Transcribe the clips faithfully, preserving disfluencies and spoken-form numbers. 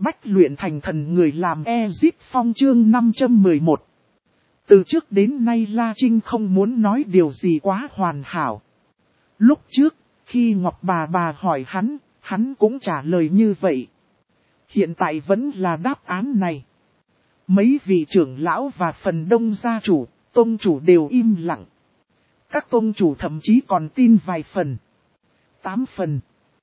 bách luyện thành thần người làm Ezip Phong chương năm trăm mười một. Từ trước đến nay La Trinh không muốn nói điều gì quá hoàn hảo. Lúc trước, khi Ngọc bà bà hỏi hắn, hắn cũng trả lời như vậy. Hiện tại vẫn là đáp án này. Mấy vị trưởng lão và phần đông gia chủ, tông chủ đều im lặng. Các tông chủ thậm chí còn tin vài phần. Tám phần.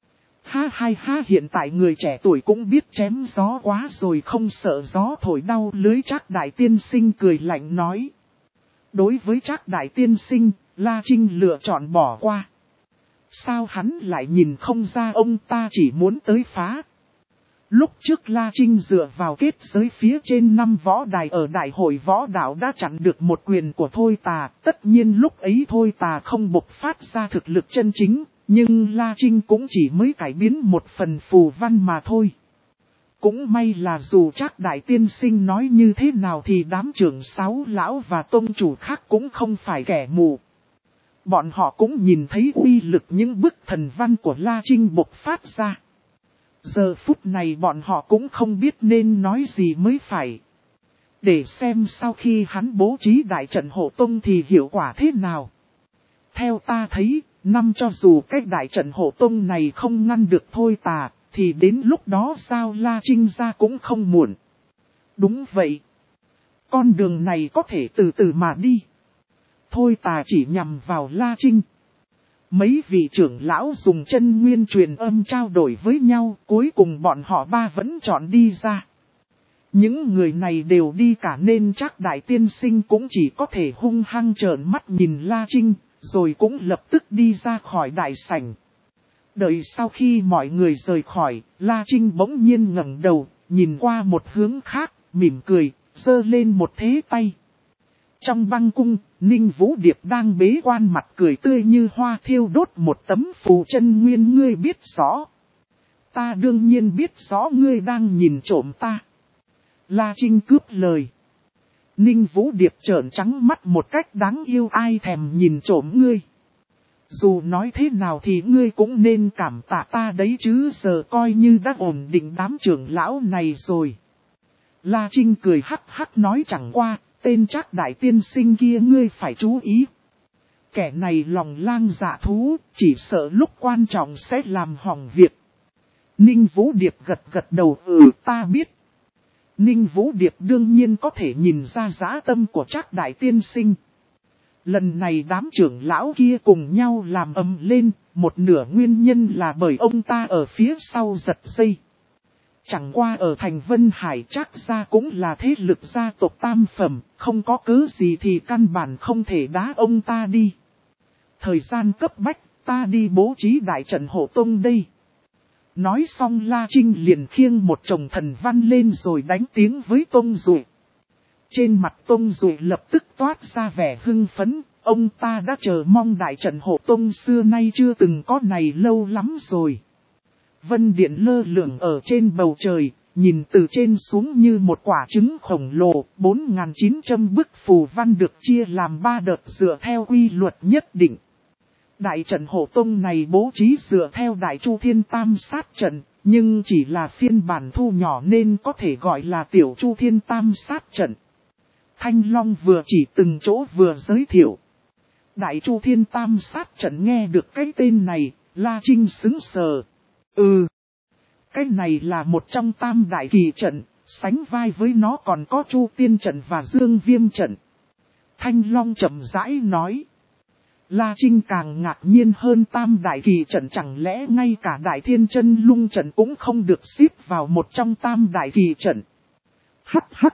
Ha ha ha, hiện tại người trẻ tuổi cũng biết chém gió quá rồi, không sợ gió thổi đau lưới. Trác Đại Tiên Sinh cười lạnh nói. Đối với Trác Đại Tiên Sinh, La Trinh lựa chọn bỏ qua. Sao hắn lại nhìn không ra ông ta chỉ muốn tới phá? Lúc trước La Trinh dựa vào kết giới phía trên năm võ đài ở đại hội võ đạo đã chặn được một quyền của Thôi Tà. Tất nhiên lúc ấy Thôi Tà không bộc phát ra thực lực chân chính, nhưng La Trinh cũng chỉ mới cải biến một phần phù văn mà thôi. Cũng may là dù Trác Đại Tiên Sinh nói như thế nào thì đám trưởng sáu lão và tông chủ khác cũng không phải kẻ mù. Bọn họ cũng nhìn thấy uy lực những bức thần văn của La Trinh bộc phát ra. Giờ phút này bọn họ cũng không biết nên nói gì mới phải. Để xem sau khi hắn bố trí đại trận hộ tông thì hiệu quả thế nào. Theo ta thấy, năm cho dù cái đại trận hộ tông này không ngăn được Thôi Tà, thì đến lúc đó sao La Trinh ra cũng không muộn. Đúng vậy. Con đường này có thể từ từ mà đi. Thôi Tà chỉ nhằm vào La Trinh. Mấy vị trưởng lão dùng chân nguyên truyền âm trao đổi với nhau, cuối cùng bọn họ ba vẫn chọn đi ra. Những người này đều đi cả nên Trác Đại Tiên Sinh cũng chỉ có thể hung hăng trợn mắt nhìn La Trinh, rồi cũng lập tức đi ra khỏi đại sảnh. Đợi sau khi mọi người rời khỏi, La Trinh bỗng nhiên ngẩng đầu, nhìn qua một hướng khác, mỉm cười, giơ lên một thế tay. Trong băng cung, Ninh Vũ Điệp đang bế quan mặt cười tươi như hoa thiêu đốt một tấm phù chân nguyên. Ngươi biết rõ. Ta đương nhiên biết rõ ngươi đang nhìn trộm ta. La Trinh cướp lời. Ninh Vũ Điệp trợn trắng mắt một cách đáng yêu, ai thèm nhìn trộm ngươi. Dù nói thế nào thì ngươi cũng nên cảm tạ ta đấy chứ, giờ coi như đã ổn định đám trưởng lão này rồi. La Trinh cười hắc hắc nói, chẳng qua, tên Trác Đại Tiên Sinh kia ngươi phải chú ý. Kẻ này lòng lang dạ thú, chỉ sợ lúc quan trọng sẽ làm hỏng việc. Ninh Vũ Điệp gật gật đầu, ừ ta biết. Ninh Vũ Điệp đương nhiên có thể nhìn ra dã tâm của Trác Đại Tiên Sinh. Lần này đám trưởng lão kia cùng nhau làm ầm lên, một nửa nguyên nhân là bởi ông ta ở phía sau giật dây. Chẳng qua ở thành Vân Hải Trác gia cũng là thế lực gia tộc tam phẩm, không có cớ gì thì căn bản không thể đá ông ta đi. Thời gian cấp bách, ta đi bố trí đại trận hộ tông đây. Nói xong La Trinh liền khiêng một chồng thần văn lên rồi đánh tiếng với Tông Dụy. Trên mặt Tông Dụy lập tức toát ra vẻ hưng phấn, ông ta đã chờ mong đại trận hộ tông xưa nay chưa từng có này lâu lắm rồi. Vân điện lơ lửng ở trên bầu trời, nhìn từ trên xuống như một quả trứng khổng lồ, bốn nghìn chín trăm bức phù văn được chia làm ba đợt dựa theo quy luật nhất định. Đại trận hộ tông này bố trí dựa theo Đại Chu Thiên Tam Sát trận, nhưng chỉ là phiên bản thu nhỏ nên có thể gọi là Tiểu Chu Thiên Tam Sát trận. Thanh Long vừa chỉ từng chỗ vừa giới thiệu. Đại Chu Thiên Tam Sát trận nghe được cái tên này, La Trinh sững sờ. Ừ, cái này là một trong tam đại kỳ trận, sánh vai với nó còn có Chu Tiên trận và Dương Viêm trận. Thanh Long chậm rãi nói. La Trinh càng ngạc nhiên hơn, tam đại kỳ trận chẳng lẽ ngay cả Đại Thiên Chân Lung trận cũng không được xếp vào một trong tam đại kỳ trận. Hắc hắc.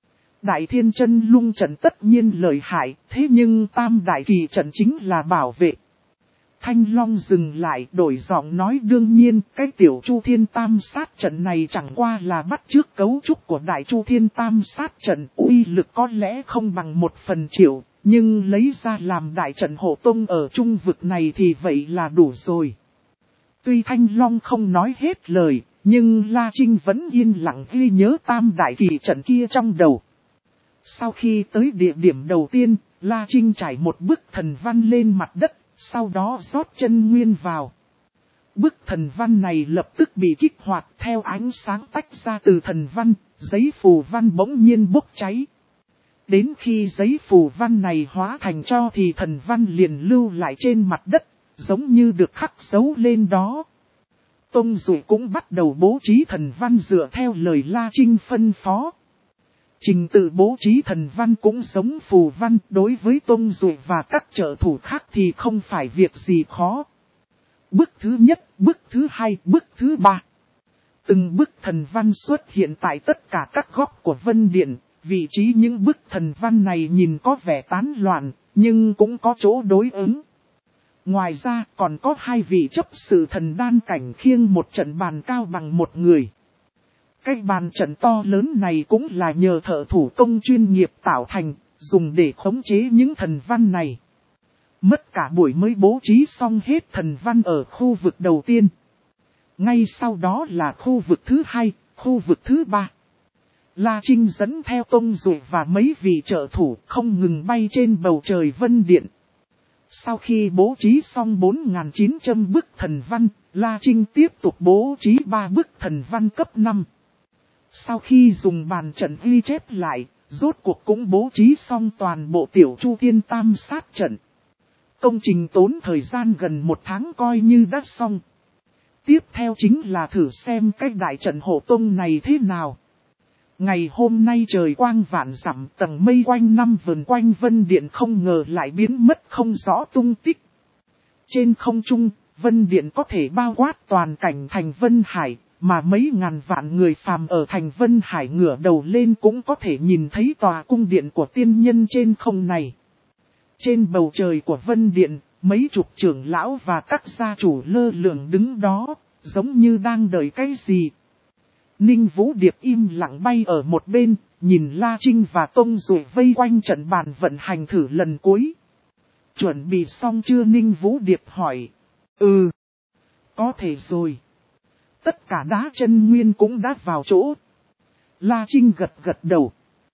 Đại Thiên Chân Lung trận tất nhiên lợi hại, thế nhưng tam đại kỳ trận chính là bảo vệ. Thanh Long dừng lại đổi giọng nói, đương nhiên cái Tiểu Chu Thiên Tam Sát trận này chẳng qua là bắt chước cấu trúc của Đại Chu Thiên Tam Sát trận, uy lực có lẽ không bằng một phần triệu, nhưng lấy ra làm đại trận hộ tông ở trung vực này thì vậy là đủ rồi. Tuy Thanh Long không nói hết lời, nhưng La Trinh vẫn yên lặng ghi nhớ tam đại kỳ trận kia trong đầu. Sau khi tới địa điểm đầu tiên, La Trinh trải một bức thần văn lên mặt đất, sau đó rót chân nguyên vào. Bức thần văn này lập tức bị kích hoạt theo ánh sáng tách ra từ thần văn, giấy phù văn bỗng nhiên bốc cháy. Đến khi giấy phù văn này hóa thành tro thì thần văn liền lưu lại trên mặt đất, giống như được khắc dấu lên đó. Tông Dụ cũng bắt đầu bố trí thần văn dựa theo lời La Trinh phân phó. Trình tự bố trí thần văn cũng giống phù văn, đối với Tông Dụ và các trợ thủ khác thì không phải việc gì khó. Bước thứ nhất, bước thứ hai, bước thứ ba. Từng bức thần văn xuất hiện tại tất cả các góc của Vân Điện. Vị trí những bức thần văn này nhìn có vẻ tán loạn, nhưng cũng có chỗ đối ứng. Ngoài ra còn có hai vị chấp sự thần đan cảnh khiêng một trận bàn cao bằng một người. Cái bàn trận to lớn này cũng là nhờ thợ thủ công chuyên nghiệp tạo thành, dùng để khống chế những thần văn này. Mất cả buổi mới bố trí xong hết thần văn ở khu vực đầu tiên. Ngay sau đó là khu vực thứ hai, khu vực thứ ba. La Trinh dẫn theo Tông Dụ và mấy vị trợ thủ không ngừng bay trên bầu trời Vân Điện. Sau khi bố trí xong bốn nghìn chín trăm bức thần văn, La Trinh tiếp tục bố trí ba bức thần văn cấp năm. Sau khi dùng bàn trận ghi chép lại, rốt cuộc cũng bố trí xong toàn bộ tiểu Chu Thiên Tam sát trận. Công trình tốn thời gian gần một tháng coi như đã xong. Tiếp theo chính là thử xem cái đại trận hộ tông này thế nào. Ngày hôm nay trời quang vạn dặm, tầng mây quanh năm vườn quanh Vân Điện không ngờ lại biến mất không rõ tung tích. Trên không trung, Vân Điện có thể bao quát toàn cảnh thành Vân Hải, mà mấy ngàn vạn người phàm ở thành Vân Hải ngửa đầu lên cũng có thể nhìn thấy tòa cung điện của tiên nhân trên không này. Trên bầu trời của Vân Điện, mấy chục trưởng lão và các gia chủ lơ lửng đứng đó, giống như đang đợi cái gì. Ninh Vũ Điệp im lặng bay ở một bên, nhìn La Trinh và Tông Dụ vây quanh trận bàn vận hành thử lần cuối. Chuẩn bị xong chưa? Ninh Vũ Điệp hỏi. Ừ, có thể rồi. Tất cả đá chân nguyên cũng đã vào chỗ. La Trinh gật gật đầu.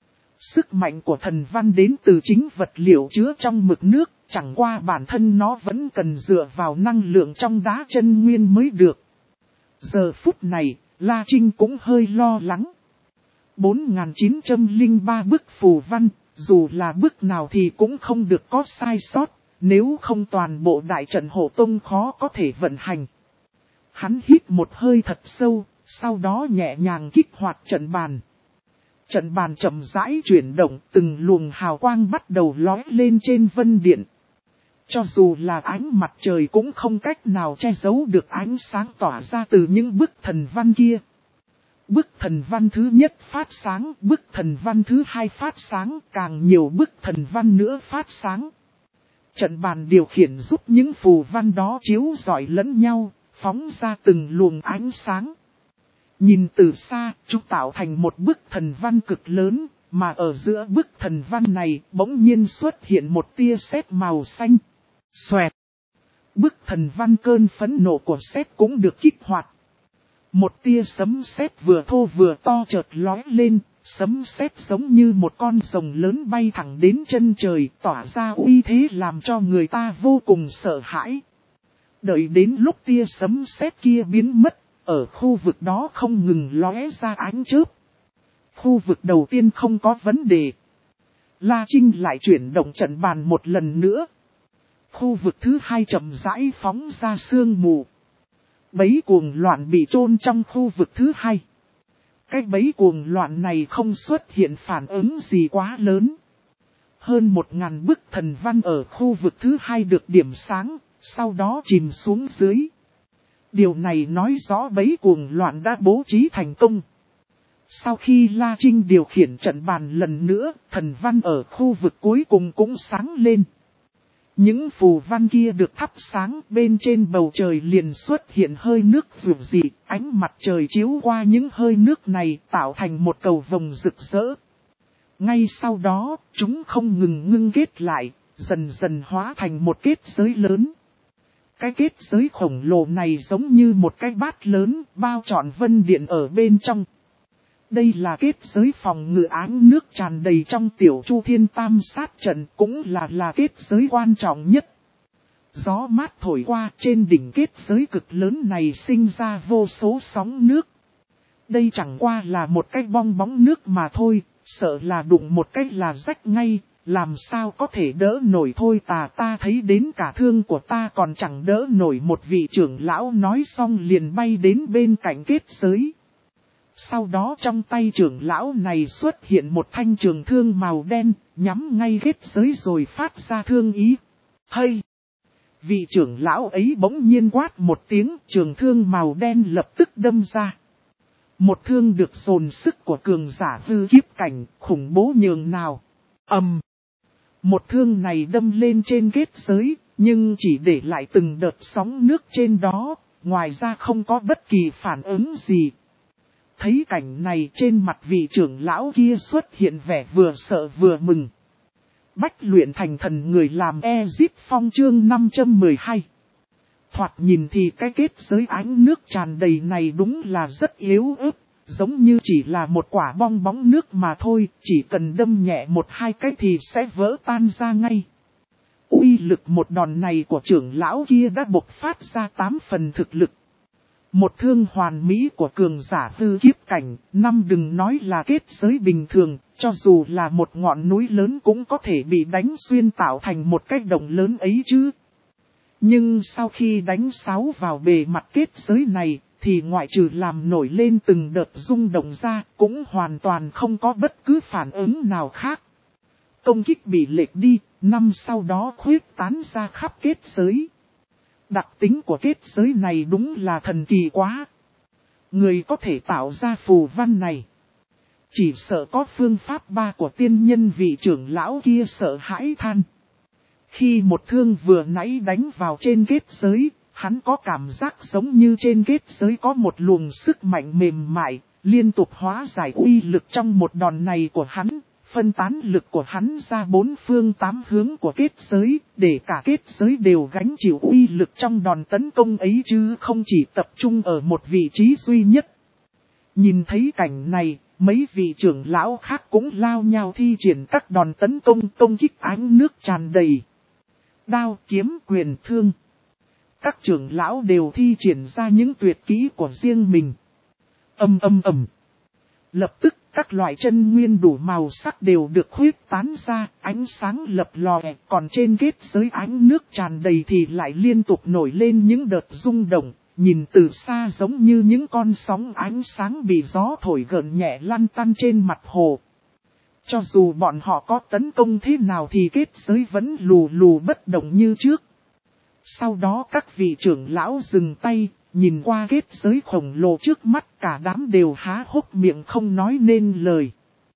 Sức mạnh của thần văn đến từ chính vật liệu chứa trong mực nước, chẳng qua bản thân nó vẫn cần dựa vào năng lượng trong đá chân nguyên mới được. Giờ phút này, La Trinh cũng hơi lo lắng. bốn nghìn chín trăm lẻ ba bức phù văn, dù là bức nào thì cũng không được có sai sót, nếu không toàn bộ đại trận hộ tông khó có thể vận hành. Hắn hít một hơi thật sâu, sau đó nhẹ nhàng kích hoạt trận bàn. Trận bàn chậm rãi chuyển động, từng luồng hào quang bắt đầu lóe lên trên Vân Điện. Cho dù là ánh mặt trời cũng không cách nào che giấu được ánh sáng tỏa ra từ những bức thần văn kia. Bức thần văn thứ nhất phát sáng, bức thần văn thứ hai phát sáng, càng nhiều bức thần văn nữa phát sáng. Trận bàn điều khiển giúp những phù văn đó chiếu rọi lẫn nhau, phóng ra từng luồng ánh sáng. Nhìn từ xa, chúng tạo thành một bức thần văn cực lớn, mà ở giữa bức thần văn này bỗng nhiên xuất hiện một tia sét màu xanh. Xoẹt! Bức thần văn cơn phẫn nộ của sét cũng được kích hoạt. Một tia sấm sét vừa thô vừa to chợt lóe lên, sấm sét giống như một con rồng lớn bay thẳng đến chân trời, tỏa ra uy thế làm cho người ta vô cùng sợ hãi. Đợi đến lúc tia sấm sét kia biến mất, ở khu vực đó không ngừng lóe ra ánh chớp. Khu vực đầu tiên không có vấn đề. La Trinh lại chuyển động trận bàn một lần nữa. Khu vực thứ hai chậm rãi phóng ra sương mù. Bấy cuồng loạn bị chôn trong khu vực thứ hai. Cái bấy cuồng loạn này không xuất hiện phản ứng gì quá lớn. Hơn một ngàn bức thần văn ở khu vực thứ hai được điểm sáng, sau đó chìm xuống dưới. Điều này nói rõ bấy cuồng loạn đã bố trí thành công. Sau khi La Trinh điều khiển trận bàn lần nữa, thần văn ở khu vực cuối cùng cũng sáng lên. Những phù văn kia được thắp sáng, bên trên bầu trời liền xuất hiện hơi nước rực rỡ, ánh mặt trời chiếu qua những hơi nước này tạo thành một cầu vồng rực rỡ. Ngay sau đó, chúng không ngừng ngưng kết lại, dần dần hóa thành một kết giới lớn. Cái kết giới khổng lồ này giống như một cái bát lớn, bao trọn Vân Điện ở bên trong. Đây là kết giới phòng ngự áng nước tràn đầy trong tiểu Chu Thiên Tam sát trận, cũng là là kết giới quan trọng nhất. Gió mát thổi qua, trên đỉnh kết giới cực lớn này sinh ra vô số sóng nước. Đây chẳng qua là một cái bong bóng nước mà thôi, sợ là đụng một cái là rách ngay, làm sao có thể đỡ nổi thôi tà ta thấy đến cả thương của ta còn chẳng đỡ nổi. Một vị trưởng lão nói xong liền bay đến bên cạnh kết giới. Sau đó trong tay trưởng lão này xuất hiện một thanh trường thương màu đen, nhắm ngay kết giới rồi phát ra thương ý. Hay! Vị trưởng lão ấy bỗng nhiên quát một tiếng, trường thương màu đen lập tức đâm ra. Một thương được dồn sức của cường giả hư kiếp cảnh, khủng bố nhường nào. Ầm! Một thương này đâm lên trên kết giới, nhưng chỉ để lại từng đợt sóng nước trên đó, ngoài ra không có bất kỳ phản ứng gì. Thấy cảnh này trên mặt vị trưởng lão kia xuất hiện vẻ vừa sợ vừa mừng. Bách luyện thành thần người làm Ezip Phong chương năm trăm mười hai. Thoạt nhìn thì cái kết giới ánh nước tràn đầy này đúng là rất yếu ớt, giống như chỉ là một quả bong bóng nước mà thôi, chỉ cần đâm nhẹ một hai cái thì sẽ vỡ tan ra ngay. Uy lực một đòn này của trưởng lão kia đã bộc phát ra tám phần thực lực. Một thương hoàn mỹ của cường giả hư kiếp cảnh, năm đừng nói là kết giới bình thường, cho dù là một ngọn núi lớn cũng có thể bị đánh xuyên tạo thành một cái đồng lớn ấy chứ. Nhưng sau khi đánh sáo vào bề mặt kết giới này, thì ngoại trừ làm nổi lên từng đợt rung động ra, cũng hoàn toàn không có bất cứ phản ứng nào khác. Công kích bị lệch đi, năm sau đó khuyết tán ra khắp kết giới. Đặc tính của kết giới này đúng là thần kỳ quá. Người có thể tạo ra phù văn này, chỉ sợ có phương pháp ba của tiên nhân vị trưởng lão kia sợ hãi than. Khi một thương vừa nãy đánh vào trên kết giới, hắn có cảm giác giống như trên kết giới có một luồng sức mạnh mềm mại, liên tục hóa giải uy lực trong một đòn này của hắn, phân tán lực của hắn ra bốn phương tám hướng của kết giới, để cả kết giới đều gánh chịu uy lực trong đòn tấn công ấy chứ không chỉ tập trung ở một vị trí duy nhất. Nhìn thấy cảnh này, mấy vị trưởng lão khác cũng lao nhau thi triển các đòn tấn công công kích ánh nước tràn đầy. Đao, kiếm, quyền, thương. Các trưởng lão đều thi triển ra những tuyệt kỹ của riêng mình. Âm âm ầm. Lập tức các loại chân nguyên đủ màu sắc đều được khuyết tán ra, ánh sáng lập lòe, còn trên kết giới ánh nước tràn đầy thì lại liên tục nổi lên những đợt rung động, nhìn từ xa giống như những con sóng ánh sáng bị gió thổi gợn nhẹ lăn tăn trên mặt hồ. Cho dù bọn họ có tấn công thế nào thì kết giới vẫn lù lù bất động như trước. Sau đó các vị trưởng lão dừng tay, nhìn qua kết giới khổng lồ trước mắt, cả đám đều há hốc miệng không nói nên lời.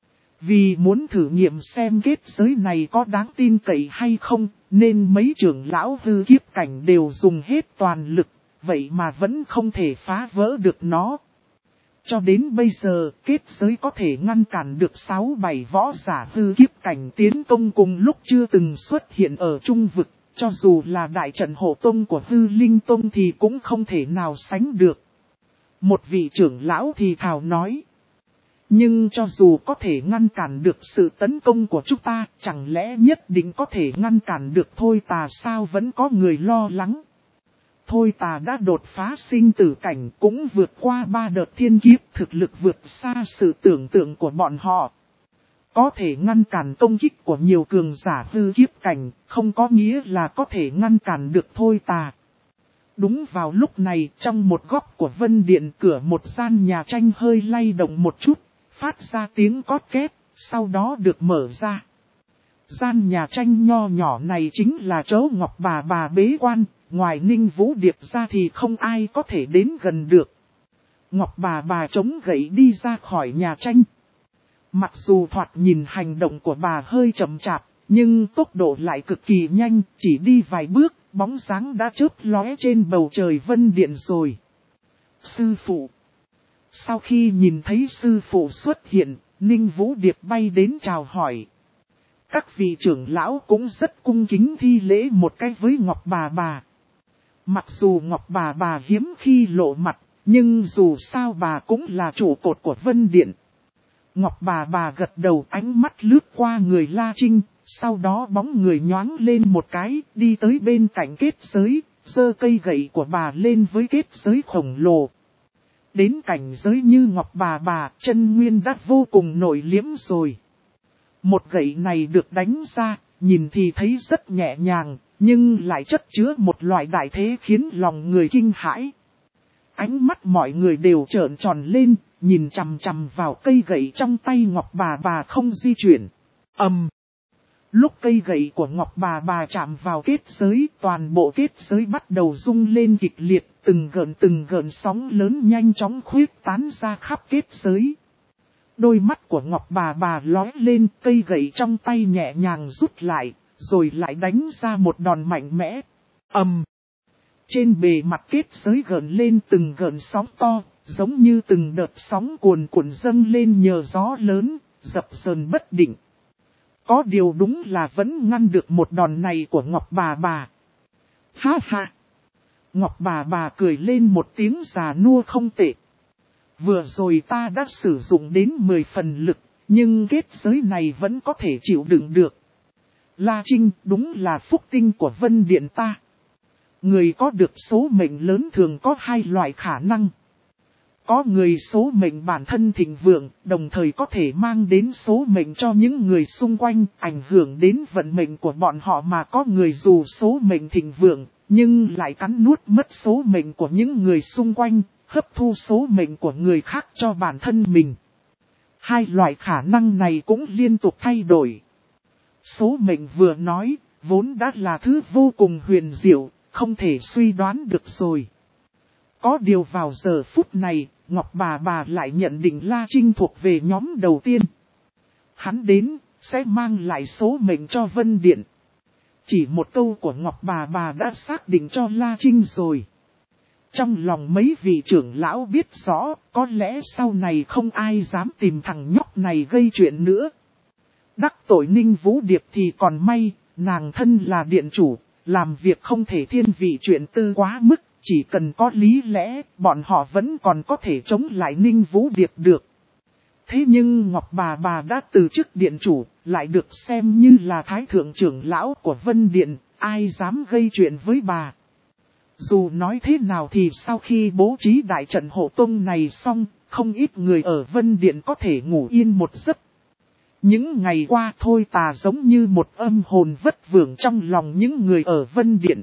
Vì muốn thử nghiệm xem kết giới này có đáng tin cậy hay không, nên mấy trưởng lão hư kiếp cảnh đều dùng hết toàn lực, vậy mà vẫn không thể phá vỡ được nó. Cho đến bây giờ, kết giới có thể ngăn cản được sáu bảy võ giả hư kiếp cảnh tiến công cùng lúc chưa từng xuất hiện ở trung vực. Cho dù là đại trận hộ tông của hư linh tông thì cũng không thể nào sánh được. Một vị trưởng lão thì thào nói. Nhưng cho dù có thể ngăn cản được sự tấn công của chúng ta, chẳng lẽ nhất định có thể ngăn cản được thôi tà sao vẫn có người lo lắng. Thôi tà đã đột phá sinh tử cảnh, cũng vượt qua ba đợt thiên kiếp, thực lực vượt xa sự tưởng tượng của bọn họ. Có thể ngăn cản công kích của nhiều cường giả hư kiếp cảnh, không có nghĩa là có thể ngăn cản được thôi tà. Đúng vào lúc này, trong một góc của Vân Điện, cửa một gian nhà tranh hơi lay động một chút, phát ra tiếng cót két, sau đó được mở ra. Gian nhà tranh nho nhỏ này chính là chỗ Ngọc Bà Bà bế quan, ngoài Ninh Vũ Điệp ra thì không ai có thể đến gần được. Ngọc Bà Bà chống gậy đi ra khỏi nhà tranh. Mặc dù thoạt nhìn hành động của bà hơi chậm chạp, nhưng tốc độ lại cực kỳ nhanh, chỉ đi vài bước, bóng dáng đã chớp lóe trên bầu trời Vân Điện rồi. Sư phụ. Sau khi nhìn thấy sư phụ xuất hiện, Ninh Vũ Điệp bay đến chào hỏi. Các vị trưởng lão cũng rất cung kính thi lễ một cái với Ngọc Bà Bà. Mặc dù Ngọc Bà Bà hiếm khi lộ mặt, nhưng dù sao bà cũng là trụ cột của Vân Điện. Ngọc Bà Bà gật đầu, ánh mắt lướt qua người La Trinh, Sau đó bóng người nhoáng lên một cái, đi tới bên cạnh kết giới, giơ cây gậy của bà lên với kết giới khổng lồ. Đến cảnh giới như ngọc bà bà, chân nguyên đã vô cùng nổi liếm rồi. Một gậy này được đánh ra, nhìn thì thấy rất nhẹ nhàng, nhưng lại chất chứa một loại đại thế khiến lòng người kinh hãi. Ánh mắt mọi người đều trợn tròn lên, nhìn chằm chằm vào cây gậy trong tay ngọc bà bà không di chuyển. Ầm! Lúc cây gậy của ngọc bà bà chạm vào kết giới, toàn bộ kết giới bắt đầu rung lên kịch liệt, từng gợn từng gợn sóng lớn nhanh chóng khuyết tán ra khắp kết giới. Đôi mắt của ngọc bà bà lóe lên, cây gậy trong tay nhẹ nhàng rút lại, rồi lại đánh ra một đòn mạnh mẽ. Ầm! Trên bề mặt kết giới gợn lên từng gợn sóng to, giống như từng đợt sóng cuồn cuộn dâng lên nhờ gió lớn, dập dờn bất định. Có điều đúng là vẫn ngăn được một đòn này của ngọc bà bà. Ha ha! Ngọc bà bà cười lên một tiếng già nua không tệ. Vừa rồi ta đã sử dụng đến mười phần lực, nhưng kết giới này vẫn có thể chịu đựng được. La Trinh đúng là phúc tinh của Vân Điện ta. Người có được số mệnh lớn thường có hai loại khả năng. Có người số mệnh bản thân thịnh vượng, đồng thời có thể mang đến số mệnh cho những người xung quanh, ảnh hưởng đến vận mệnh của bọn họ, mà có người dù số mệnh thịnh vượng, nhưng lại cắn nuốt mất số mệnh của những người xung quanh, hấp thu số mệnh của người khác cho bản thân mình. Hai loại khả năng này cũng liên tục thay đổi. Số mệnh vừa nói, vốn đã là thứ vô cùng huyền diệu, không thể suy đoán được rồi. Có điều vào giờ phút này, Ngọc bà bà lại nhận định La Trinh thuộc về nhóm đầu tiên. Hắn đến, sẽ mang lại số mệnh cho Vân Điện. Chỉ một câu của Ngọc bà bà đã xác định cho La Trinh rồi. Trong lòng mấy vị trưởng lão biết rõ, có lẽ sau này không ai dám tìm thằng nhóc này gây chuyện nữa. Đắc tội Ninh Vũ Điệp thì còn may, nàng thân là điện chủ, làm việc không thể thiên vị chuyện tư quá mức. Chỉ cần có lý lẽ, bọn họ vẫn còn có thể chống lại Ninh Vũ Điệp được. Thế nhưng Ngọc bà bà đã từ chức điện chủ, lại được xem như là thái thượng trưởng lão của Vân Điện, ai dám gây chuyện với bà. Dù nói thế nào thì sau khi bố trí đại trận hộ tông này xong, không ít người ở Vân Điện có thể ngủ yên một giấc. Những ngày qua Thôi Tà giống như một âm hồn vất vưởng trong lòng những người ở Vân Điện.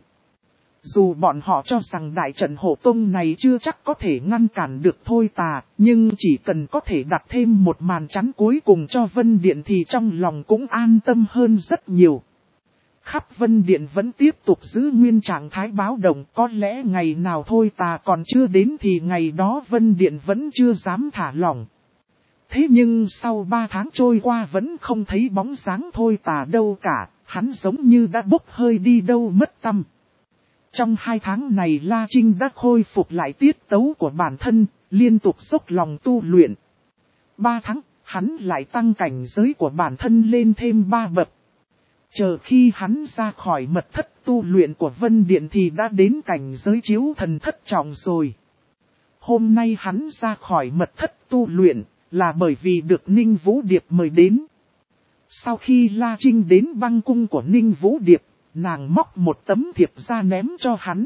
Dù bọn họ cho rằng đại trận hộ tông này chưa chắc có thể ngăn cản được Thôi Tà, nhưng chỉ cần có thể đặt thêm một màn chắn cuối cùng cho Vân Điện thì trong lòng cũng an tâm hơn rất nhiều. Khắp Vân Điện vẫn tiếp tục giữ nguyên trạng thái báo động, có lẽ ngày nào Thôi Tà còn chưa đến thì ngày đó Vân Điện vẫn chưa dám thả lỏng. Thế nhưng sau ba tháng trôi qua vẫn không thấy bóng dáng Thôi Tà đâu cả, hắn giống như đã bốc hơi đi đâu mất tăm. Trong hai tháng này La Trinh đã khôi phục lại tiết tấu của bản thân, liên tục dốc lòng tu luyện. Ba tháng, hắn lại tăng cảnh giới của bản thân lên thêm ba bậc. Chờ khi hắn ra khỏi mật thất tu luyện của Vân Điện thì đã đến cảnh giới chiếu thần thất trọng rồi. Hôm nay hắn ra khỏi mật thất tu luyện, là bởi vì được Ninh Vũ Điệp mời đến. Sau khi La Trinh đến băng cung của Ninh Vũ Điệp, nàng móc một tấm thiệp ra ném cho hắn.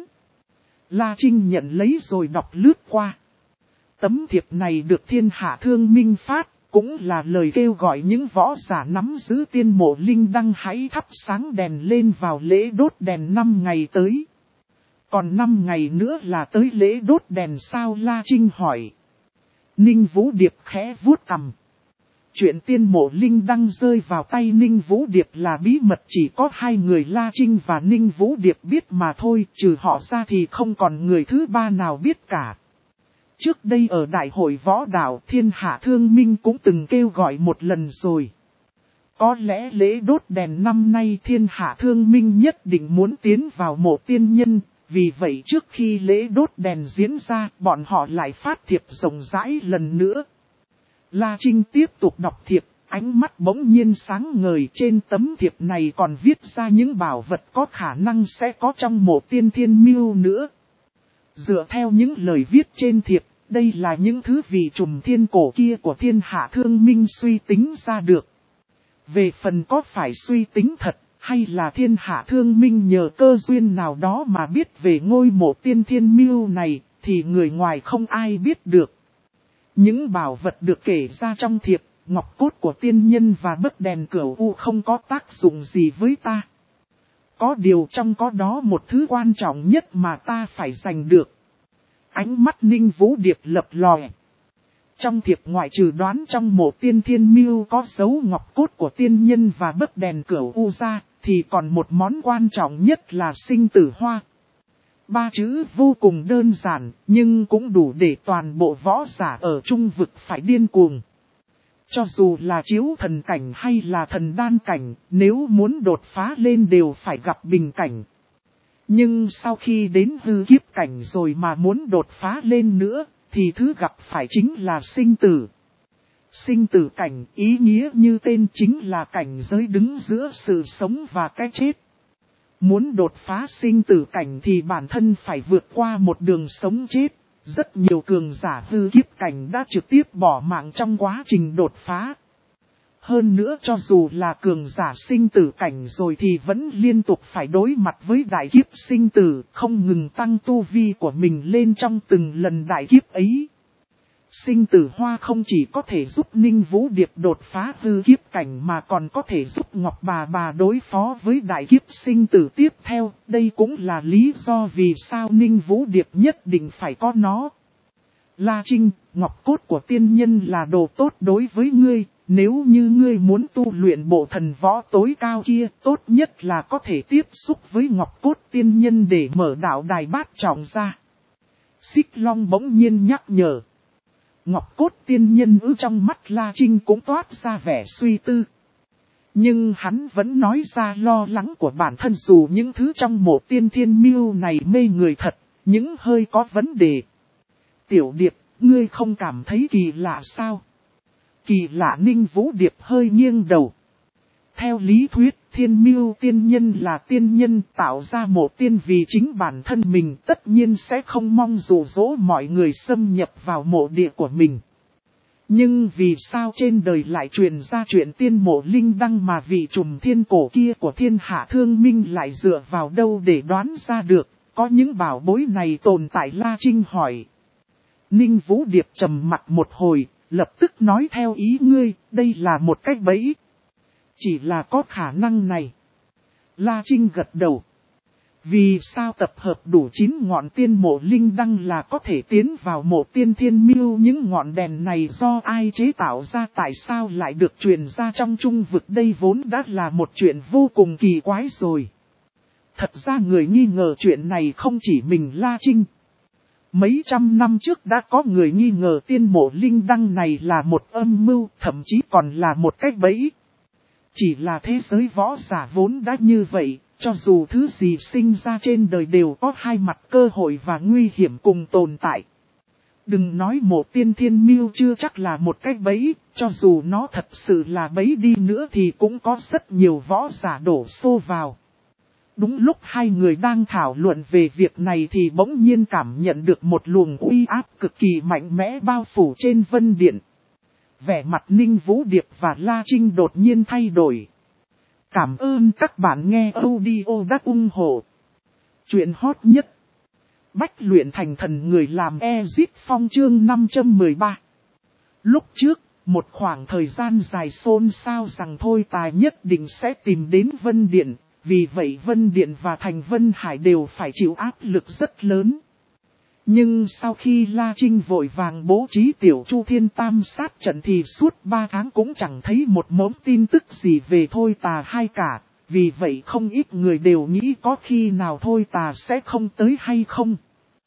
La Trinh nhận lấy rồi đọc lướt qua. Tấm thiệp này được Thiên Hạ Thương Minh phát, cũng là lời kêu gọi những võ giả nắm giữ tiên mộ linh đăng hãy thắp sáng đèn lên vào lễ đốt đèn năm ngày tới. Còn năm ngày nữa là tới lễ đốt đèn sao? La Trinh hỏi. Ninh Vũ Điệp khẽ vuốt cằm. Chuyện tiên mộ linh đăng rơi vào tay Ninh Vũ Điệp là bí mật, chỉ có hai người La Trinh và Ninh Vũ Điệp biết mà thôi, trừ họ ra thì không còn người thứ ba nào biết cả. Trước đây ở Đại hội Võ Đạo Thiên Hạ Thương Minh cũng từng kêu gọi một lần rồi. Có lẽ lễ đốt đèn năm nay Thiên Hạ Thương Minh nhất định muốn tiến vào mộ tiên nhân, vì vậy trước khi lễ đốt đèn diễn ra bọn họ lại phát thiệp rộng rãi lần nữa. La Trinh tiếp tục đọc thiệp, ánh mắt bỗng nhiên sáng ngời, trên tấm thiệp này còn viết ra những bảo vật có khả năng sẽ có trong mộ tiên thiên miêu nữa. Dựa theo những lời viết trên thiệp, đây là những thứ vì trùm thiên cổ kia của Thiên Hạ Thương Minh suy tính ra được. Về phần có phải suy tính thật, hay là thiên hạ thương minh nhờ cơ duyên nào đó mà biết về ngôi mộ tiên thiên miêu này, thì người ngoài không ai biết được. Những bảo vật được kể ra trong thiệp, ngọc cốt của tiên nhân và bấc đèn cửu u không có tác dụng gì với ta. Có điều trong có đó một thứ quan trọng nhất mà ta phải giành được. Ánh mắt Ninh Vũ Điệp lập lòe. Trong thiệp ngoại trừ đoán trong mộ tiên thiên miêu có dấu ngọc cốt của tiên nhân và bấc đèn cửu u ra, thì còn một món quan trọng nhất là sinh tử hoa. Ba chữ vô cùng đơn giản, nhưng cũng đủ để toàn bộ võ giả ở trung vực phải điên cuồng. Cho dù là chiếu thần cảnh hay là thần đan cảnh, nếu muốn đột phá lên đều phải gặp bình cảnh. Nhưng sau khi đến hư kiếp cảnh rồi mà muốn đột phá lên nữa, thì thứ gặp phải chính là sinh tử. Sinh tử cảnh ý nghĩa như tên chính là cảnh giới đứng giữa sự sống và cái chết. Muốn đột phá sinh tử cảnh thì bản thân phải vượt qua một đường sống chết. Rất nhiều cường giả hư kiếp cảnh đã trực tiếp bỏ mạng trong quá trình đột phá. Hơn nữa cho dù là cường giả sinh tử cảnh rồi thì vẫn liên tục phải đối mặt với đại kiếp sinh tử, không ngừng tăng tu vi của mình lên trong từng lần đại kiếp ấy. Sinh tử hoa không chỉ có thể giúp Ninh Vũ Điệp đột phá hư kiếp cảnh mà còn có thể giúp Ngọc Bà Bà đối phó với đại kiếp sinh tử tiếp theo. Đây cũng là lý do vì sao Ninh Vũ Điệp nhất định phải có nó. La Trinh, ngọc cốt của tiên nhân là đồ tốt đối với ngươi. Nếu như ngươi muốn tu luyện bộ thần võ tối cao kia, tốt nhất là có thể tiếp xúc với ngọc cốt tiên nhân để mở đạo đài bát trọng ra. Xích Long bỗng nhiên nhắc nhở. Ngọc cốt tiên nhân ư trong mắt La Trinh cũng toát ra vẻ suy tư. Nhưng hắn vẫn nói ra lo lắng của bản thân dù những thứ trong mộ tiên thiên miêu này mê người thật, những hơi có vấn đề. Tiểu Điệp, ngươi không cảm thấy kỳ lạ sao? Kỳ lạ Ninh Vũ Điệp hơi nghiêng đầu. Theo lý thuyết, thiên miêu tiên nhân là tiên nhân tạo ra mộ tiên vì chính bản thân mình tất nhiên sẽ không mong dụ dỗ mọi người xâm nhập vào mộ địa của mình. Nhưng vì sao trên đời lại truyền ra chuyện tiên mộ linh đăng mà vị trùm thiên cổ kia của thiên hạ thương minh lại dựa vào đâu để đoán ra được, có những bảo bối này tồn tại? La Trinh hỏi. Ninh Vũ Điệp trầm mặt một hồi, lập tức nói theo ý ngươi, đây là một cách bẫy. Chỉ là có khả năng này. La Trinh gật đầu. Vì sao tập hợp đủ chín ngọn tiên mộ linh đăng là có thể tiến vào mộ tiên thiên miêu? Những ngọn đèn này do ai chế tạo ra, tại sao lại được truyền ra trong trung vực? Đây vốn đã là một chuyện vô cùng kỳ quái rồi. Thật ra người nghi ngờ chuyện này không chỉ mình La Trinh. Mấy trăm năm trước đã có người nghi ngờ tiên mộ linh đăng này là một âm mưu, thậm chí còn là một cách bẫy. Chỉ là thế giới võ giả vốn đã như vậy, cho dù thứ gì sinh ra trên đời đều có hai mặt, cơ hội và nguy hiểm cùng tồn tại. Đừng nói mộ tiên thiên miêu chưa chắc là một cách bẫy, cho dù nó thật sự là bẫy đi nữa thì cũng có rất nhiều võ giả đổ xô vào. Đúng lúc hai người đang thảo luận về việc này thì bỗng nhiên cảm nhận được một luồng uy áp cực kỳ mạnh mẽ bao phủ trên vân điện. Vẻ mặt Ninh Vũ Điệp và La Trinh đột nhiên thay đổi. Cảm ơn các bạn nghe audio đã ủng hộ. Chuyện hot nhất. Bách luyện thành thần người làm Exit Phong chương năm trăm mười ba. Lúc trước, một khoảng thời gian dài xôn xao rằng Thôi Tài nhất định sẽ tìm đến Vân Điện. Vì vậy Vân Điện và Thành Vân Hải đều phải chịu áp lực rất lớn. Nhưng sau khi La Trinh vội vàng bố trí tiểu Chu Thiên Tam sát trận thì suốt ba tháng cũng chẳng thấy một mống tin tức gì về Thôi Tà hay cả. Vì vậy không ít người đều nghĩ có khi nào Thôi Tà sẽ không tới hay không.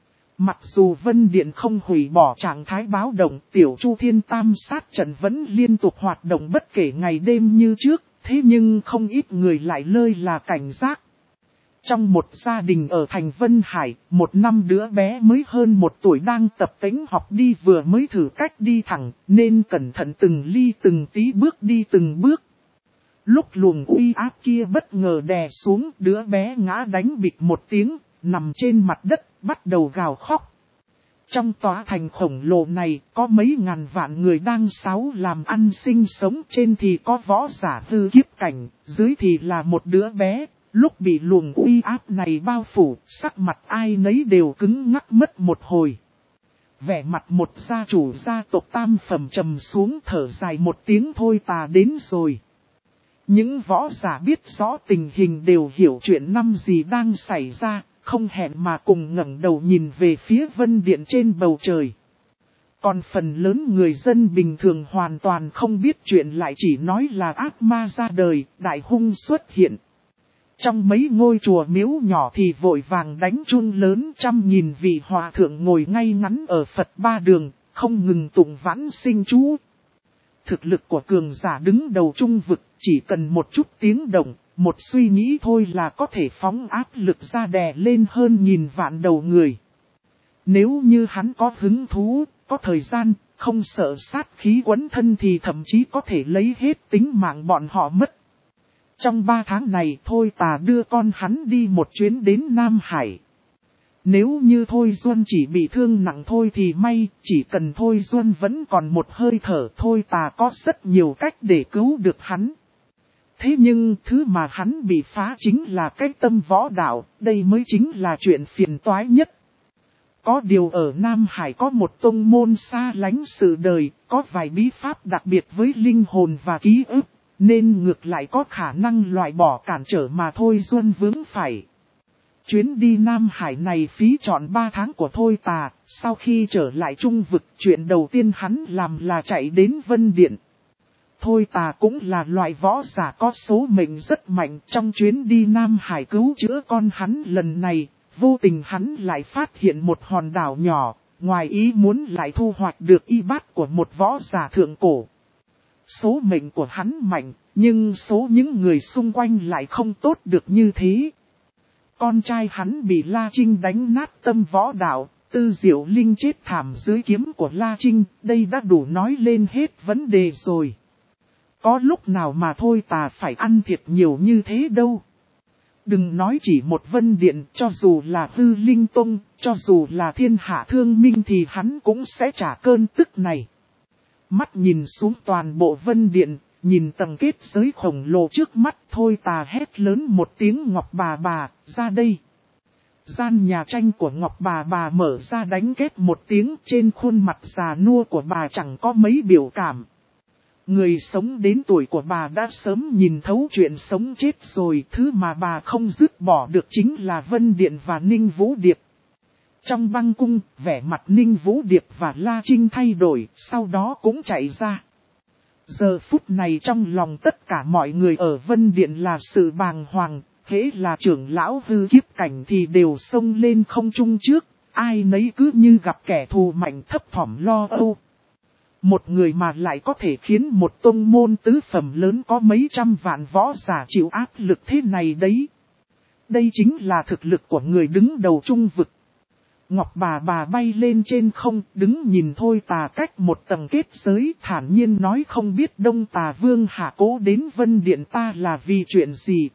Mặc dù Vân Điện không hủy bỏ trạng thái báo động, tiểu Chu Thiên Tam sát trận vẫn liên tục hoạt động bất kể ngày đêm như trước. Thế nhưng không ít người lại lơi là cảnh giác. Trong một gia đình ở thành Vân Hải, một năm đứa bé mới hơn một tuổi đang tập tễnh học đi vừa mới thử cách đi thẳng, nên cẩn thận từng ly từng tí bước đi từng bước. Lúc luồng uy áp kia bất ngờ đè xuống, đứa bé ngã đánh bịch một tiếng, nằm trên mặt đất, bắt đầu gào khóc. Trong tòa thành khổng lồ này có mấy ngàn vạn người đang sáu làm ăn sinh sống, trên thì có võ giả hư kiếp cảnh, dưới thì là một đứa bé. Lúc bị luồng uy áp này bao phủ, sắc mặt ai nấy đều cứng ngắc mất một hồi. Vẻ mặt một gia chủ gia tộc tam phẩm trầm xuống thở dài một tiếng, thôi ta đến rồi. Những võ giả biết rõ tình hình đều hiểu chuyện năm gì đang xảy ra, không hẹn mà cùng ngẩng đầu nhìn về phía vân điện trên bầu trời. Còn phần lớn người dân bình thường hoàn toàn không biết chuyện, lại chỉ nói là ác ma ra đời, đại hung xuất hiện. Trong mấy ngôi chùa miếu nhỏ thì vội vàng đánh chuông lớn, trăm nghìn vị hòa thượng ngồi ngay ngắn ở Phật ba đường, không ngừng tụng vãn sinh chú. Thực lực của cường giả đứng đầu trung vực, chỉ cần một chút tiếng động, một suy nghĩ thôi là có thể phóng áp lực ra đè lên hơn nghìn vạn đầu người. Nếu như hắn có hứng thú, có thời gian, không sợ sát khí quấn thân thì thậm chí có thể lấy hết tính mạng bọn họ mất. Trong ba tháng này Thôi Tà đưa con hắn đi một chuyến đến Nam Hải. Nếu như Thôi Duân chỉ bị thương nặng thôi thì may, chỉ cần Thôi Duân vẫn còn một hơi thở, Thôi Tà có rất nhiều cách để cứu được hắn. Thế nhưng thứ mà hắn bị phá chính là cái tâm võ đạo, đây mới chính là chuyện phiền toái nhất. Có điều ở Nam Hải có một tông môn xa lánh sự đời, có vài bí pháp đặc biệt với linh hồn và ký ức, nên ngược lại có khả năng loại bỏ cản trở mà Thôi Duân vướng phải. Chuyến đi Nam Hải này phí trọn ba tháng của Thôi Tà, sau khi trở lại trung vực, chuyện đầu tiên hắn làm là chạy đến Vân Điện. Thôi Tà cũng là loại võ giả có số mệnh rất mạnh, trong chuyến đi Nam Hải cứu chữa con hắn lần này, vô tình hắn lại phát hiện một hòn đảo nhỏ, ngoài ý muốn lại thu hoạch được y bát của một võ giả thượng cổ. Số mệnh của hắn mạnh, nhưng số những người xung quanh lại không tốt được như thế. Con trai hắn bị La Trinh đánh nát tâm võ đạo, Tư Diệu Linh chết thảm dưới kiếm của La Trinh, đây đã đủ nói lên hết vấn đề rồi. Có lúc nào mà Thôi Tà phải ăn thiệt nhiều như thế đâu. Đừng nói chỉ một Vân Điện, cho dù là Hư Linh Tông, cho dù là Thiên Hạ Thương Minh thì hắn cũng sẽ trả cơn tức này. Mắt nhìn xuống toàn bộ Vân Điện, nhìn tầng kết giới khổng lồ trước mắt, Thôi Tà hét lớn một tiếng, Ngọc Bà Bà, ra đây. Gian nhà tranh của Ngọc Bà Bà mở ra đánh kết một tiếng, trên khuôn mặt già nua của bà chẳng có mấy biểu cảm. Người sống đến tuổi của bà đã sớm nhìn thấu chuyện sống chết rồi, thứ mà bà không dứt bỏ được chính là Vân Điện và Ninh Vũ Điệp. Trong băng cung, vẻ mặt Ninh Vũ Điệp và La Trinh thay đổi, sau đó cũng chạy ra. Giờ phút này trong lòng tất cả mọi người ở Vân Điện là sự bàng hoàng, hễ là trưởng lão hư kiếp cảnh thì đều xông lên không trung trước, ai nấy cứ như gặp kẻ thù mạnh thấp thỏm lo âu. Một người mà lại có thể khiến một tông môn tứ phẩm lớn có mấy trăm vạn võ giả chịu áp lực thế này đấy. Đây chính là thực lực của người đứng đầu trung vực. Ngọc Bà Bà bay lên trên không, đứng nhìn Thôi Tà cách một tầng kết giới, thản nhiên nói, không biết Đông Tà Vương hạ cố đến Vân Điện ta là vì chuyện gì.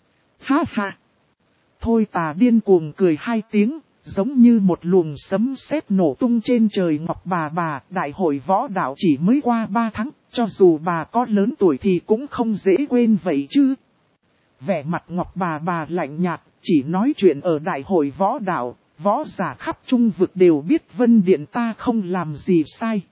Ha ha! Thôi Tà điên cuồng cười hai tiếng, giống như một luồng sấm sét nổ tung trên trời. Ngọc Bà Bà, đại hội võ đạo chỉ mới qua ba tháng, cho dù bà có lớn tuổi thì cũng không dễ quên vậy chứ. Vẻ mặt Ngọc Bà Bà lạnh nhạt, chỉ nói chuyện ở đại hội võ đạo. Võ giả khắp trung vực đều biết Vân Điện ta không làm gì sai.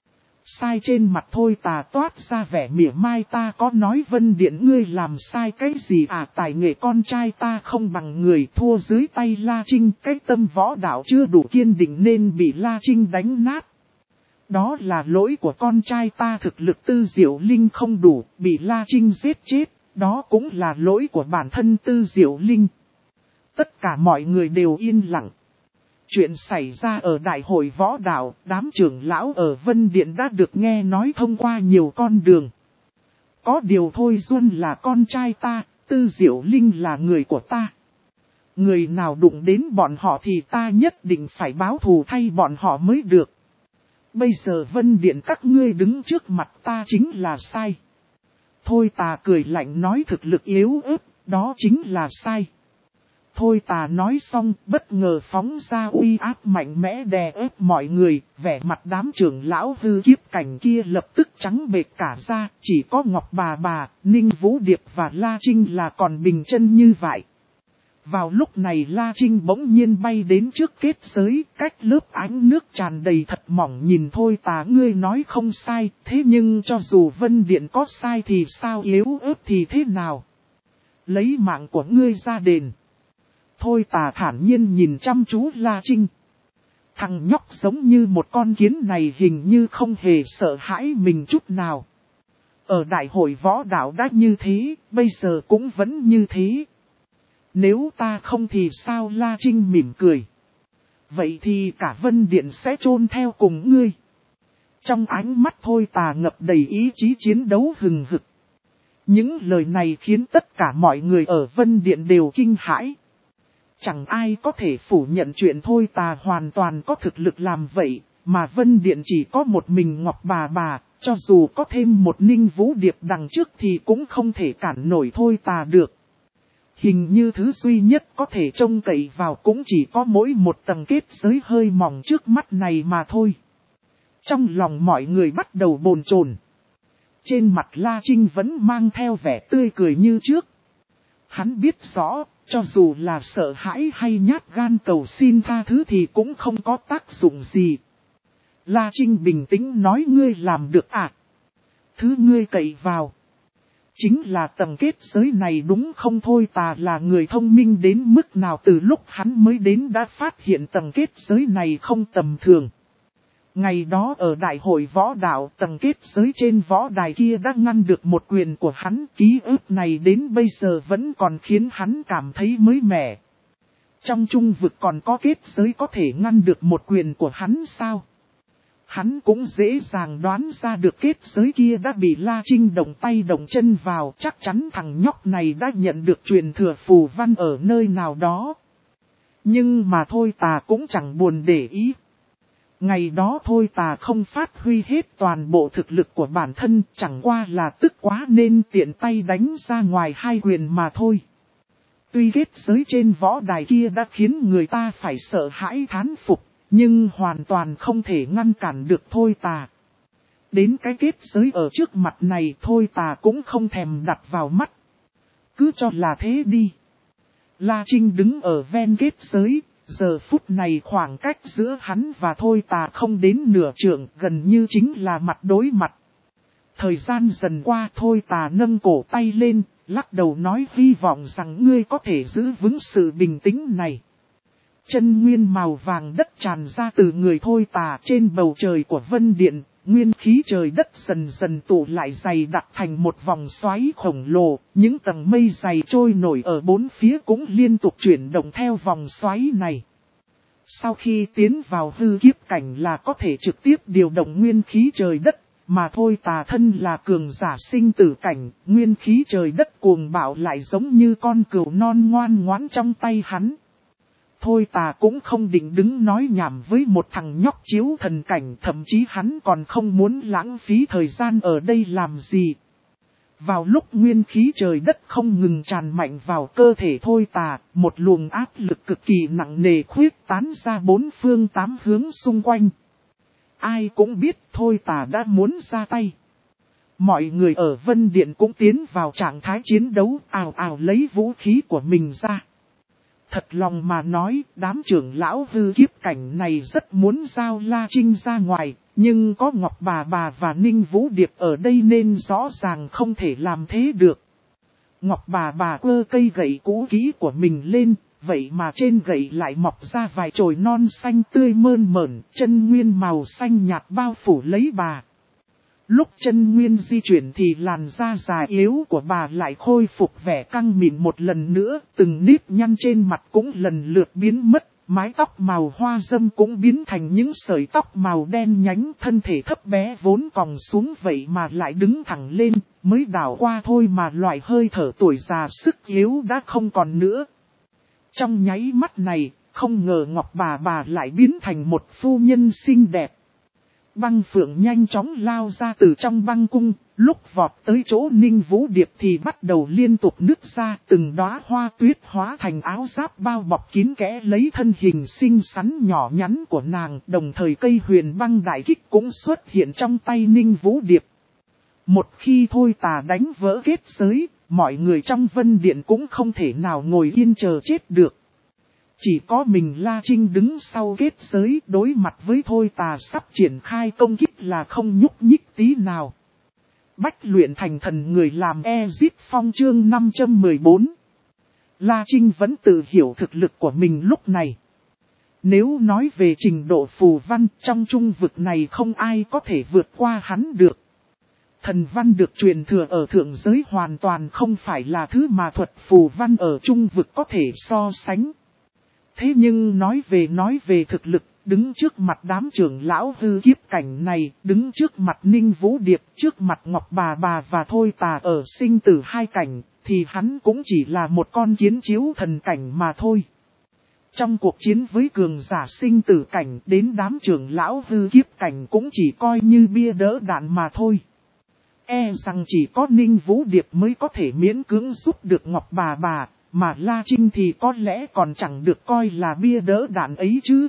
Sai trên mặt Thôi Tà toát ra vẻ mỉa mai, ta có nói Vân Điện ngươi làm sai cái gì à? Tài nghệ con trai ta không bằng người, thua dưới tay La Trinh, cái tâm võ đạo chưa đủ kiên định nên bị La Trinh đánh nát. Đó là lỗi của con trai ta, thực lực Tư Diệu Linh không đủ, bị La Trinh giết chết, đó cũng là lỗi của bản thân Tư Diệu Linh. Tất cả mọi người đều yên lặng. Chuyện xảy ra ở đại hội võ đạo, đám trưởng lão ở Vân Điện đã được nghe nói thông qua nhiều con đường. Có điều Thôi Duân là con trai ta, Tư Diệu Linh là người của ta. Người nào đụng đến bọn họ thì ta nhất định phải báo thù thay bọn họ mới được. Bây giờ Vân Điện các ngươi đứng trước mặt ta chính là sai. Thôi Tà cười lạnh nói, thực lực yếu ớt, đó chính là sai. Thôi Tà nói xong, bất ngờ phóng ra uy áp mạnh mẽ đè ép mọi người, vẻ mặt đám trưởng lão hư kiếp cảnh kia lập tức trắng bệch cả ra, chỉ có Ngọc Bà Bà, Ninh Vũ Điệp và La Trinh là còn bình chân như vậy. Vào lúc này La Trinh bỗng nhiên bay đến trước kết giới, cách lớp ánh nước tràn đầy thật mỏng nhìn Thôi Tà ngươi nói không sai, thế nhưng cho dù Vân Điện có sai thì sao yếu ớt thì thế nào? Lấy mạng của ngươi ra đền. Thôi Tà thản nhiên nhìn chăm chú La Trinh. Thằng nhóc giống như một con kiến này hình như không hề sợ hãi mình chút nào. Ở đại hội võ đạo đã như thế, bây giờ cũng vẫn như thế. Nếu ta không thì sao? La Trinh mỉm cười. Vậy thì cả Vân Điện sẽ chôn theo cùng ngươi. Trong ánh mắt Thôi Tà ngập đầy ý chí chiến đấu hừng hực. Những lời này khiến tất cả mọi người ở Vân Điện đều kinh hãi. Chẳng ai có thể phủ nhận chuyện Thôi Tà hoàn toàn có thực lực làm vậy, mà Vân Điện chỉ có một mình Ngọc Bà Bà, cho dù có thêm một Ninh Vũ Điệp đằng trước thì cũng không thể cản nổi Thôi Tà được. Hình như thứ duy nhất có thể trông cậy vào cũng chỉ có mỗi một tầng kết giới hơi mỏng trước mắt này mà thôi. Trong lòng mọi người bắt đầu bồn chồn. Trên mặt La Trinh vẫn mang theo vẻ tươi cười như trước. Hắn biết rõ, cho dù là sợ hãi hay nhát gan cầu xin tha thứ thì cũng không có tác dụng gì. La Trinh bình tĩnh nói ngươi làm được à? Thứ ngươi cậy vào chính là tầng kết giới này đúng không? Thôi Tà là người thông minh đến mức nào, từ lúc hắn mới đến đã phát hiện tầng kết giới này không tầm thường. Ngày đó ở đại hội võ đạo, tầng kết giới trên võ đài kia đã ngăn được một quyền của hắn, ký ức này đến bây giờ vẫn còn khiến hắn cảm thấy mới mẻ. Trong trung vực còn có kết giới có thể ngăn được một quyền của hắn sao? Hắn cũng dễ dàng đoán ra được kết giới kia đã bị La Trinh động tay động chân vào, chắc chắn thằng nhóc này đã nhận được truyền thừa phù văn ở nơi nào đó. Nhưng mà Thôi Tà cũng chẳng buồn để ý. Ngày đó Thôi Tà không phát huy hết toàn bộ thực lực của bản thân, chẳng qua là tức quá nên tiện tay đánh ra ngoài hai quyền mà thôi. Tuy kết giới trên võ đài kia đã khiến người ta phải sợ hãi thán phục, nhưng hoàn toàn không thể ngăn cản được Thôi Tà. Đến cái kết giới ở trước mặt này Thôi Tà cũng không thèm đặt vào mắt. Cứ cho là thế đi. La Trinh đứng ở ven kết giới, giờ phút này khoảng cách giữa hắn và Thôi Tà không đến nửa trượng, gần như chính là mặt đối mặt. Thời gian dần qua Thôi Tà nâng cổ tay lên, lắc đầu nói hy vọng rằng ngươi có thể giữ vững sự bình tĩnh này. Chân nguyên màu vàng đất tràn ra từ người Thôi Tà, trên bầu trời của Vân Điện, nguyên khí trời đất dần dần tụ lại dày đặc thành một vòng xoáy khổng lồ, những tầng mây dày trôi nổi ở bốn phía cũng liên tục chuyển động theo vòng xoáy này. Sau khi tiến vào hư kiếp cảnh là có thể trực tiếp điều động nguyên khí trời đất, mà Thôi Tà thân là cường giả sinh tử cảnh, nguyên khí trời đất cuồng bạo lại giống như con cừu non ngoan ngoãn trong tay hắn. Thôi Tà cũng không định đứng nói nhảm với một thằng nhóc chiếu thần cảnh, thậm chí hắn còn không muốn lãng phí thời gian ở đây làm gì. Vào lúc nguyên khí trời đất không ngừng tràn mạnh vào cơ thể Thôi Tà, một luồng áp lực cực kỳ nặng nề khuyết tán ra bốn phương tám hướng xung quanh. Ai cũng biết Thôi Tà đã muốn ra tay. Mọi người ở Vân Điện cũng tiến vào trạng thái chiến đấu, ào ào lấy vũ khí của mình ra. Thật lòng mà nói, đám trưởng lão hư kiếp cảnh này rất muốn giao La Trinh ra ngoài, nhưng có Ngọc Bà Bà và Ninh Vũ Điệp ở đây nên rõ ràng không thể làm thế được. Ngọc Bà Bà quơ cây gậy cũ kỹ của mình lên, vậy mà trên gậy lại mọc ra vài chồi non xanh tươi mơn mởn, chân nguyên màu xanh nhạt bao phủ lấy bà. Lúc chân nguyên di chuyển thì làn da già yếu của bà lại khôi phục vẻ căng mịn một lần nữa, từng nếp nhăn trên mặt cũng lần lượt biến mất, mái tóc màu hoa râm cũng biến thành những sợi tóc màu đen nhánh, thân thể thấp bé vốn còng xuống vậy mà lại đứng thẳng lên, mới đảo qua thôi mà loại hơi thở tuổi già sức yếu đã không còn nữa. Trong nháy mắt này, không ngờ Ngọc Bà Bà lại biến thành một phu nhân xinh đẹp. Băng phượng nhanh chóng lao ra từ trong băng cung, lúc vọt tới chỗ Ninh Vũ Điệp thì bắt đầu liên tục nứt ra, từng đóa hoa tuyết hóa thành áo giáp bao bọc kín kẽ lấy thân hình xinh xắn nhỏ nhắn của nàng, đồng thời cây huyền băng đại kích cũng xuất hiện trong tay Ninh Vũ Điệp. Một khi Thôi Tà đánh vỡ kết giới, mọi người trong Vân Điện cũng không thể nào ngồi yên chờ chết được. Chỉ có mình La Trinh đứng sau kết giới đối mặt với Thôi Tà sắp triển khai công kích là không nhúc nhích tí nào. Bách luyện thành thần người làm Ezip Phong chương năm trăm mười bốn. La Trinh vẫn tự hiểu thực lực của mình lúc này. Nếu nói về trình độ phù văn trong trung vực này không ai có thể vượt qua hắn được. Thần văn được truyền thừa ở thượng giới hoàn toàn không phải là thứ mà thuật phù văn ở trung vực có thể so sánh. Thế nhưng nói về nói về thực lực, đứng trước mặt đám trưởng lão hư kiếp cảnh này, đứng trước mặt Ninh Vũ Điệp, trước mặt Ngọc Bà Bà và Thôi Tà ở sinh tử hai cảnh, thì hắn cũng chỉ là một con kiến chiếu thần cảnh mà thôi. Trong cuộc chiến với cường giả sinh tử cảnh đến đám trưởng lão hư kiếp cảnh cũng chỉ coi như bia đỡ đạn mà thôi. E rằng chỉ có Ninh Vũ Điệp mới có thể miễn cưỡng giúp được Ngọc Bà Bà. Mà La Trinh thì có lẽ còn chẳng được coi là bia đỡ đạn ấy chứ.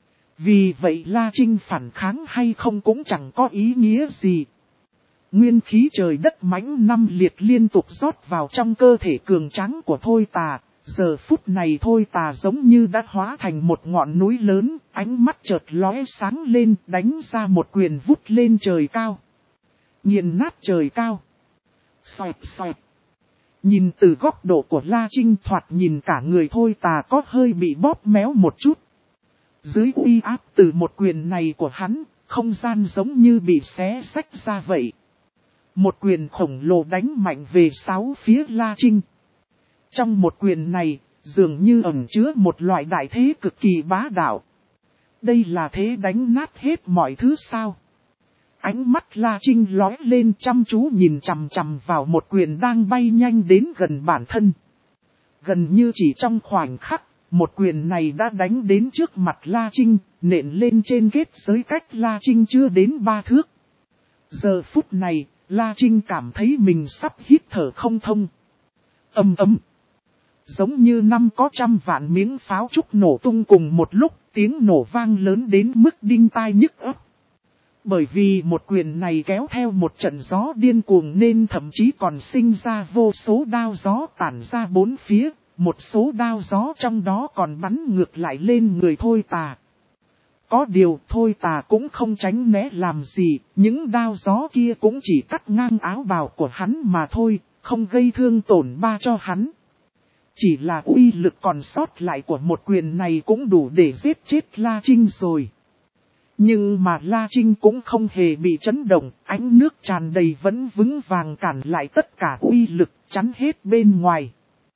Vì vậy La Trinh phản kháng hay không cũng chẳng có ý nghĩa gì. Nguyên khí trời đất mãnh năm liệt liên tục rót vào trong cơ thể cường tráng của Thôi Tà. Giờ phút này Thôi Tà giống như đã hóa thành một ngọn núi lớn, ánh mắt chợt lóe sáng lên, đánh ra một quyền vút lên trời cao. Nghiền nát trời cao. Xoẹt xoẹt. Nhìn từ góc độ của La Trinh thoạt nhìn cả người Thôi Tà có hơi bị bóp méo một chút. Dưới uy áp từ một quyền này của hắn, không gian giống như bị xé xách ra vậy. Một quyền khổng lồ đánh mạnh về sáu phía La Trinh. Trong một quyền này, dường như ẩn chứa một loại đại thế cực kỳ bá đạo. Đây là thế đánh nát hết mọi thứ sao? Ánh mắt La Trinh lóe lên chăm chú nhìn chằm chằm vào một quyền đang bay nhanh đến gần bản thân. Gần như chỉ trong khoảnh khắc, một quyền này đã đánh đến trước mặt La Trinh, nện lên trên kết giới cách La Trinh chưa đến ba thước. Giờ phút này, La Trinh cảm thấy mình sắp hít thở không thông. Ầm ầm. Giống như năm có trăm vạn miếng pháo trúc nổ tung cùng một lúc, tiếng nổ vang lớn đến mức đinh tai nhức óc. Bởi vì một quyền này kéo theo một trận gió điên cuồng nên thậm chí còn sinh ra vô số đao gió tản ra bốn phía, một số đao gió trong đó còn bắn ngược lại lên người Thôi Tà. Có điều Thôi Tà cũng không tránh né làm gì, những đao gió kia cũng chỉ cắt ngang áo bào của hắn mà thôi, không gây thương tổn ba cho hắn. Chỉ là uy lực còn sót lại của một quyền này cũng đủ để giết chết La Trinh rồi. Nhưng mà La Trinh cũng không hề bị chấn động, ánh nước tràn đầy vẫn vững vàng cản lại tất cả uy lực, chắn hết bên ngoài.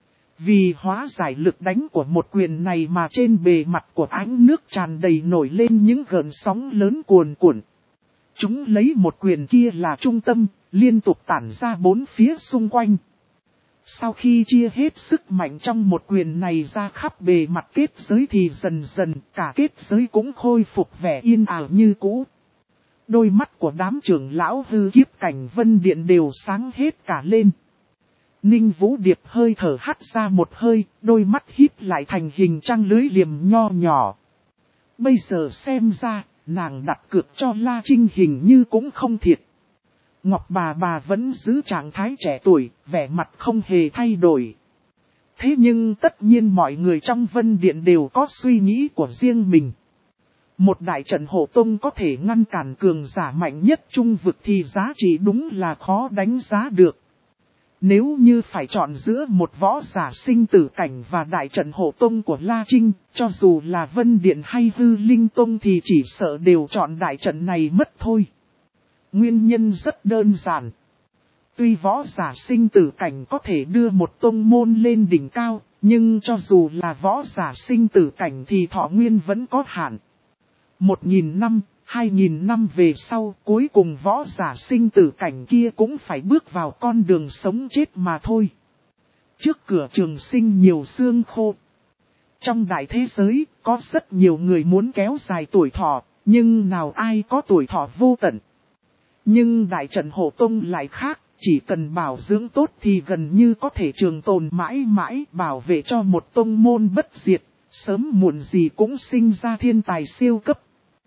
Vì hóa giải lực đánh của một quyền này mà trên bề mặt của ánh nước tràn đầy nổi lên những gợn sóng lớn cuồn cuộn. Chúng lấy một quyền kia là trung tâm, liên tục tản ra bốn phía xung quanh. Sau khi chia hết sức mạnh trong một quyền này ra khắp bề mặt kết giới thì dần dần cả kết giới cũng khôi phục vẻ yên ảo như cũ. Đôi mắt của đám trưởng lão hư kiếp cảnh Vân Điện đều sáng hết cả lên. Ninh Vũ Điệp hơi thở hắt ra một hơi, đôi mắt híp lại thành hình trăng lưới liềm nho nhỏ. Bây giờ xem ra, nàng đặt cược cho La Trinh hình như cũng không thiệt. Ngọc Bà Bà vẫn giữ trạng thái trẻ tuổi, vẻ mặt không hề thay đổi. Thế nhưng tất nhiên mọi người trong Vân Điện đều có suy nghĩ của riêng mình. Một đại trận hộ tông có thể ngăn cản cường giả mạnh nhất trung vực thì giá trị đúng là khó đánh giá được. Nếu như phải chọn giữa một võ giả sinh tử cảnh và đại trận hộ tông của La Trinh, cho dù là Vân Điện hay Hư Linh Tông thì chỉ sợ đều chọn đại trận này mất thôi. Nguyên nhân rất đơn giản. Tuy võ giả sinh tử cảnh có thể đưa một tông môn lên đỉnh cao, nhưng cho dù là võ giả sinh tử cảnh thì thọ nguyên vẫn có hạn. Một nghìn năm, hai nghìn năm về sau, cuối cùng võ giả sinh tử cảnh kia cũng phải bước vào con đường sống chết mà thôi. Trước cửa trường sinh nhiều xương khô. Trong đại thế giới, có rất nhiều người muốn kéo dài tuổi thọ, Nhưng nào ai có tuổi thọ vô tận. Nhưng đại trận hộ tông lại khác, chỉ cần bảo dưỡng tốt thì gần như có thể trường tồn mãi mãi, bảo vệ cho một tông môn bất diệt, sớm muộn gì cũng sinh ra thiên tài siêu cấp.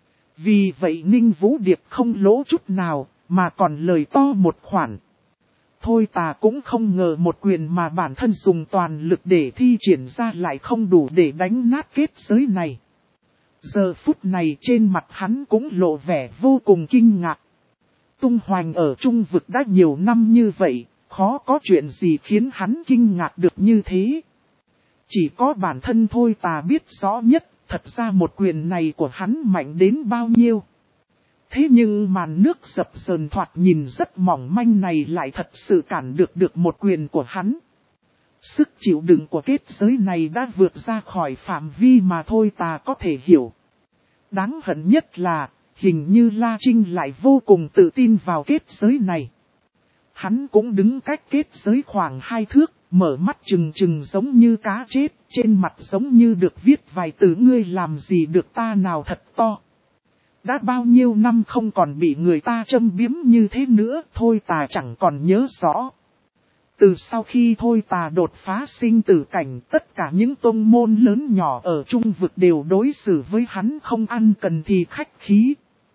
Vì vậy Ninh Vũ Điệp không lỗ chút nào, mà còn lời to một khoản. Thôi ta cũng không ngờ một quyền mà bản thân dùng toàn lực để thi triển ra lại không đủ để đánh nát kết giới này. Giờ phút này trên mặt hắn cũng lộ vẻ vô cùng kinh ngạc. Tung hoành ở trung vực đã nhiều năm như vậy, khó có chuyện gì khiến hắn kinh ngạc được như thế. Chỉ có bản thân thôi ta biết rõ nhất, thật ra một quyền này của hắn mạnh đến bao nhiêu. Thế nhưng màn nước dập dờn thoạt nhìn rất mỏng manh này lại thật sự cản được được một quyền của hắn. Sức chịu đựng của kết giới này đã vượt ra khỏi phạm vi mà thôi ta có thể hiểu. Đáng hận nhất là, hình như La Trinh lại vô cùng tự tin vào kết giới này. Hắn cũng đứng cách kết giới khoảng hai thước, mở mắt trừng trừng giống như cá chết, trên mặt giống như được viết vài từ ngươi làm gì được ta nào thật to. Đã bao nhiêu năm không còn bị người ta châm biếm như thế nữa, thôi ta chẳng còn nhớ rõ. Từ sau khi thôi ta đột phá sinh tử cảnh, tất cả những tông môn lớn nhỏ ở trung vực đều đối xử với hắn không ăn cần thì khách khí.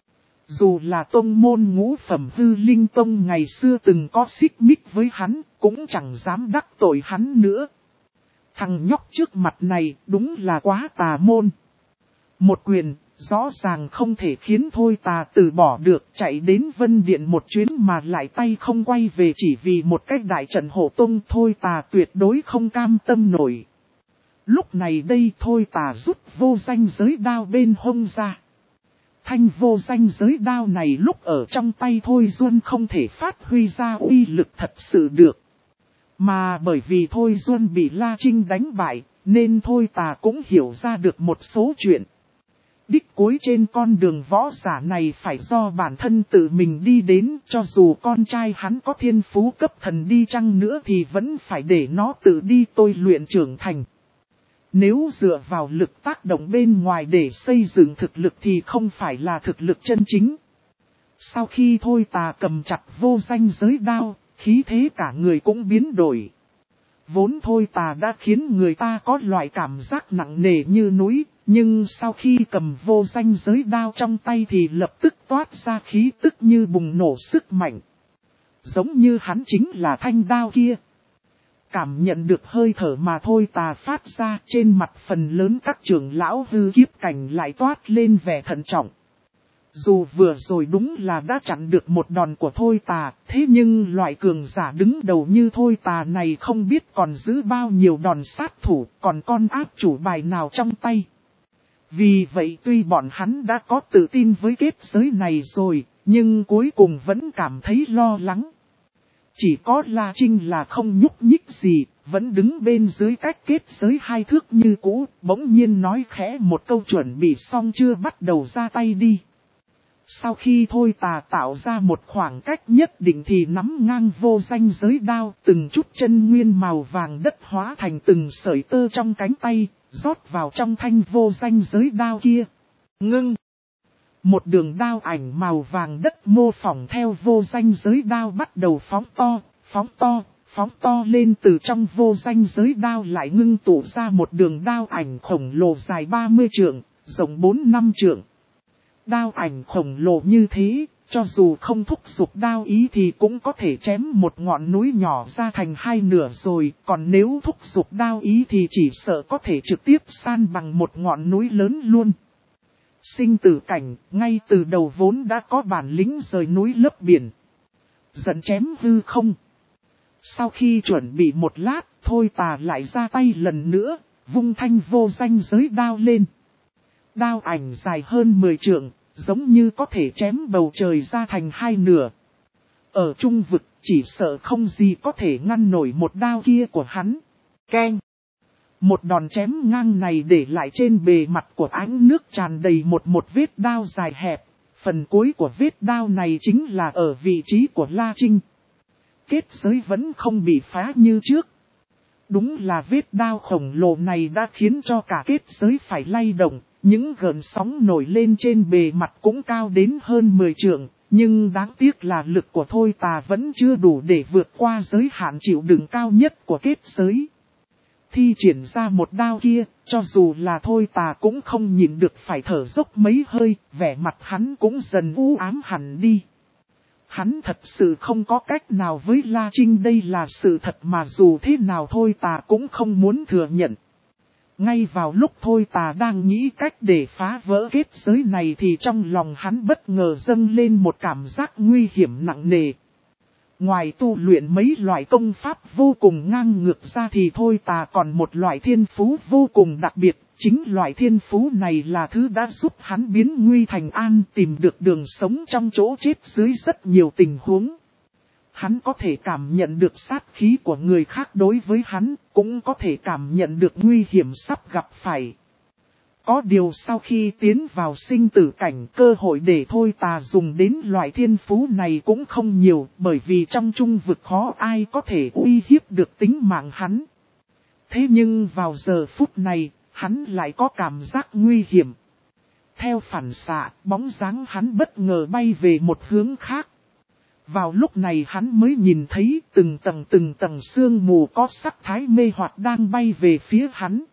Dù là tông môn ngũ phẩm hư linh tông ngày xưa từng có xích mích với hắn, cũng chẳng dám đắc tội hắn nữa. Thằng nhóc trước mặt này đúng là quá tà môn. Một quyền, rõ ràng không thể khiến thôi ta từ bỏ được, chạy đến Vân Điện một chuyến mà lại tay không quay về chỉ vì một cách đại trận hộ tông, thôi ta tuyệt đối không cam tâm nổi. Lúc này đây thôi ta rút vô danh giới đao bên hông ra. Thanh vô danh giới đao này lúc ở trong tay thôi Duân không thể phát huy ra uy lực thật sự được. Mà bởi vì thôi Duân bị La Trinh đánh bại, nên thôi ta cũng hiểu ra được một số chuyện. Đích cuối trên con đường võ giả này phải do bản thân tự mình đi đến, cho dù con trai hắn có thiên phú cấp thần đi chăng nữa thì vẫn phải để nó tự đi tôi luyện trưởng thành. Nếu dựa vào lực tác động bên ngoài để xây dựng thực lực thì không phải là thực lực chân chính. Sau khi thôi ta cầm chặt vô danh giới đao, khí thế cả người cũng biến đổi. Vốn thôi ta đã khiến người ta có loại cảm giác nặng nề như núi, nhưng sau khi cầm vô danh giới đao trong tay thì lập tức toát ra khí tức như bùng nổ sức mạnh. Giống như hắn chính là thanh đao kia. Cảm nhận được hơi thở mà thôi ta phát ra, trên mặt phần lớn các trưởng lão hư kiếp cảnh lại toát lên vẻ thận trọng. Dù vừa rồi đúng là đã chặn được một đòn của thôi tà, thế nhưng loại cường giả đứng đầu như thôi tà này không biết còn giữ bao nhiêu đòn sát thủ, còn con áp chủ bài nào trong tay. Vì vậy tuy bọn hắn đã có tự tin với kết giới này rồi, nhưng cuối cùng vẫn cảm thấy lo lắng. Chỉ có La Trinh là không nhúc nhích gì, vẫn đứng bên dưới cách kết giới hai thước như cũ, bỗng nhiên nói khẽ một câu chuẩn bị xong chưa bắt đầu ra tay đi. Sau khi thôi tà tạo ra một khoảng cách nhất định thì nắm ngang vô danh giới đao, từng chút chân nguyên màu vàng đất hóa thành từng sợi tơ trong cánh tay, rót vào trong thanh vô danh giới đao kia. Ngưng! Một đường đao ảnh màu vàng đất mô phỏng theo vô danh giới đao bắt đầu phóng to, phóng to, phóng to lên, từ trong vô danh giới đao lại ngưng tụ ra một đường đao ảnh khổng lồ dài ba mươi trượng, rộng bốn năm trượng. Đao ảnh khổng lồ như thế, cho dù không thúc giục đao ý thì cũng có thể chém một ngọn núi nhỏ ra thành hai nửa rồi, còn nếu thúc giục đao ý thì chỉ sợ có thể trực tiếp san bằng một ngọn núi lớn luôn. Sinh tử cảnh, ngay từ đầu vốn đã có bản lĩnh rời núi lấp biển. Dẫn chém hư không. Sau khi chuẩn bị một lát, thôi tà lại ra tay lần nữa, vung thanh vô danh giới đao lên. Đao ảnh dài hơn mười trượng, giống như có thể chém bầu trời ra thành hai nửa. Ở trung vực, chỉ sợ không gì có thể ngăn nổi một đao kia của hắn. Keng! Một đòn chém ngang này để lại trên bề mặt của ánh nước tràn đầy một một vết đao dài hẹp. Phần cuối của vết đao này chính là ở vị trí của La Trinh. Kết giới vẫn không bị phá như trước. Đúng là vết đao khổng lồ này đã khiến cho cả kết giới phải lay động, Những gợn sóng nổi lên trên bề mặt cũng cao đến hơn mười trượng, nhưng đáng tiếc là lực của Thôi Tà vẫn chưa đủ để vượt qua giới hạn chịu đựng cao nhất của kết giới. Thi triển ra một đao kia, cho dù là Thôi Tà cũng không nhịn được phải thở dốc mấy hơi, vẻ mặt hắn cũng dần u ám hẳn đi. Hắn thật sự không có cách nào với La Trinh, đây là sự thật mà dù thế nào Thôi Tà cũng không muốn thừa nhận. Ngay vào lúc Thôi Tà đang nghĩ cách để phá vỡ kết giới này thì trong lòng hắn bất ngờ dâng lên một cảm giác nguy hiểm nặng nề. Ngoài tu luyện mấy loại công pháp vô cùng ngang ngược ra thì Thôi Tà còn một loại thiên phú vô cùng đặc biệt. Chính loại thiên phú này là thứ đã giúp hắn biến nguy thành an, tìm được đường sống trong chỗ chết dưới rất nhiều tình huống. Hắn có thể cảm nhận được sát khí của người khác đối với hắn, cũng có thể cảm nhận được nguy hiểm sắp gặp phải. Có điều sau khi tiến vào sinh tử cảnh, cơ hội để Thôi Tà dùng đến loại thiên phú này cũng không nhiều, bởi vì trong trung vực khó ai có thể uy hiếp được tính mạng hắn. Thế nhưng vào giờ phút này, hắn lại có cảm giác nguy hiểm. Theo phản xạ, bóng dáng hắn bất ngờ bay về một hướng khác. Vào lúc này hắn mới nhìn thấy từng tầng từng tầng sương mù có sắc thái mê hoặc đang bay về phía hắn.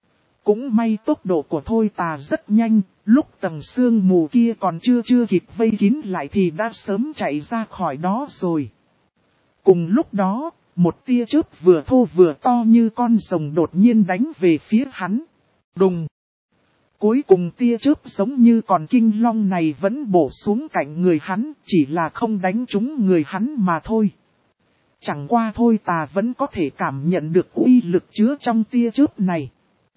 Cũng may tốc độ của Thôi Tà rất nhanh, lúc tầng sương mù kia còn chưa chưa kịp vây kín lại thì đã sớm chạy ra khỏi đó rồi. Cùng lúc đó, một tia chớp vừa thô vừa to như con rồng đột nhiên đánh về phía hắn. Đùng! Cuối cùng tia chớp giống như còn kinh long này vẫn bổ xuống cạnh người hắn, chỉ là không đánh trúng người hắn mà thôi. Chẳng qua Thôi Tà vẫn có thể cảm nhận được uy lực chứa trong tia chớp này.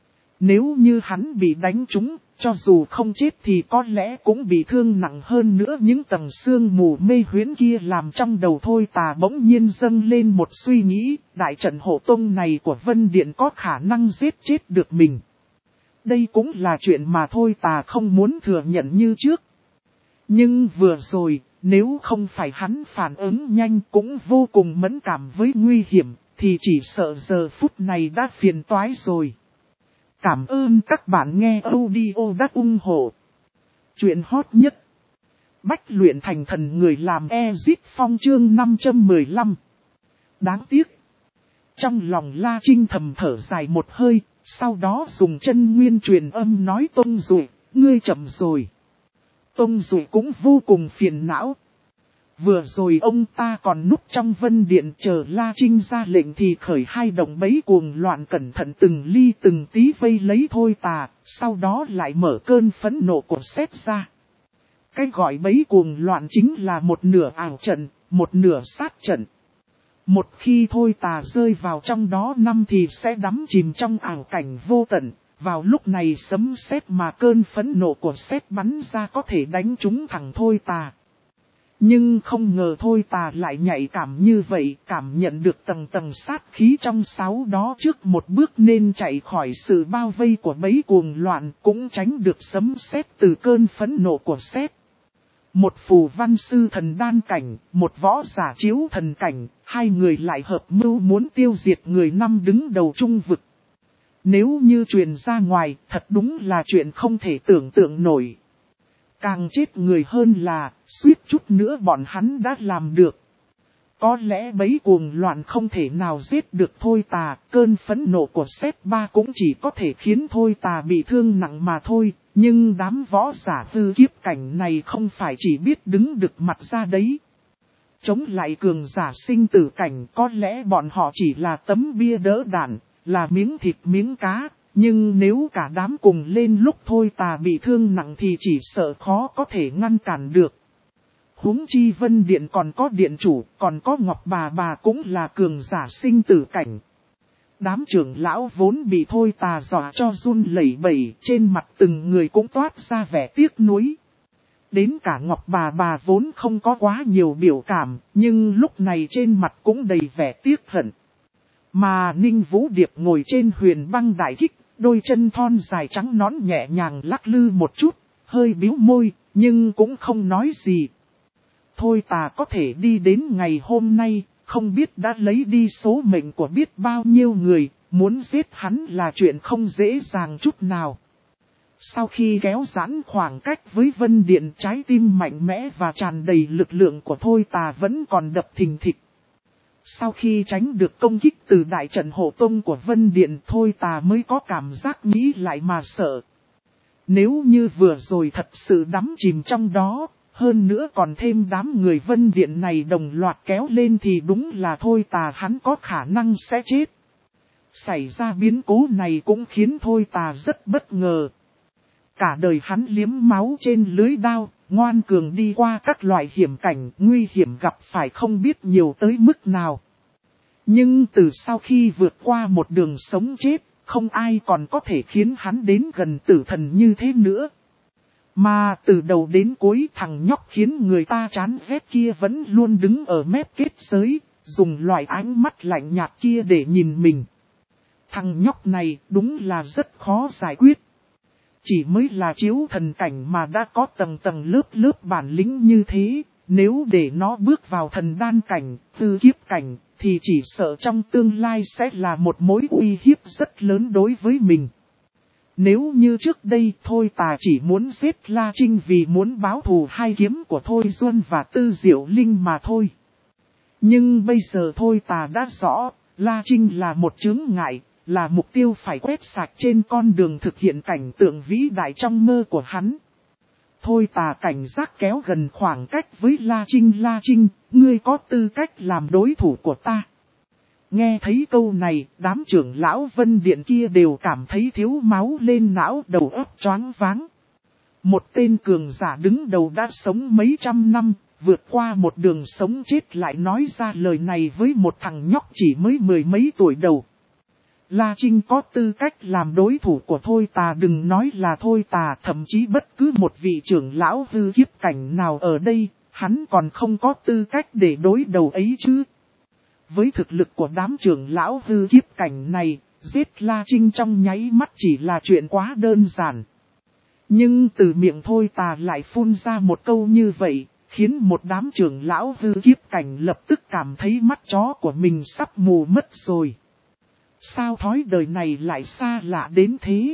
Nếu như hắn bị đánh trúng, cho dù không chết thì có lẽ cũng bị thương nặng hơn nữa. Những tầng sương mù mê huyễn kia làm trong đầu Thôi Tà bỗng nhiên dâng lên một suy nghĩ, đại trận hộ tông này của Vân Điện có khả năng giết chết được mình. Đây cũng là chuyện mà Thôi Tà không muốn thừa nhận như trước. Nhưng vừa rồi, nếu không phải hắn phản ứng nhanh cũng vô cùng mẫn cảm với nguy hiểm, thì chỉ sợ giờ phút này đã phiền toái rồi. Cảm ơn các bạn nghe audio đắt ủng hộ. Chuyện hot nhất. Bách luyện thành thần người làm Exit Phong chương năm trăm mười lăm. Đáng tiếc. Trong lòng La Trinh thầm thở dài một hơi, sau đó dùng chân nguyên truyền âm nói Tông Dụ, ngươi chậm rồi. Tông Dụ cũng vô cùng phiền não. Vừa rồi ông ta còn núp trong Vân Điện chờ La Trinh ra lệnh thì khởi hai động bẫy cuồng loạn cẩn thận từng ly từng tí vây lấy Thôi Tà, sau đó lại mở cơn phẫn nộ của sét ra. Cái gọi bẫy cuồng loạn chính là một nửa ảo trận, một nửa sát trận. Một khi Thôi Tà rơi vào trong đó năm thì sẽ đắm chìm trong ảo cảnh vô tận, vào lúc này sấm sét mà cơn phẫn nộ của sét bắn ra có thể đánh trúng thẳng Thôi Tà. Nhưng không ngờ Thôi Tà lại nhạy cảm như vậy, cảm nhận được tầng tầng sát khí trong sáu đó trước một bước nên chạy khỏi sự bao vây của bẫy cuồng loạn, cũng tránh được sấm sét từ cơn phẫn nộ của sét. Một phù văn sư thần đan cảnh, một võ giả chiếu thần cảnh, hai người lại hợp mưu muốn tiêu diệt người năm đứng đầu trung vực. Nếu như truyền ra ngoài, thật đúng là chuyện không thể tưởng tượng nổi. Càng chết người hơn là, suýt chút nữa bọn hắn đã làm được. Có lẽ bấy cuồng loạn không thể nào giết được Thôi Tà, cơn phẫn nộ của sét ba cũng chỉ có thể khiến Thôi Tà bị thương nặng mà thôi. Nhưng đám võ giả tư kiếp cảnh này không phải chỉ biết đứng được mặt ra đấy. Chống lại cường giả sinh tử cảnh có lẽ bọn họ chỉ là tấm bia đỡ đạn, là miếng thịt miếng cá. Nhưng nếu cả đám cùng lên lúc Thôi Tà bị thương nặng thì chỉ sợ khó có thể ngăn cản được. Huống chi Vân Điện còn có điện chủ, còn có Ngọc Bà Bà cũng là cường giả sinh tử cảnh. Đám trưởng lão vốn bị Thôi Tà dọa cho run lẩy bẩy, trên mặt từng người cũng toát ra vẻ tiếc nuối. Đến cả Ngọc Bà Bà vốn không có quá nhiều biểu cảm, nhưng lúc này trên mặt cũng đầy vẻ tiếc hận. Mà Ninh Vũ Điệp ngồi trên huyền băng đại kích, đôi chân thon dài trắng nõn nhẹ nhàng lắc lư một chút, hơi bĩu môi, nhưng cũng không nói gì. Thôi Tà có thể đi đến ngày hôm nay, không biết đã lấy đi số mệnh của biết bao nhiêu người, muốn giết hắn là chuyện không dễ dàng chút nào. Sau khi kéo giãn khoảng cách với Vân Điện, trái tim mạnh mẽ và tràn đầy lực lượng của Thôi Tà vẫn còn đập thình thịch. Sau khi tránh được công kích từ đại trận hộ tông của Vân Điện, Thôi Tà mới có cảm giác nghĩ lại mà sợ. Nếu như vừa rồi thật sự đắm chìm trong đó, hơn nữa còn thêm đám người Vân Điện này đồng loạt kéo lên thì đúng là Thôi Tà hắn có khả năng sẽ chết. Xảy ra biến cố này cũng khiến Thôi Tà rất bất ngờ. Cả đời hắn liếm máu trên lưới đao, ngoan cường đi qua các loại hiểm cảnh, nguy hiểm gặp phải không biết nhiều tới mức nào. Nhưng từ sau khi vượt qua một đường sống chết, không ai còn có thể khiến hắn đến gần tử thần như thế nữa. Mà từ đầu đến cuối thằng nhóc khiến người ta chán ghét kia vẫn luôn đứng ở mép kết giới, dùng loại ánh mắt lạnh nhạt kia để nhìn mình. Thằng nhóc này đúng là rất khó giải quyết. Chỉ mới là chiếu thần cảnh mà đã có tầng tầng lớp lớp bản lĩnh như thế, nếu để nó bước vào thần đan cảnh, tư kiếp cảnh, thì chỉ sợ trong tương lai sẽ là một mối uy hiếp rất lớn đối với mình. Nếu như trước đây Thôi Tà chỉ muốn giết La Trinh vì muốn báo thù hai kiếm của Thôi Duân và Tư Diệu Linh mà thôi. Nhưng bây giờ Thôi Tà đã rõ, La Trinh là một chướng ngại, là mục tiêu phải quét sạch trên con đường thực hiện cảnh tượng vĩ đại trong mơ của hắn. Thôi Tà cảnh giác kéo gần khoảng cách với La Trinh. La Trinh, ngươi có tư cách làm đối thủ của ta. Nghe thấy câu này, đám trưởng lão Vân Điện kia đều cảm thấy thiếu máu lên não, đầu óc choáng váng. Một tên cường giả đứng đầu đã sống mấy trăm năm, vượt qua một đường sống chết lại nói ra lời này với một thằng nhóc chỉ mới mười mấy tuổi đầu. La Trinh có tư cách làm đối thủ của Thôi Tà, đừng nói là Thôi Tà, thậm chí bất cứ một vị trưởng lão hư kiếp cảnh nào ở đây, hắn còn không có tư cách để đối đầu ấy chứ. Với thực lực của đám trưởng lão hư kiếp cảnh này, giết La Trinh trong nháy mắt chỉ là chuyện quá đơn giản. Nhưng từ miệng Thôi Tà lại phun ra một câu như vậy, khiến một đám trưởng lão hư kiếp cảnh lập tức cảm thấy mắt chó của mình sắp mù mất rồi. Sao thói đời này lại xa lạ đến thế?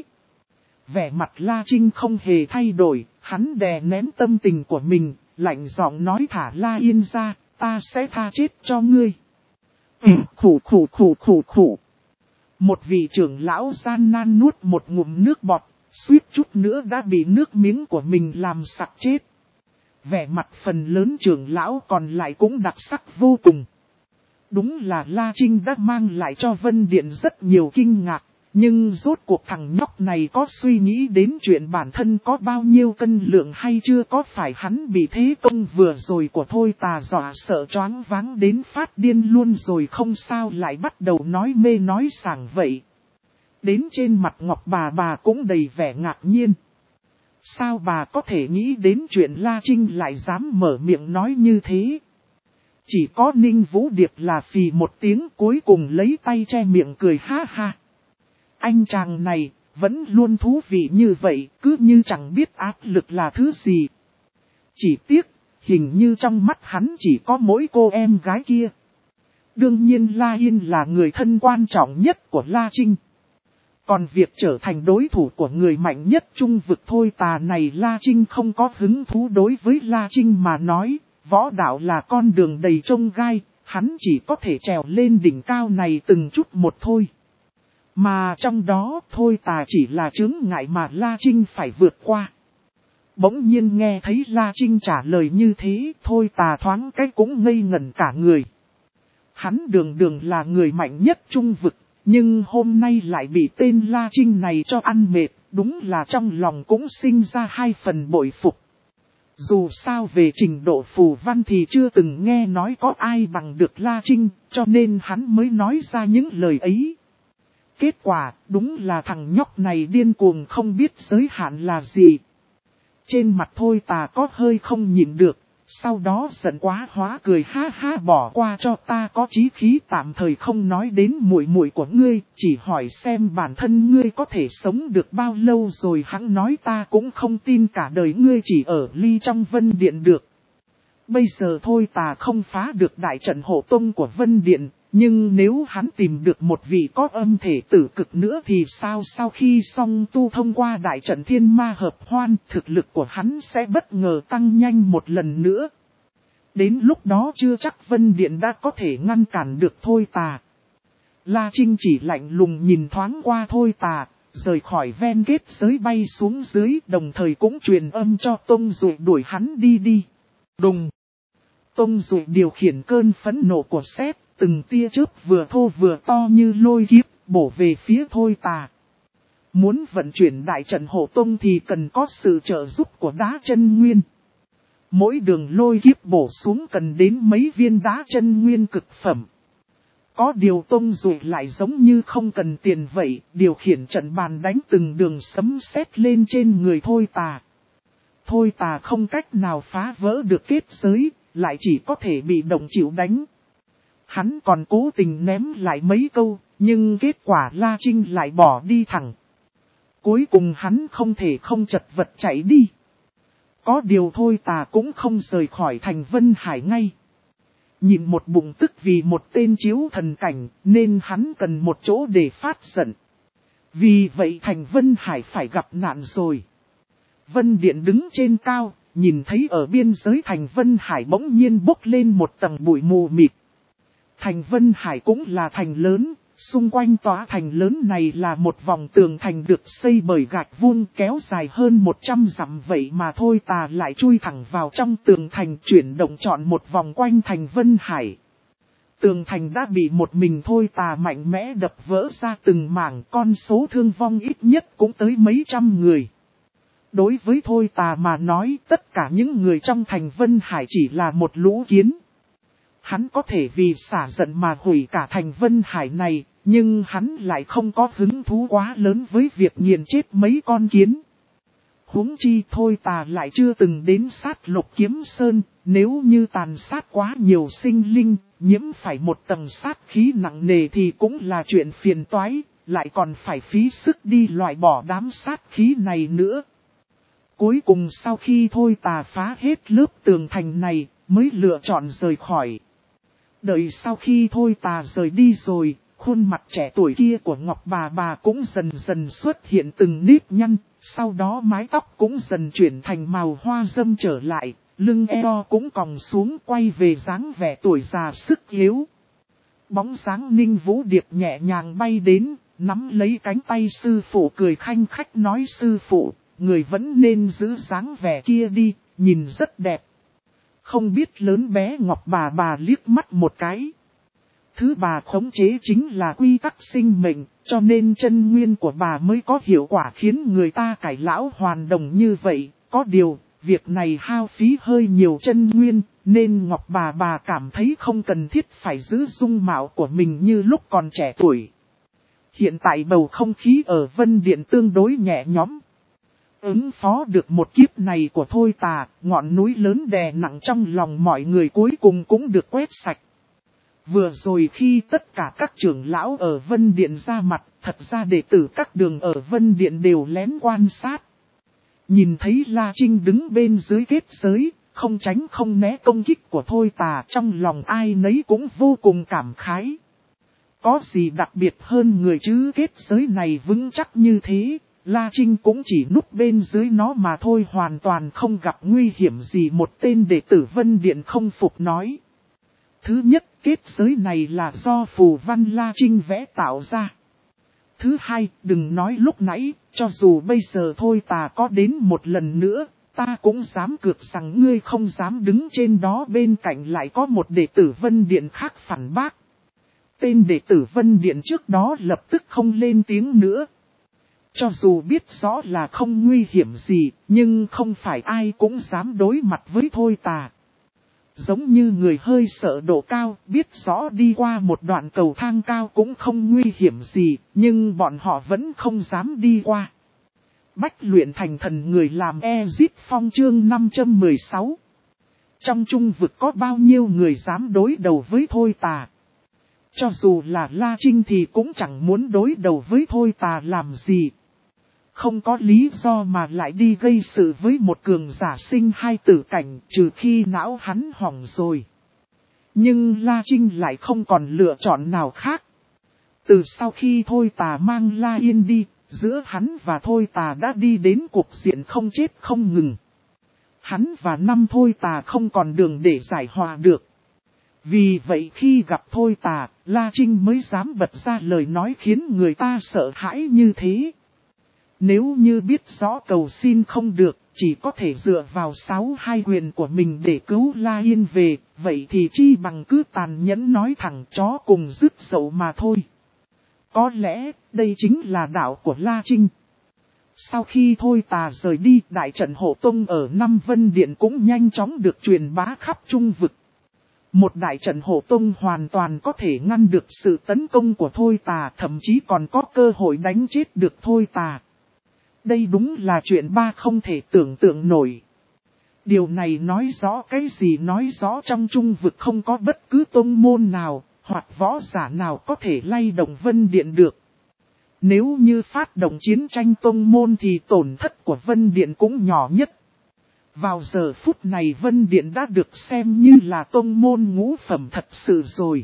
Vẻ mặt La Trinh không hề thay đổi, hắn đè nén tâm tình của mình, lạnh giọng nói thả La Yên ra, ta sẽ tha chết cho ngươi. Ừ, khủ khủ khủ khủ khủ. Một vị trưởng lão gian nan nuốt một ngụm nước bọt, suýt chút nữa đã bị nước miếng của mình làm sặc chết. Vẻ mặt phần lớn trưởng lão còn lại cũng đặc sắc vô cùng. Đúng là La Trinh đã mang lại cho Vân Điện rất nhiều kinh ngạc, nhưng rốt cuộc thằng nhóc này có suy nghĩ đến chuyện bản thân có bao nhiêu cân lượng hay chưa, có phải hắn bị thế công vừa rồi của Thôi Tà dọa sợ choáng váng đến phát điên luôn rồi không, sao lại bắt đầu nói mê nói sảng vậy. Đến trên mặt Ngọc bà bà cũng đầy vẻ ngạc nhiên. Sao bà có thể nghĩ đến chuyện La Trinh lại dám mở miệng nói như thế? Chỉ có Ninh Vũ Điệp là phì một tiếng cuối cùng lấy tay che miệng cười ha ha. Anh chàng này vẫn luôn thú vị như vậy, cứ như chẳng biết áp lực là thứ gì. Chỉ tiếc, hình như trong mắt hắn chỉ có mỗi cô em gái kia. Đương nhiên La Yên là người thân quan trọng nhất của La Trinh. Còn việc trở thành đối thủ của người mạnh nhất trung vực Thôi Tà này, La Trinh không có hứng thú. Đối với La Trinh mà nói, võ đạo là con đường đầy chông gai, hắn chỉ có thể trèo lên đỉnh cao này từng chút một thôi. Mà trong đó Thôi Tà chỉ là chướng ngại mà La Trinh phải vượt qua. Bỗng nhiên nghe thấy La Trinh trả lời như thế, Thôi Tà thoáng cái cũng ngây ngẩn cả người. Hắn đường đường là người mạnh nhất trung vực, nhưng hôm nay lại bị tên La Trinh này cho ăn mệt, đúng là trong lòng cũng sinh ra hai phần bội phục. Dù sao về trình độ phù văn thì chưa từng nghe nói có ai bằng được La Trinh, cho nên hắn mới nói ra những lời ấy. Kết quả, đúng là thằng nhóc này điên cuồng không biết giới hạn là gì. Trên mặt Thôi Tà có hơi không nhịn được, sau đó giận quá hóa cười ha ha, bỏ qua cho ta, có chí khí tạm thời không nói đến muội muội của ngươi, chỉ hỏi xem bản thân ngươi có thể sống được bao lâu rồi. Hắn nói ta cũng không tin cả đời ngươi chỉ ở ly trong Vân Điện được. Bây giờ Thôi Tà không phá được đại trận hộ tông của Vân Điện, Nhưng nếu hắn tìm được một vị có âm thể tử cực nữa thì sao? Sau khi xong tu thông qua đại trận thiên ma hợp hoan, thực lực của hắn sẽ bất ngờ tăng nhanh một lần nữa. Đến lúc đó chưa chắc Vân Điện đã có thể ngăn cản được Thôi Tà. La Trinh chỉ lạnh lùng nhìn thoáng qua Thôi Tà, rời khỏi ven kết giới bay xuống dưới, đồng thời cũng truyền âm cho Tông Dụ đuổi hắn đi đi. Đùng! Tông Dụ điều khiển cơn phẫn nộ của sét, từng tia chớp vừa thô vừa to như lôi kiếp, bổ về phía Thôi Tà. Muốn vận chuyển đại trận hộ tông thì cần có sự trợ giúp của đá chân nguyên. Mỗi đường lôi kiếp bổ xuống cần đến mấy viên đá chân nguyên cực phẩm. Có điều Tông Dụ lại giống như không cần tiền vậy, điều khiển trận bàn đánh từng đường sấm sét lên trên người Thôi Tà. Thôi Tà không cách nào phá vỡ được kết giới, lại chỉ có thể bị động chịu đánh. Hắn còn cố tình ném lại mấy câu, nhưng kết quả La Trinh lại bỏ đi thẳng. Cuối cùng hắn không thể không chật vật chạy đi. Có điều Thôi Tà cũng không rời khỏi thành Vân Hải ngay. Nhìn một bụng tức vì một tên chiếu thần cảnh, nên hắn cần một chỗ để phát giận. Vì vậy thành Vân Hải phải gặp nạn rồi. Vân Điện đứng trên cao, nhìn thấy ở biên giới thành Vân Hải bỗng nhiên bốc lên một tầng bụi mù mịt. Thành Vân Hải cũng là thành lớn, xung quanh tòa thành lớn này là một vòng tường thành được xây bởi gạch vuông kéo dài hơn một trăm dặm, vậy mà Thôi Tà lại chui thẳng vào trong tường thành, chuyển động trọn một vòng quanh thành Vân Hải. Tường thành đã bị một mình Thôi Tà mạnh mẽ đập vỡ ra từng mảng, con số thương vong ít nhất cũng tới mấy trăm người. Đối với Thôi Tà mà nói, tất cả những người trong thành Vân Hải chỉ là một lũ kiến. Hắn có thể vì xả giận mà hủy cả thành Vân Hải này, nhưng hắn lại không có hứng thú quá lớn với việc nghiền chết mấy con kiến. Huống chi Thôi Tà lại chưa từng đến sát Lục Kiếm Sơn, nếu như tàn sát quá nhiều sinh linh, nhiễm phải một tầng sát khí nặng nề thì cũng là chuyện phiền toái, lại còn phải phí sức đi loại bỏ đám sát khí này nữa. Cuối cùng sau khi Thôi Tà phá hết lớp tường thành này, mới lựa chọn rời khỏi. Đợi sau khi Thôi Tà rời đi rồi, khuôn mặt trẻ tuổi kia của Ngọc bà bà cũng dần dần xuất hiện từng nếp nhăn, sau đó mái tóc cũng dần chuyển thành màu hoa râm trở lại, lưng eo cũng còng xuống quay về dáng vẻ tuổi già sức yếu. Bóng dáng Ninh Vũ Điệp nhẹ nhàng bay đến, nắm lấy cánh tay sư phụ cười khanh khách nói: sư phụ, người vẫn nên giữ dáng vẻ kia đi, nhìn rất đẹp. Không biết lớn bé Ngọc bà bà liếc mắt một cái. Thứ bà khống chế chính là quy tắc sinh mệnh, cho nên chân nguyên của bà mới có hiệu quả khiến người ta cải lão hoàn đồng như vậy. Có điều, việc này hao phí hơi nhiều chân nguyên, nên Ngọc bà bà cảm thấy không cần thiết phải giữ dung mạo của mình như lúc còn trẻ tuổi. Hiện tại bầu không khí ở Vân Điện tương đối nhẹ nhõm. Ứng phó được một kiếp này của Thôi Tà, ngọn núi lớn đè nặng trong lòng mọi người cuối cùng cũng được quét sạch. Vừa rồi khi tất cả các trưởng lão ở Vân Điện ra mặt, thật ra đệ tử các đường ở Vân Điện đều lén quan sát. Nhìn thấy La Trinh đứng bên dưới kết giới, không tránh không né công kích của Thôi Tà, trong lòng ai nấy cũng vô cùng cảm khái. Có gì đặc biệt hơn người chứ, kết giới này vững chắc như thế. La Trinh cũng chỉ núp bên dưới nó mà thôi, hoàn toàn không gặp nguy hiểm gì, một tên đệ tử Vân Điện không phục nói. Thứ nhất, kết giới này là do phù văn La Trinh vẽ tạo ra. Thứ hai, đừng nói lúc nãy, cho dù bây giờ Thôi Tà có đến một lần nữa, ta cũng dám cược rằng ngươi không dám đứng trên đó. Bên cạnh lại có một đệ tử Vân Điện khác phản bác. Tên đệ tử Vân Điện trước đó lập tức không lên tiếng nữa. Cho dù biết rõ là không nguy hiểm gì, nhưng không phải ai cũng dám đối mặt với Thôi Tà. Giống như người hơi sợ độ cao, biết rõ đi qua một đoạn cầu thang cao cũng không nguy hiểm gì, nhưng bọn họ vẫn không dám đi qua. Bách luyện thành thần người làm Ezip Phong chương năm trăm mười sáu. Trong trung vực có bao nhiêu người dám đối đầu với Thôi Tà? Cho dù là La Trinh thì cũng chẳng muốn đối đầu với Thôi Tà làm gì. Không có lý do mà lại đi gây sự với một cường giả sinh hai tử cảnh, trừ khi não hắn hỏng rồi. Nhưng La Trinh lại không còn lựa chọn nào khác. Từ sau khi Thôi Tà mang La Yên đi, giữa hắn và Thôi Tà đã đi đến cuộc diện không chết không ngừng. Hắn và năm Thôi Tà không còn đường để giải hòa được. Vì vậy khi gặp Thôi Tà, La Trinh mới dám bật ra lời nói khiến người ta sợ hãi như thế. Nếu như biết rõ cầu xin không được, chỉ có thể dựa vào sáu hai quyền của mình để cứu La Yên về, vậy thì chi bằng cứ tàn nhẫn nói thẳng chó cùng dứt dậu mà thôi. Có lẽ, đây chính là đạo của La Trinh. Sau khi Thôi Tà rời đi, đại trận hộ tông ở Năm Vân Điện cũng nhanh chóng được truyền bá khắp trung vực. Một đại trận hộ tông hoàn toàn có thể ngăn được sự tấn công của Thôi Tà, thậm chí còn có cơ hội đánh chết được Thôi Tà. Đây đúng là chuyện ba không thể tưởng tượng nổi. Điều này nói rõ cái gì? Nói rõ trong trung vực không có bất cứ tông môn nào, hoặc võ giả nào có thể lay động Vân Điện được. Nếu như phát động chiến tranh tông môn thì tổn thất của Vân Điện cũng nhỏ nhất. Vào giờ phút này Vân Điện đã được xem như là tông môn ngũ phẩm thật sự rồi.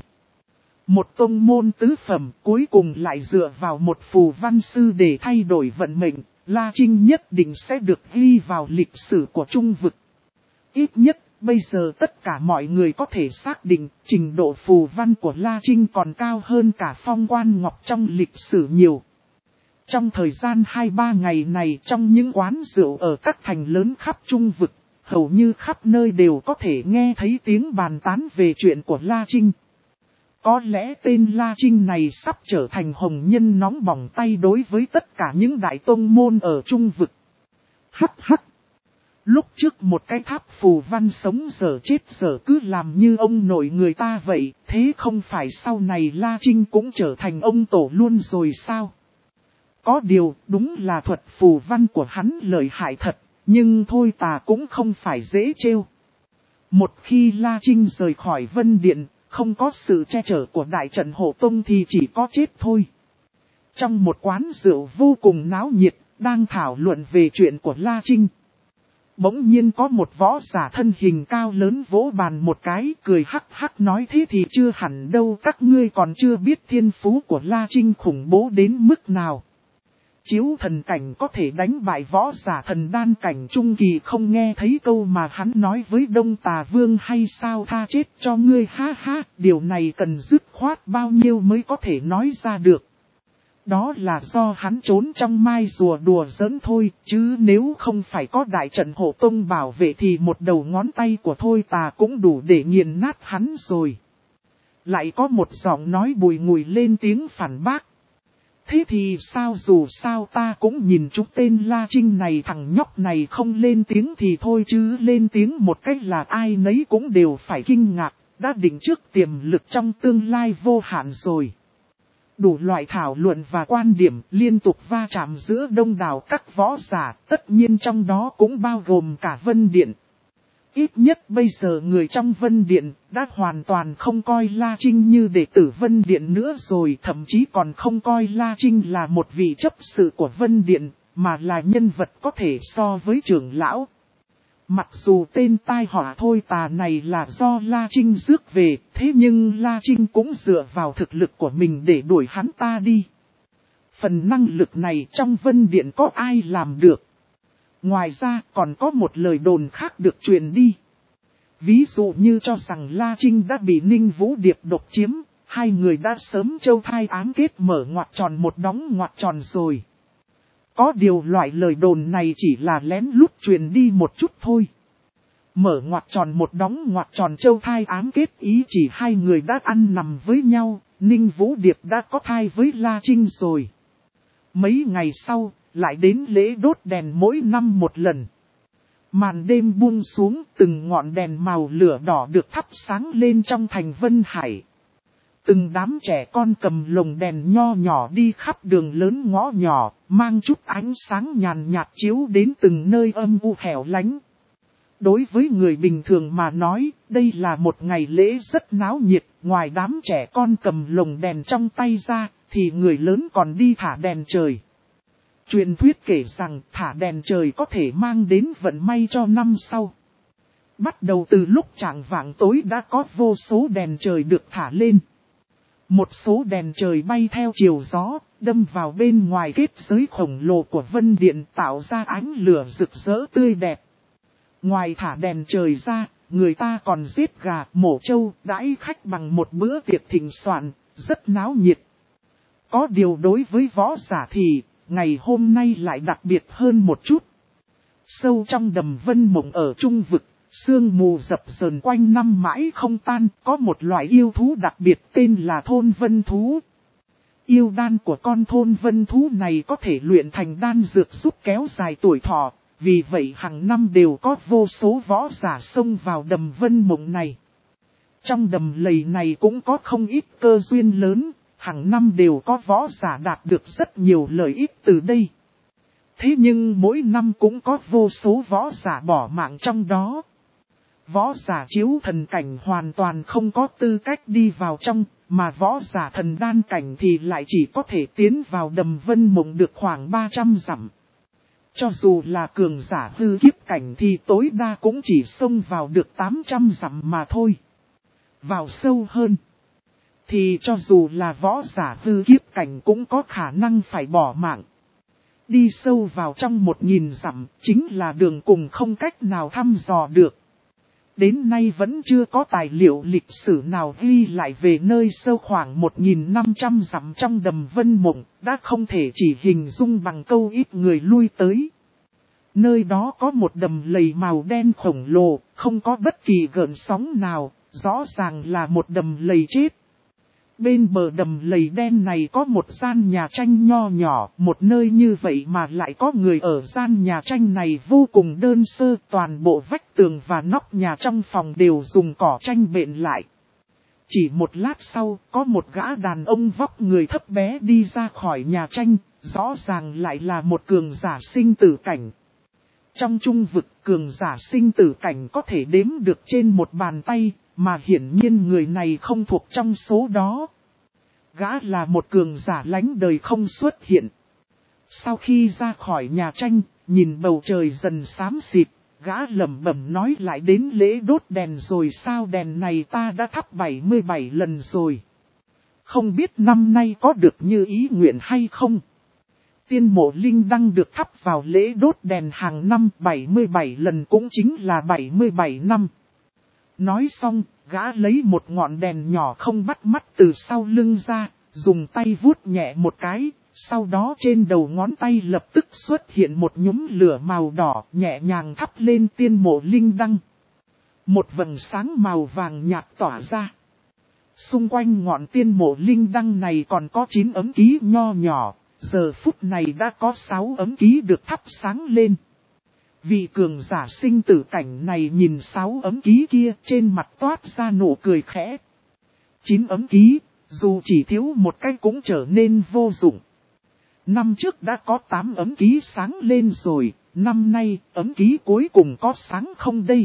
Một tông môn tứ phẩm cuối cùng lại dựa vào một phù văn sư để thay đổi vận mệnh, La Trinh nhất định sẽ được ghi vào lịch sử của trung vực. Ít nhất, bây giờ tất cả mọi người có thể xác định trình độ phù văn của La Trinh còn cao hơn cả Phong Quan Ngọc trong lịch sử nhiều. Trong thời gian hai ba ngày này trong những quán rượu ở các thành lớn khắp trung vực, hầu như khắp nơi đều có thể nghe thấy tiếng bàn tán về chuyện của La Trinh. Có lẽ tên La Trinh này sắp trở thành hồng nhân nóng bỏng tay đối với tất cả những đại tông môn ở trung vực. Hắc hắc. Lúc trước một cái tháp phù văn sống giờ chết giờ cứ làm như ông nội người ta vậy, thế không phải sau này La Trinh cũng trở thành ông tổ luôn rồi sao? Có điều, đúng là thuật phù văn của hắn lợi hại thật, nhưng Thôi Tà cũng không phải dễ trêu. Một khi La Trinh rời khỏi Vân Điện, không có sự che chở của đại trận hộ tông thì chỉ có chết thôi. Trong một quán rượu vô cùng náo nhiệt, đang thảo luận về chuyện của La Trinh. Bỗng nhiên có một võ giả thân hình cao lớn vỗ bàn một cái, cười hắc hắc nói thế thì chưa hẳn đâu, các ngươi còn chưa biết thiên phú của La Trinh khủng bố đến mức nào. Chiếu thần cảnh có thể đánh bại võ giả thần đan cảnh trung kỳ, không nghe thấy câu mà hắn nói với Đông Tà Vương hay sao? Tha chết cho ngươi, ha ha, điều này cần dứt khoát bao nhiêu mới có thể nói ra được. Đó là do hắn trốn trong mai rùa đùa giỡn thôi, chứ nếu không phải có đại trận hộ tông bảo vệ thì một đầu ngón tay của Thôi Tà cũng đủ để nghiền nát hắn rồi. Lại có một giọng nói bùi ngùi lên tiếng phản bác. Thế thì sao, dù sao ta cũng nhìn chúng tên La Trinh này, thằng nhóc này không lên tiếng thì thôi chứ lên tiếng một cách là ai nấy cũng đều phải kinh ngạc, đã định trước tiềm lực trong tương lai vô hạn rồi. Đủ loại thảo luận và quan điểm liên tục va chạm giữa đông đảo các võ giả, tất nhiên trong đó cũng bao gồm cả Vân Điện. Ít nhất bây giờ người trong Vân Điện đã hoàn toàn không coi La Trinh như đệ tử Vân Điện nữa rồi, thậm chí còn không coi La Trinh là một vị chấp sự của Vân Điện, mà là nhân vật có thể so với trưởng lão. Mặc dù tên tai họa Thôi Tà này là do La Trinh rước về, thế nhưng La Trinh cũng dựa vào thực lực của mình để đuổi hắn ta đi. Phần năng lực này trong Vân Điện có ai làm được? Ngoài ra còn có một lời đồn khác được truyền đi. Ví dụ như cho rằng La Trinh đã bị Ninh Vũ Điệp độc chiếm, hai người đã sớm châu thai ám kết mở ngoặc tròn một đóng ngoặc tròn rồi. Có điều loại lời đồn này chỉ là lén lút truyền đi một chút thôi. Mở ngoặc tròn một đóng ngoặc tròn châu thai ám kết ý chỉ hai người đã ăn nằm với nhau, Ninh Vũ Điệp đã có thai với La Trinh rồi. Mấy ngày sau, lại đến lễ đốt đèn mỗi năm một lần. Màn đêm buông xuống, từng ngọn đèn màu lửa đỏ được thắp sáng lên trong thành Vân Hải. Từng đám trẻ con cầm lồng đèn nho nhỏ đi khắp đường lớn ngõ nhỏ, mang chút ánh sáng nhàn nhạt chiếu đến từng nơi âm u hẻo lánh. Đối với người bình thường mà nói, đây là một ngày lễ rất náo nhiệt, ngoài đám trẻ con cầm lồng đèn trong tay ra, thì người lớn còn đi thả đèn trời. Truyền thuyết kể rằng thả đèn trời có thể mang đến vận may cho năm sau. bắt đầu từ lúc chạng vạng tối đã có vô số đèn trời được thả lên. Một số đèn trời bay theo chiều gió, đâm vào bên ngoài kết giới khổng lồ của Vân Điện tạo ra ánh lửa rực rỡ tươi đẹp. Ngoài thả đèn trời ra, người ta còn giết gà, mổ trâu, đãi khách bằng một bữa tiệc thịnh soạn, rất náo nhiệt. Có điều đối với võ giả thì, ngày hôm nay lại đặc biệt hơn một chút. Sâu trong đầm Vân Mộng ở trung vực, sương mù dập dờn quanh năm mãi không tan, có một loại yêu thú đặc biệt tên là thôn vân thú. Yêu đan của con thôn vân thú này có thể luyện thành đan dược giúp kéo dài tuổi thọ, vì vậy hàng năm đều có vô số võ giả xông vào đầm Vân Mộng này. Trong đầm lầy này cũng có không ít cơ duyên lớn, hàng năm đều có võ giả đạt được rất nhiều lợi ích từ đây. Thế nhưng mỗi năm cũng có vô số võ giả bỏ mạng trong đó. Võ giả chiếu thần cảnh hoàn toàn không có tư cách đi vào trong, mà võ giả thần đan cảnh thì lại chỉ có thể tiến vào đầm Vân Mộng được khoảng ba trăm dặm. Cho dù là cường giả hư kiếp cảnh thì tối đa cũng chỉ xông vào được tám trăm dặm mà thôi. Vào sâu hơn, thì cho dù là võ giả hư kiếp cảnh cũng có khả năng phải bỏ mạng. Đi sâu vào trong một nghìn dặm chính là đường cùng không cách nào thăm dò được. Đến nay vẫn chưa có tài liệu lịch sử nào ghi lại về nơi sâu khoảng một nghìn năm trăm dặm trong đầm Vân Mộng, đã không thể chỉ hình dung bằng câu ít người lui tới. Nơi đó có một đầm lầy màu đen khổng lồ, không có bất kỳ gợn sóng nào, rõ ràng là một đầm lầy chết. Bên bờ đầm lầy đen này có một gian nhà tranh nho nhỏ, một nơi như vậy mà lại có người ở gian nhà tranh này vô cùng đơn sơ, toàn bộ vách tường và nóc nhà trong phòng đều dùng cỏ tranh bện lại. Chỉ một lát sau, có một gã đàn ông vóc người thấp bé đi ra khỏi nhà tranh, rõ ràng lại là một cường giả sinh tử cảnh. Trong trung vực, cường giả sinh tử cảnh có thể đếm được trên một bàn tay, mà hiển nhiên người này không thuộc trong số đó. Gã là một cường giả lánh đời không xuất hiện. Sau khi ra khỏi nhà tranh, nhìn bầu trời dần xám xịt, gã lẩm bẩm nói lại đến lễ đốt đèn rồi sao, đèn này ta đã thắp bảy mươi bảy lần rồi. Không biết năm nay có được như ý nguyện hay không? Tiên mộ linh đăng được thắp vào lễ đốt đèn hàng năm bảy mươi bảy lần cũng chính là bảy mươi bảy năm. Nói xong, gã lấy một ngọn đèn nhỏ không bắt mắt từ sau lưng ra, dùng tay vuốt nhẹ một cái, sau đó trên đầu ngón tay lập tức xuất hiện một nhúm lửa màu đỏ nhẹ nhàng thắp lên tiên mộ linh đăng. Một vầng sáng màu vàng nhạt tỏa ra. Xung quanh ngọn tiên mộ linh đăng này còn có chín ấm ký nho nhỏ, giờ phút này đã có sáu ấm ký được thắp sáng lên. Vị cường giả sinh tử cảnh này nhìn sáu ấm ký kia trên mặt toát ra nụ cười khẽ. Chín ấm ký, dù chỉ thiếu một cái cũng trở nên vô dụng. Năm trước đã có tám ấm ký sáng lên rồi, năm nay ấm ký cuối cùng có sáng không đây?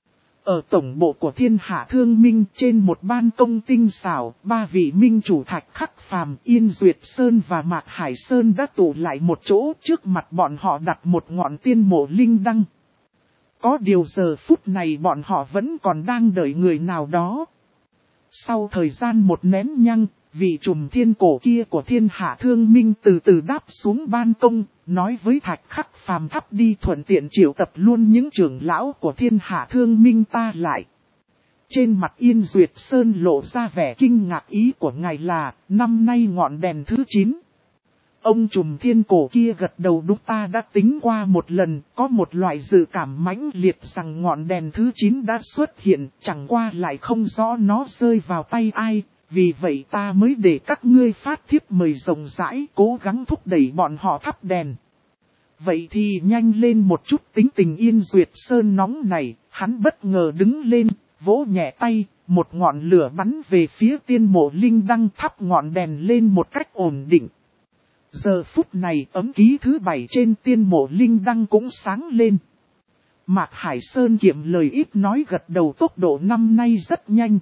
Ở tổng bộ của Thiên Hạ Thương Minh trên một ban công tinh xảo, ba vị minh chủ Thạch Khắc Phàm, Yên Duyệt Sơn và Mạc Hải Sơn đã tụ lại một chỗ, trước mặt bọn họ đặt một ngọn tiên mộ linh đăng. Có điều giờ phút này bọn họ vẫn còn đang đợi người nào đó. Sau thời gian một nén nhang, vị trùm thiên cổ kia của Thiên Hạ Thương Minh từ từ đáp xuống ban công, nói với Thạch Khắc Phàm thắp đi thuận tiện triệu tập luôn những trưởng lão của Thiên Hạ Thương Minh ta lại. Trên mặt Yên Duyệt Sơn lộ ra vẻ kinh ngạc, ý của ngài là, năm nay ngọn đèn thứ chín. Ông trùm thiên cổ kia gật đầu, đúng, ta đã tính qua một lần, có một loại dự cảm mãnh liệt rằng ngọn đèn thứ chín đã xuất hiện, chẳng qua lại không rõ nó rơi vào tay ai. Vì vậy ta mới để các ngươi phát thiếp mời rộng rãi, cố gắng thúc đẩy bọn họ thắp đèn. Vậy thì nhanh lên một chút. Tính tình Yên Duyệt Sơn nóng này, hắn bất ngờ đứng lên, vỗ nhẹ tay, một ngọn lửa bắn về phía tiên mộ linh đăng, thắp ngọn đèn lên một cách ổn định. Giờ phút này ấm ký thứ bảy trên tiên mộ linh đăng cũng sáng lên. Mạc Hải Sơn kiệm lời ít nói gật đầu, tốc độ năm nay rất nhanh.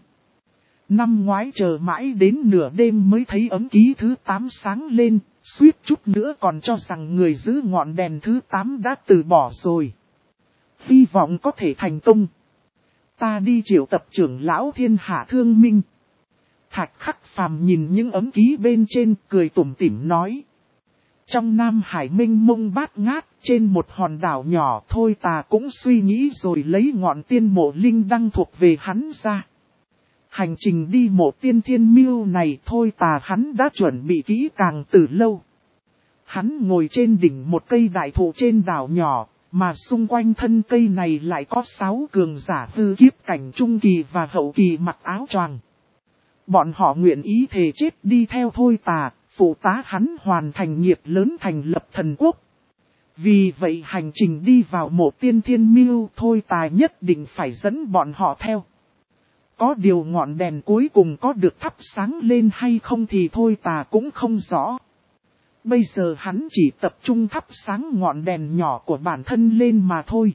Năm ngoái chờ mãi đến nửa đêm mới thấy ấm ký thứ tám sáng lên, suýt chút nữa còn cho rằng người giữ ngọn đèn thứ tám đã từ bỏ rồi. Hy vọng có thể thành công. Ta đi triệu tập trưởng lão thiên hạ thương minh. Thạch Khắc Phàm nhìn những ấm ký bên trên cười tủm tỉm nói. Trong Nam Hải mênh mông bát ngát, trên một hòn đảo nhỏ thôi ta cũng suy nghĩ rồi lấy ngọn tiên mộ linh đăng thuộc về hắn ra. Hành trình đi mộ tiên thiên miêu này thôi ta hắn đã chuẩn bị kỹ càng từ lâu. Hắn ngồi trên đỉnh một cây đại thụ trên đảo nhỏ, mà xung quanh thân cây này lại có sáu cường giả hư kiếp cảnh trung kỳ và hậu kỳ mặc áo choàng. Bọn họ nguyện ý thề chết đi theo thôi tà, phụ tá hắn hoàn thành nghiệp lớn thành lập thần quốc. Vì vậy hành trình đi vào mộ tiên thiên miêu thôi tà nhất định phải dẫn bọn họ theo. Có điều ngọn đèn cuối cùng có được thắp sáng lên hay không thì thôi tà cũng không rõ. Bây giờ hắn chỉ tập trung thắp sáng ngọn đèn nhỏ của bản thân lên mà thôi.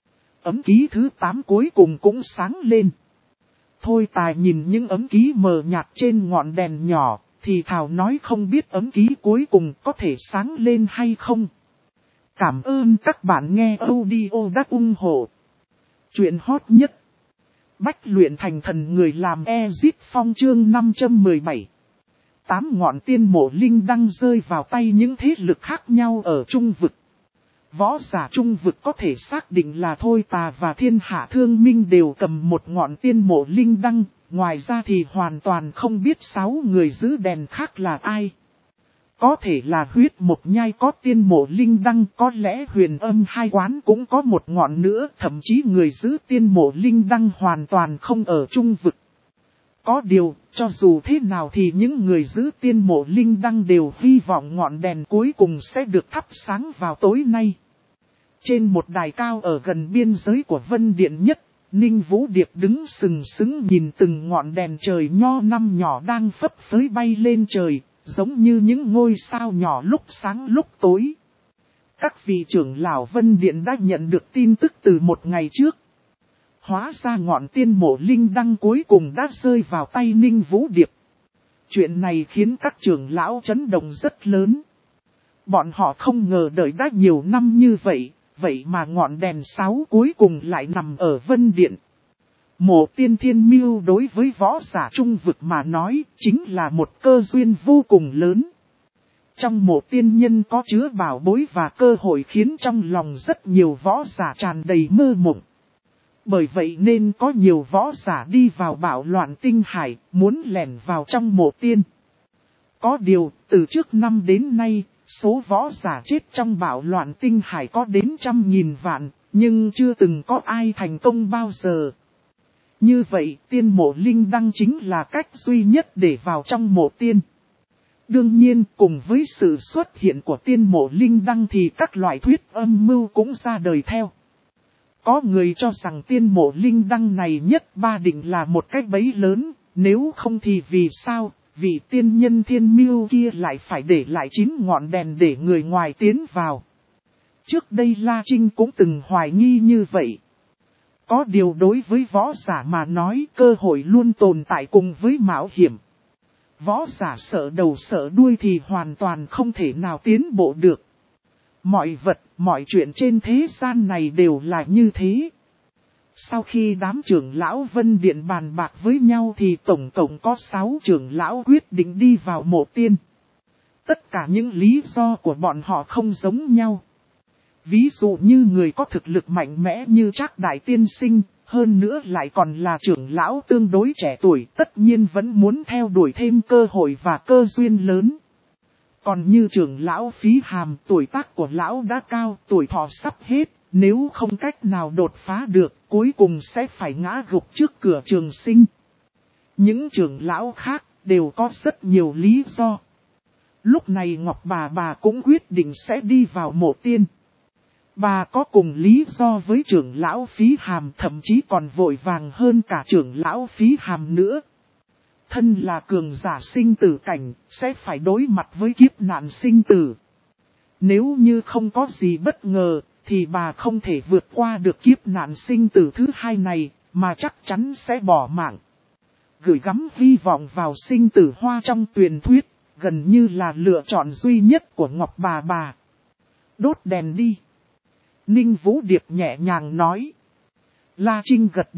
Ấm ký thứ tám cuối cùng cũng sáng lên. Thôi tài nhìn những ấm ký mờ nhạt trên ngọn đèn nhỏ, thì thảo nói không biết ấm ký cuối cùng có thể sáng lên hay không. Cảm ơn các bạn nghe audio đã ủng hộ. Chuyện hot nhất. Bách luyện thành thần người làm Exit Phong chương năm trăm mười bảy. Tám ngọn tiên mộ linh đăng rơi vào tay những thế lực khác nhau ở trung vực. Võ giả trung vực có thể xác định là thôi tà và thiên hạ thương minh đều cầm một ngọn tiên mộ linh đăng, ngoài ra thì hoàn toàn không biết sáu người giữ đèn khác là ai. Có thể là huyết một nhai có tiên mộ linh đăng, có lẽ huyền âm hai quán cũng có một ngọn nữa, thậm chí người giữ tiên mộ linh đăng hoàn toàn không ở trung vực. Có điều, cho dù thế nào thì những người giữ tiên mộ linh đăng đều hy vọng ngọn đèn cuối cùng sẽ được thắp sáng vào tối nay. Trên một đài cao ở gần biên giới của Vân Điện nhất, Ninh Vũ Điệp đứng sừng sững nhìn từng ngọn đèn trời nho năm nhỏ đang phấp phới bay lên trời, giống như những ngôi sao nhỏ lúc sáng lúc tối. Các vị trưởng lão Vân Điện đã nhận được tin tức từ một ngày trước. Hóa ra ngọn tiên mộ linh đăng cuối cùng đã rơi vào tay Ninh Vũ Điệp. Chuyện này khiến các trưởng lão chấn động rất lớn. Bọn họ không ngờ đợi đã nhiều năm như vậy, vậy mà ngọn đèn sáu cuối cùng lại nằm ở Vân Điện. Mộ tiên thiên miêu đối với võ giả trung vực mà nói chính là một cơ duyên vô cùng lớn. Trong mộ tiên nhân có chứa bảo bối và cơ hội khiến trong lòng rất nhiều võ giả tràn đầy mơ mộng. Bởi vậy nên có nhiều võ giả đi vào bạo loạn tinh hải, muốn lẻn vào trong mộ tiên. Có điều, từ trước năm đến nay, số võ giả chết trong bạo loạn tinh hải có đến trăm nghìn vạn, nhưng chưa từng có ai thành công bao giờ. Như vậy, tiên mộ linh đăng chính là cách duy nhất để vào trong mộ tiên. Đương nhiên, cùng với sự xuất hiện của tiên mộ linh đăng thì các loại thuyết âm mưu cũng ra đời theo. Có người cho rằng tiên mộ linh đăng này nhất ba định là một cái bẫy lớn, nếu không thì vì sao, vị tiên nhân thiên miêu kia lại phải để lại chín ngọn đèn để người ngoài tiến vào. Trước đây La Trinh cũng từng hoài nghi như vậy. Có điều đối với võ giả mà nói cơ hội luôn tồn tại cùng với mạo hiểm. Võ giả sợ đầu sợ đuôi thì hoàn toàn không thể nào tiến bộ được. Mọi vật, mọi chuyện trên thế gian này đều là như thế. Sau khi đám trưởng lão Vân Điện bàn bạc với nhau thì tổng cộng có sáu trưởng lão quyết định đi vào mộ tiên. Tất cả những lý do của bọn họ không giống nhau. Ví dụ như người có thực lực mạnh mẽ như Trác Đại Tiên Sinh, hơn nữa lại còn là trưởng lão tương đối trẻ tuổi, tất nhiên vẫn muốn theo đuổi thêm cơ hội và cơ duyên lớn. Còn như trưởng lão Phí Hàm, tuổi tác của lão đã cao, tuổi thọ sắp hết, nếu không cách nào đột phá được, cuối cùng sẽ phải ngã gục trước cửa trường sinh. Những trưởng lão khác đều có rất nhiều lý do. Lúc này Ngọc bà bà cũng quyết định sẽ đi vào mộ tiên. Bà có cùng lý do với trưởng lão Phí Hàm, thậm chí còn vội vàng hơn cả trưởng lão Phí Hàm nữa. Thân là cường giả sinh tử cảnh, sẽ phải đối mặt với kiếp nạn sinh tử. Nếu như không có gì bất ngờ, thì bà không thể vượt qua được kiếp nạn sinh tử thứ hai này, mà chắc chắn sẽ bỏ mạng. Gửi gắm hy vọng vào sinh tử hoa trong truyền thuyết, gần như là lựa chọn duy nhất của Ngọc bà bà. Đốt đèn đi. Ninh Vũ Điệp nhẹ nhàng nói. La Trinh gật đầu,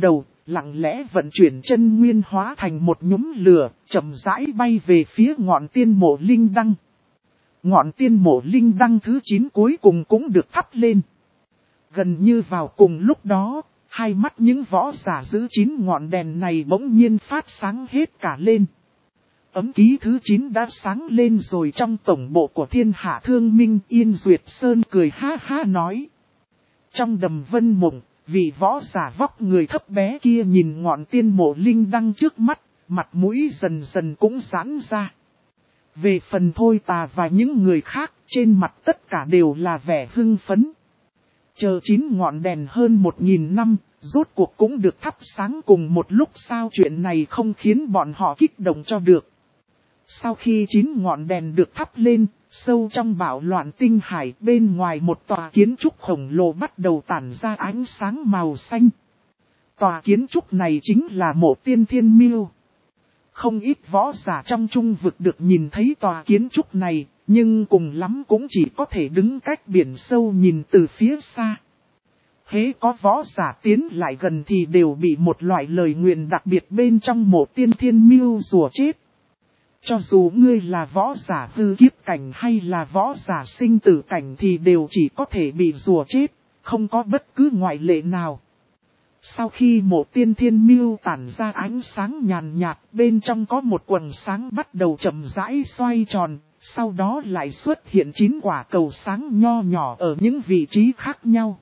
lặng lẽ vận chuyển chân nguyên hóa thành một nhúm lửa, chậm rãi bay về phía ngọn tiên mộ linh đăng. Ngọn tiên mộ linh đăng thứ chín cuối cùng cũng được thắp lên. Gần như vào cùng lúc đó, hai mắt những võ giả giữ chín ngọn đèn này bỗng nhiên phát sáng hết cả lên. Ấm ký thứ chín đã sáng lên rồi. Trong tổng bộ của Thiên Hạ Thương Minh, Yên Duyệt Sơn cười ha ha nói. Trong đầm vân mộng, vị võ giả vóc người thấp bé kia nhìn ngọn tiên mộ linh đăng trước mắt, mặt mũi dần dần cũng giãn ra. Về phần Thôi Tà và những người khác, trên mặt tất cả đều là vẻ hưng phấn. Chờ chín ngọn đèn hơn một nghìn năm, rốt cuộc cũng được thắp sáng cùng một lúc, sao chuyện này không khiến bọn họ kích động cho được. Sau khi chín ngọn đèn được thắp lên, sâu trong bão loạn tinh hải, bên ngoài một tòa kiến trúc khổng lồ bắt đầu tản ra ánh sáng màu xanh. Tòa kiến trúc này chính là mộ tiên thiên miêu. Không ít võ giả trong trung vực được nhìn thấy tòa kiến trúc này, nhưng cùng lắm cũng chỉ có thể đứng cách biển sâu nhìn từ phía xa. Hễ có võ giả tiến lại gần thì đều bị một loại lời nguyền đặc biệt bên trong mộ tiên thiên miêu rủa chết. Cho dù ngươi là võ giả hư kiếp cảnh hay là võ giả sinh tử cảnh thì đều chỉ có thể bị rủa chết, không có bất cứ ngoại lệ nào. Sau khi mộ tiên thiên miêu tản ra ánh sáng nhàn nhạt, bên trong có một quầng sáng bắt đầu chậm rãi xoay tròn, sau đó lại xuất hiện chín quả cầu sáng nho nhỏ ở những vị trí khác nhau.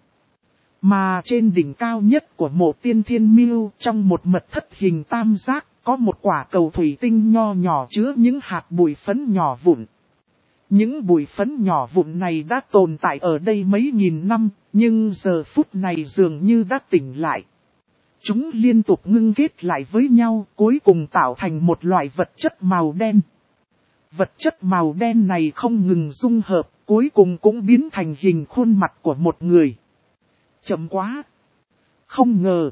Mà trên đỉnh cao nhất của mộ tiên thiên miêu, trong một mật thất hình tam giác, có một quả cầu thủy tinh nho nhỏ chứa những hạt bụi phấn nhỏ vụn. Những bụi phấn nhỏ vụn này đã tồn tại ở đây mấy nghìn năm, nhưng giờ phút này dường như đã tỉnh lại. Chúng liên tục ngưng kết lại với nhau, cuối cùng tạo thành một loại vật chất màu đen. Vật chất màu đen này không ngừng dung hợp, cuối cùng cũng biến thành hình khuôn mặt của một người. Chậm quá! Không ngờ!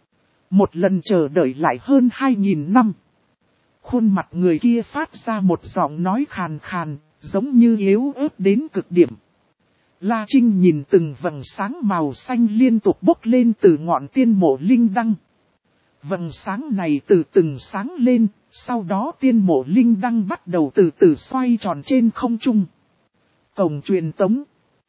Một lần chờ đợi lại hơn hai nghìn năm. Khuôn mặt người kia phát ra một giọng nói khàn khàn, giống như yếu ớt đến cực điểm. La Trinh nhìn từng vầng sáng màu xanh liên tục bốc lên từ ngọn tiên mộ linh đăng. Vầng sáng này từ từng sáng lên, sau đó tiên mộ linh đăng bắt đầu từ từ xoay tròn trên không trung. Cổng truyền tống.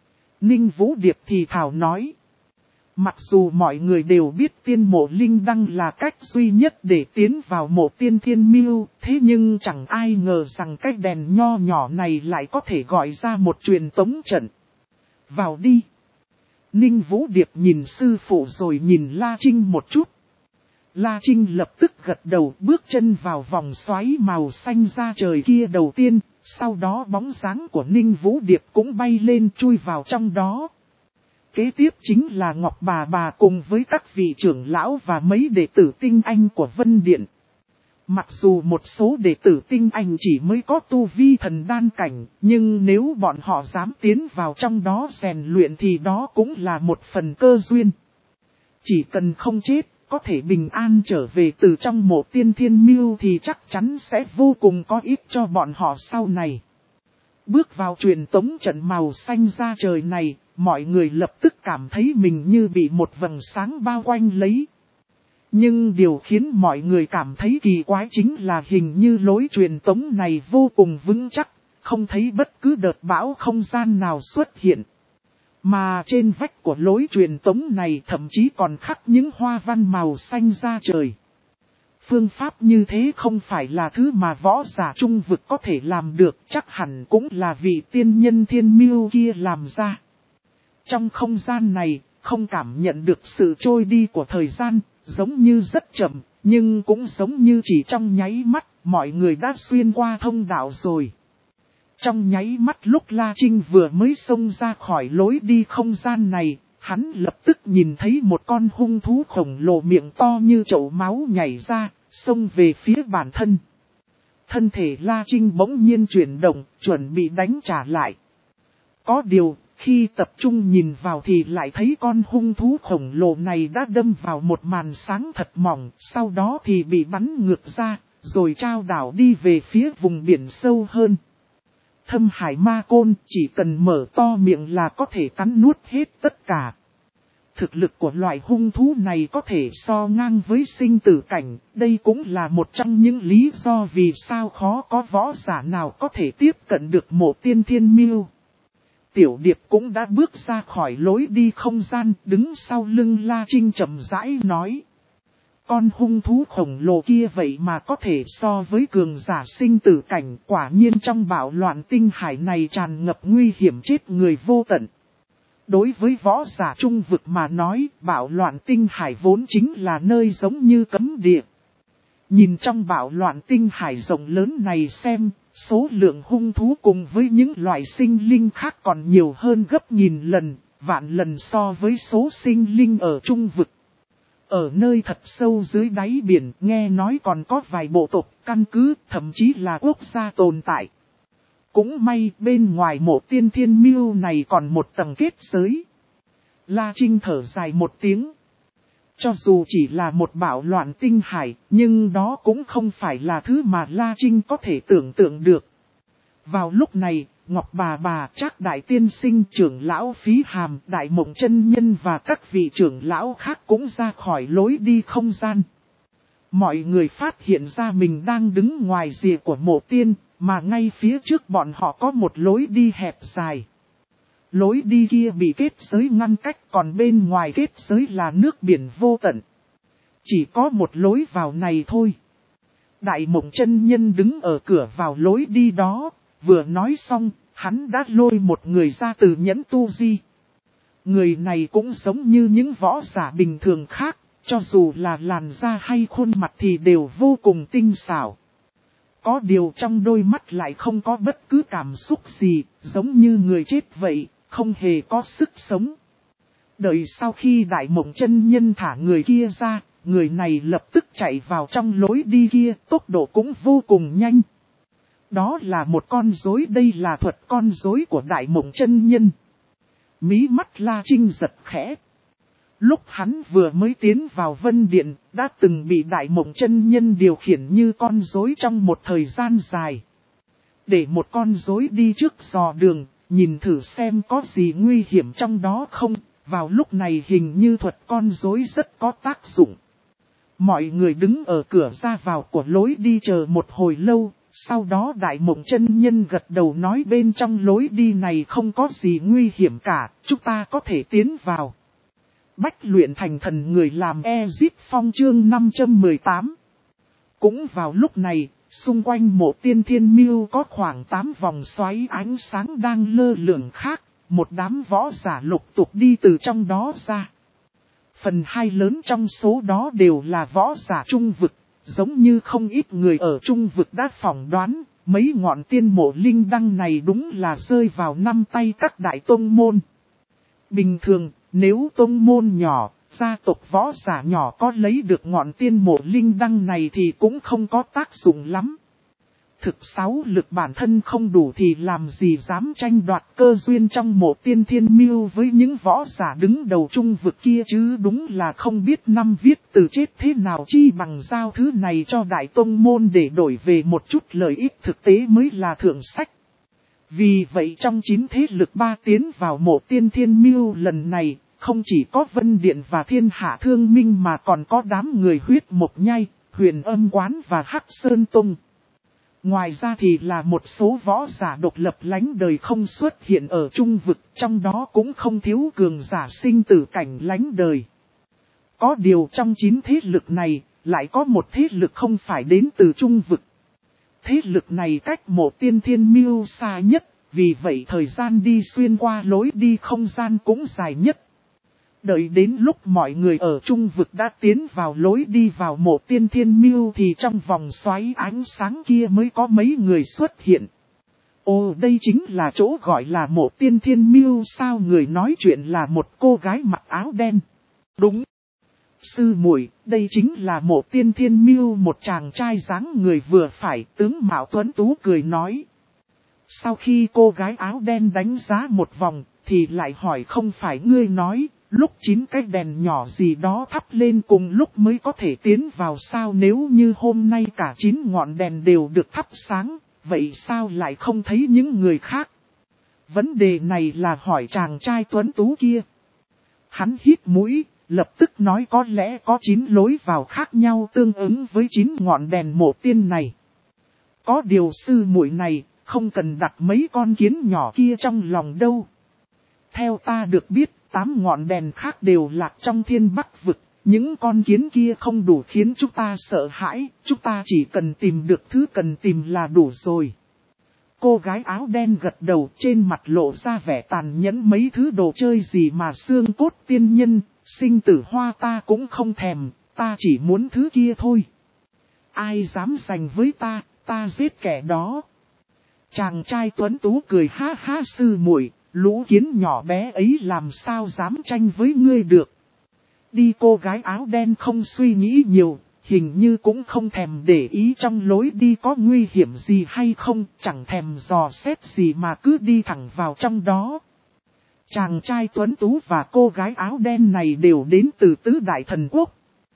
Ninh Vũ Điệp thì thào nói. Mặc dù mọi người đều biết tiên mộ linh đăng là cách duy nhất để tiến vào mộ tiên thiên miêu, thế nhưng chẳng ai ngờ rằng cái đèn nho nhỏ này lại có thể gọi ra một truyền tống trận. Vào đi. Ninh Vũ Điệp nhìn sư phụ rồi nhìn La Trinh một chút. La Trinh lập tức gật đầu, bước chân vào vòng xoáy màu xanh ra trời kia đầu tiên, sau đó bóng dáng của Ninh Vũ Điệp cũng bay lên chui vào trong đó. Kế tiếp chính là Ngọc Bà Bà cùng với các vị trưởng lão và mấy đệ tử tinh anh của Vân Điện. Mặc dù một số đệ tử tinh anh chỉ mới có tu vi thần đan cảnh, nhưng nếu bọn họ dám tiến vào trong đó rèn luyện thì đó cũng là một phần cơ duyên. Chỉ cần không chết, có thể bình an trở về từ trong mộ tiên thiên miêu thì chắc chắn sẽ vô cùng có ích cho bọn họ sau này. Bước vào truyền tống trận màu xanh ra trời này, mọi người lập tức cảm thấy mình như bị một vầng sáng bao quanh lấy. Nhưng điều khiến mọi người cảm thấy kỳ quái chính là hình như lối truyền tống này vô cùng vững chắc, không thấy bất cứ đợt bão không gian nào xuất hiện. Mà trên vách của lối truyền tống này thậm chí còn khắc những hoa văn màu xanh ra trời. Phương pháp như thế không phải là thứ mà võ giả trung vực có thể làm được, chắc hẳn cũng là vị tiên nhân thiên miêu kia làm ra. Trong không gian này, không cảm nhận được sự trôi đi của thời gian, giống như rất chậm, nhưng cũng giống như chỉ trong nháy mắt, mọi người đã xuyên qua thông đạo rồi. Trong nháy mắt lúc La Trinh vừa mới xông ra khỏi lối đi không gian này, hắn lập tức nhìn thấy một con hung thú khổng lồ miệng to như chậu máu nhảy ra, xông về phía bản thân. Thân thể La Trinh bỗng nhiên chuyển động, chuẩn bị đánh trả lại. Có điều, khi tập trung nhìn vào thì lại thấy con hung thú khổng lồ này đã đâm vào một màn sáng thật mỏng, sau đó thì bị bắn ngược ra, rồi trao đảo đi về phía vùng biển sâu hơn. Thâm hải ma côn chỉ cần mở to miệng là có thể cắn nuốt hết tất cả. Thực lực của loại hung thú này có thể so ngang với sinh tử cảnh, đây cũng là một trong những lý do vì sao khó có võ giả nào có thể tiếp cận được Mộ Tiên Thiên Miêu. Tiểu Điệp cũng đã bước ra khỏi lối đi không gian, đứng sau lưng La Trinh chậm rãi nói. Con hung thú khổng lồ kia vậy mà có thể so với cường giả sinh tử cảnh, quả nhiên trong bạo loạn tinh hải này tràn ngập nguy hiểm chết người vô tận. Đối với võ giả trung vực mà nói, bạo loạn tinh hải vốn chính là nơi giống như cấm địa. Nhìn trong bạo loạn tinh hải rộng lớn này xem, số lượng hung thú cùng với những loại sinh linh khác còn nhiều hơn gấp nghìn lần, vạn lần so với số sinh linh ở trung vực. Ở nơi thật sâu dưới đáy biển, nghe nói còn có vài bộ tộc, căn cứ, thậm chí là quốc gia tồn tại. Cũng may bên ngoài Mộ Tiên Thiên Miêu này còn một tầng kết giới. La Trinh thở dài một tiếng. Cho dù chỉ là một bạo loạn tinh hải, nhưng đó cũng không phải là thứ mà La Trinh có thể tưởng tượng được. Vào lúc này, Ngọc Bà Bà, Trác Đại Tiên Sinh, trưởng lão Phí Hàm, Đại Mộng Chân Nhân và các vị trưởng lão khác cũng ra khỏi lối đi không gian. Mọi người phát hiện ra mình đang đứng ngoài rìa của mộ tiên, mà ngay phía trước bọn họ có một lối đi hẹp dài. Lối đi kia bị kết giới ngăn cách, còn bên ngoài kết giới là nước biển vô tận. Chỉ có một lối vào này thôi. Đại Mộng Chân Nhân đứng ở cửa vào lối đi đó, vừa nói xong, hắn đã lôi một người ra từ nhẫn tu di. Người này cũng giống như những võ giả bình thường khác, cho dù là làn da hay khuôn mặt thì đều vô cùng tinh xảo. Có điều trong đôi mắt lại không có bất cứ cảm xúc gì, giống như người chết vậy, không hề có sức sống. Đợi sau khi Đại Mộng Chân Nhân thả người kia ra, người này lập tức chạy vào trong lối đi kia, tốc độ cũng vô cùng nhanh. Đó là một con rối, đây là thuật con rối của Đại Mộng Chân Nhân. Mí mắt La Trinh giật khẽ. Lúc hắn vừa mới tiến vào Vân Điện, đã từng bị Đại Mộng Chân Nhân điều khiển như con rối trong một thời gian dài. Để một con rối đi trước dò đường, nhìn thử xem có gì nguy hiểm trong đó không, vào lúc này hình như thuật con rối rất có tác dụng. Mọi người đứng ở cửa ra vào của lối đi chờ một hồi lâu, sau đó Đại Mộng Chân Nhân gật đầu nói bên trong lối đi này không có gì nguy hiểm cả, chúng ta có thể tiến vào. Bách luyện thành thần người làm Ezip Phong chương năm trăm mười tám. Cũng vào lúc này, xung quanh Mộ Tiên Thiên Miêu có khoảng tám vòng xoáy ánh sáng đang lơ lửng khác, một đám võ giả lục tục đi từ trong đó ra. Phần hai lớn trong số đó đều là võ giả trung vực, giống như không ít người ở trung vực đã phỏng đoán, mấy ngọn tiên mộ linh đăng này đúng là rơi vào năm tay các đại tông môn. Bình thường, nếu tông môn nhỏ, gia tộc võ giả nhỏ có lấy được ngọn tiên mộ linh đăng này thì cũng không có tác dụng lắm. Thực sáu lực bản thân không đủ thì làm gì dám tranh đoạt cơ duyên trong Mộ Tiên Thiên Miêu với những võ giả đứng đầu trung vực kia chứ, đúng là không biết năm viết từ chết thế nào chi bằng giao thứ này cho đại tông môn để đổi về một chút lợi ích thực tế mới là thượng sách. Vì vậy trong chín thế lực ba tiến vào Mộ Tiên Thiên Miêu lần này, không chỉ có Vân Điện và Thiên Hạ Thương Minh mà còn có đám người Huyết Mộc Nhai, Huyền Âm Quán và Hắc Sơn Tông. Ngoài ra thì là một số võ giả độc lập lánh đời không xuất hiện ở trung vực, trong đó cũng không thiếu cường giả sinh tử cảnh lánh đời. Có điều trong chín thế lực này, lại có một thế lực không phải đến từ trung vực. Thế lực này cách Mộ Tiên Thiên Miêu xa nhất, vì vậy thời gian đi xuyên qua lối đi không gian cũng dài nhất. Đợi đến lúc mọi người ở trung vực đã tiến vào lối đi vào Mộ Tiên Thiên Miêu thì trong vòng xoáy ánh sáng kia mới có mấy người xuất hiện. Ồ, đây chính là chỗ gọi là Mộ Tiên Thiên Miêu sao? Người nói chuyện là một cô gái mặc áo đen. Đúng. Sư muội, đây chính là Mộ Tiên Thiên Miêu, một chàng trai dáng người vừa phải, tướng mạo tuấn tú cười nói. Sau khi cô gái áo đen đánh giá một vòng, thì lại hỏi không phải ngươi nói, lúc chín cái đèn nhỏ gì đó thắp lên cùng lúc mới có thể tiến vào sao? Nếu như hôm nay cả chín ngọn đèn đều được thắp sáng, vậy sao lại không thấy những người khác? Vấn đề này là hỏi chàng trai tuấn tú kia. Hắn hít mũi, lập tức nói có lẽ có chín lối vào khác nhau tương ứng với chín ngọn đèn mộ tiên này. Có điều sư muội này, không cần đặt mấy con kiến nhỏ kia trong lòng đâu. Theo ta được biết, tám ngọn đèn khác đều lạc trong thiên bắc vực. Những con kiến kia không đủ khiến chúng ta sợ hãi, chúng ta chỉ cần tìm được thứ cần tìm là đủ rồi. Cô gái áo đen gật đầu, trên mặt lộ ra vẻ tàn nhẫn, mấy thứ đồ chơi gì mà xương cốt tiên nhân, sinh tử hoa ta cũng không thèm, ta chỉ muốn thứ kia thôi. Ai dám giành với ta, ta giết kẻ đó. Chàng trai tuấn tú cười ha ha, sư muội, lũ kiến nhỏ bé ấy làm sao dám tranh với ngươi được. Đi, cô gái áo đen không suy nghĩ nhiều, hình như cũng không thèm để ý trong lối đi có nguy hiểm gì hay không, chẳng thèm dò xét gì mà cứ đi thẳng vào trong đó. Chàng trai tuấn tú và cô gái áo đen này đều đến từ tứ đại thần quốc.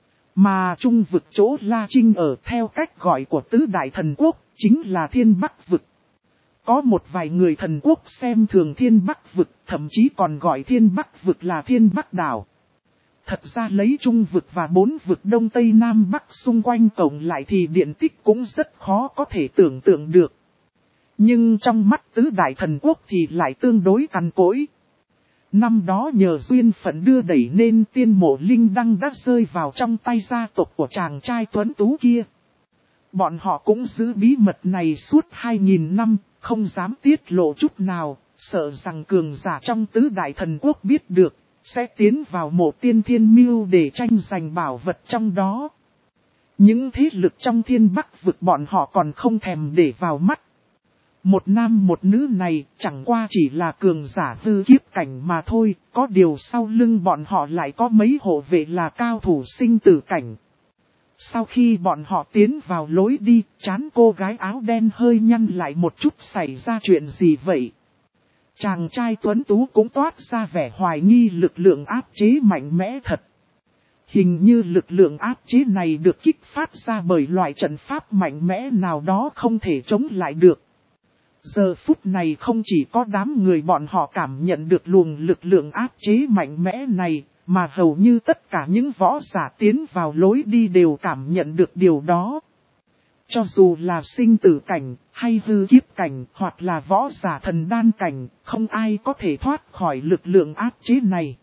Mà trung vực chỗ La Trinh ở theo cách gọi của tứ đại thần quốc, chính là Thiên Bắc vực. Có một vài người thần quốc xem thường Thiên Bắc vực, thậm chí còn gọi Thiên Bắc vực là Thiên Bắc đảo. Thật ra lấy trung vực và bốn vực Đông Tây Nam Bắc xung quanh cộng lại thì điện tích cũng rất khó có thể tưởng tượng được. Nhưng trong mắt tứ đại thần quốc thì lại tương đối cằn cỗi. Năm đó nhờ duyên phận đưa đẩy nên tiên mộ linh đăng đã rơi vào trong tay gia tộc của chàng trai tuấn tú kia. Bọn họ cũng giữ bí mật này suốt hai nghìn năm, không dám tiết lộ chút nào, sợ rằng cường giả trong tứ đại thần quốc biết được, sẽ tiến vào mộ tiên thiên mưu để tranh giành bảo vật trong đó. Những thế lực trong thiên bắc vực bọn họ còn không thèm để vào mắt. Một nam một nữ này chẳng qua chỉ là cường giả hư kiếp cảnh mà thôi, có điều sau lưng bọn họ lại có mấy hộ vệ là cao thủ sinh tử cảnh. Sau khi bọn họ tiến vào lối đi, trán cô gái áo đen hơi nhăn lại một chút, xảy ra chuyện gì vậy? Chàng trai tuấn tú cũng toát ra vẻ hoài nghi lực lượng áp chế mạnh mẽ thật. Hình như lực lượng áp chế này được kích phát ra bởi loại trận pháp mạnh mẽ nào đó không thể chống lại được. Giờ phút này không chỉ có đám người bọn họ cảm nhận được luồng lực lượng áp chế mạnh mẽ này, mà hầu như tất cả những võ giả tiến vào lối đi đều cảm nhận được điều đó. Cho dù là sinh tử cảnh, hay hư kiếp cảnh, hoặc là võ giả thần đan cảnh, không ai có thể thoát khỏi lực lượng áp chế này.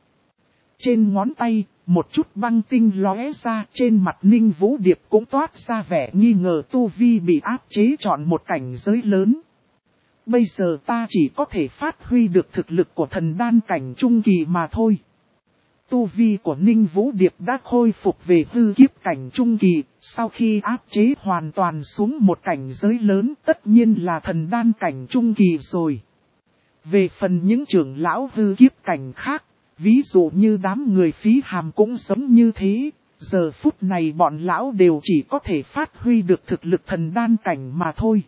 Trên ngón tay, một chút băng tinh lóe ra, trên mặt Ninh Vũ Điệp cũng toát ra vẻ nghi ngờ tu vi bị áp chế chọn một cảnh giới lớn. Bây giờ ta chỉ có thể phát huy được thực lực của thần đan cảnh trung kỳ mà thôi. Tu vi của Ninh Vũ Điệp đã khôi phục về hư kiếp cảnh trung kỳ, sau khi áp chế hoàn toàn xuống một cảnh giới lớn tất nhiên là thần đan cảnh trung kỳ rồi. Về phần những trưởng lão hư kiếp cảnh khác, ví dụ như đám người Phí Hàm cũng giống như thế, giờ phút này bọn lão đều chỉ có thể phát huy được thực lực thần đan cảnh mà thôi.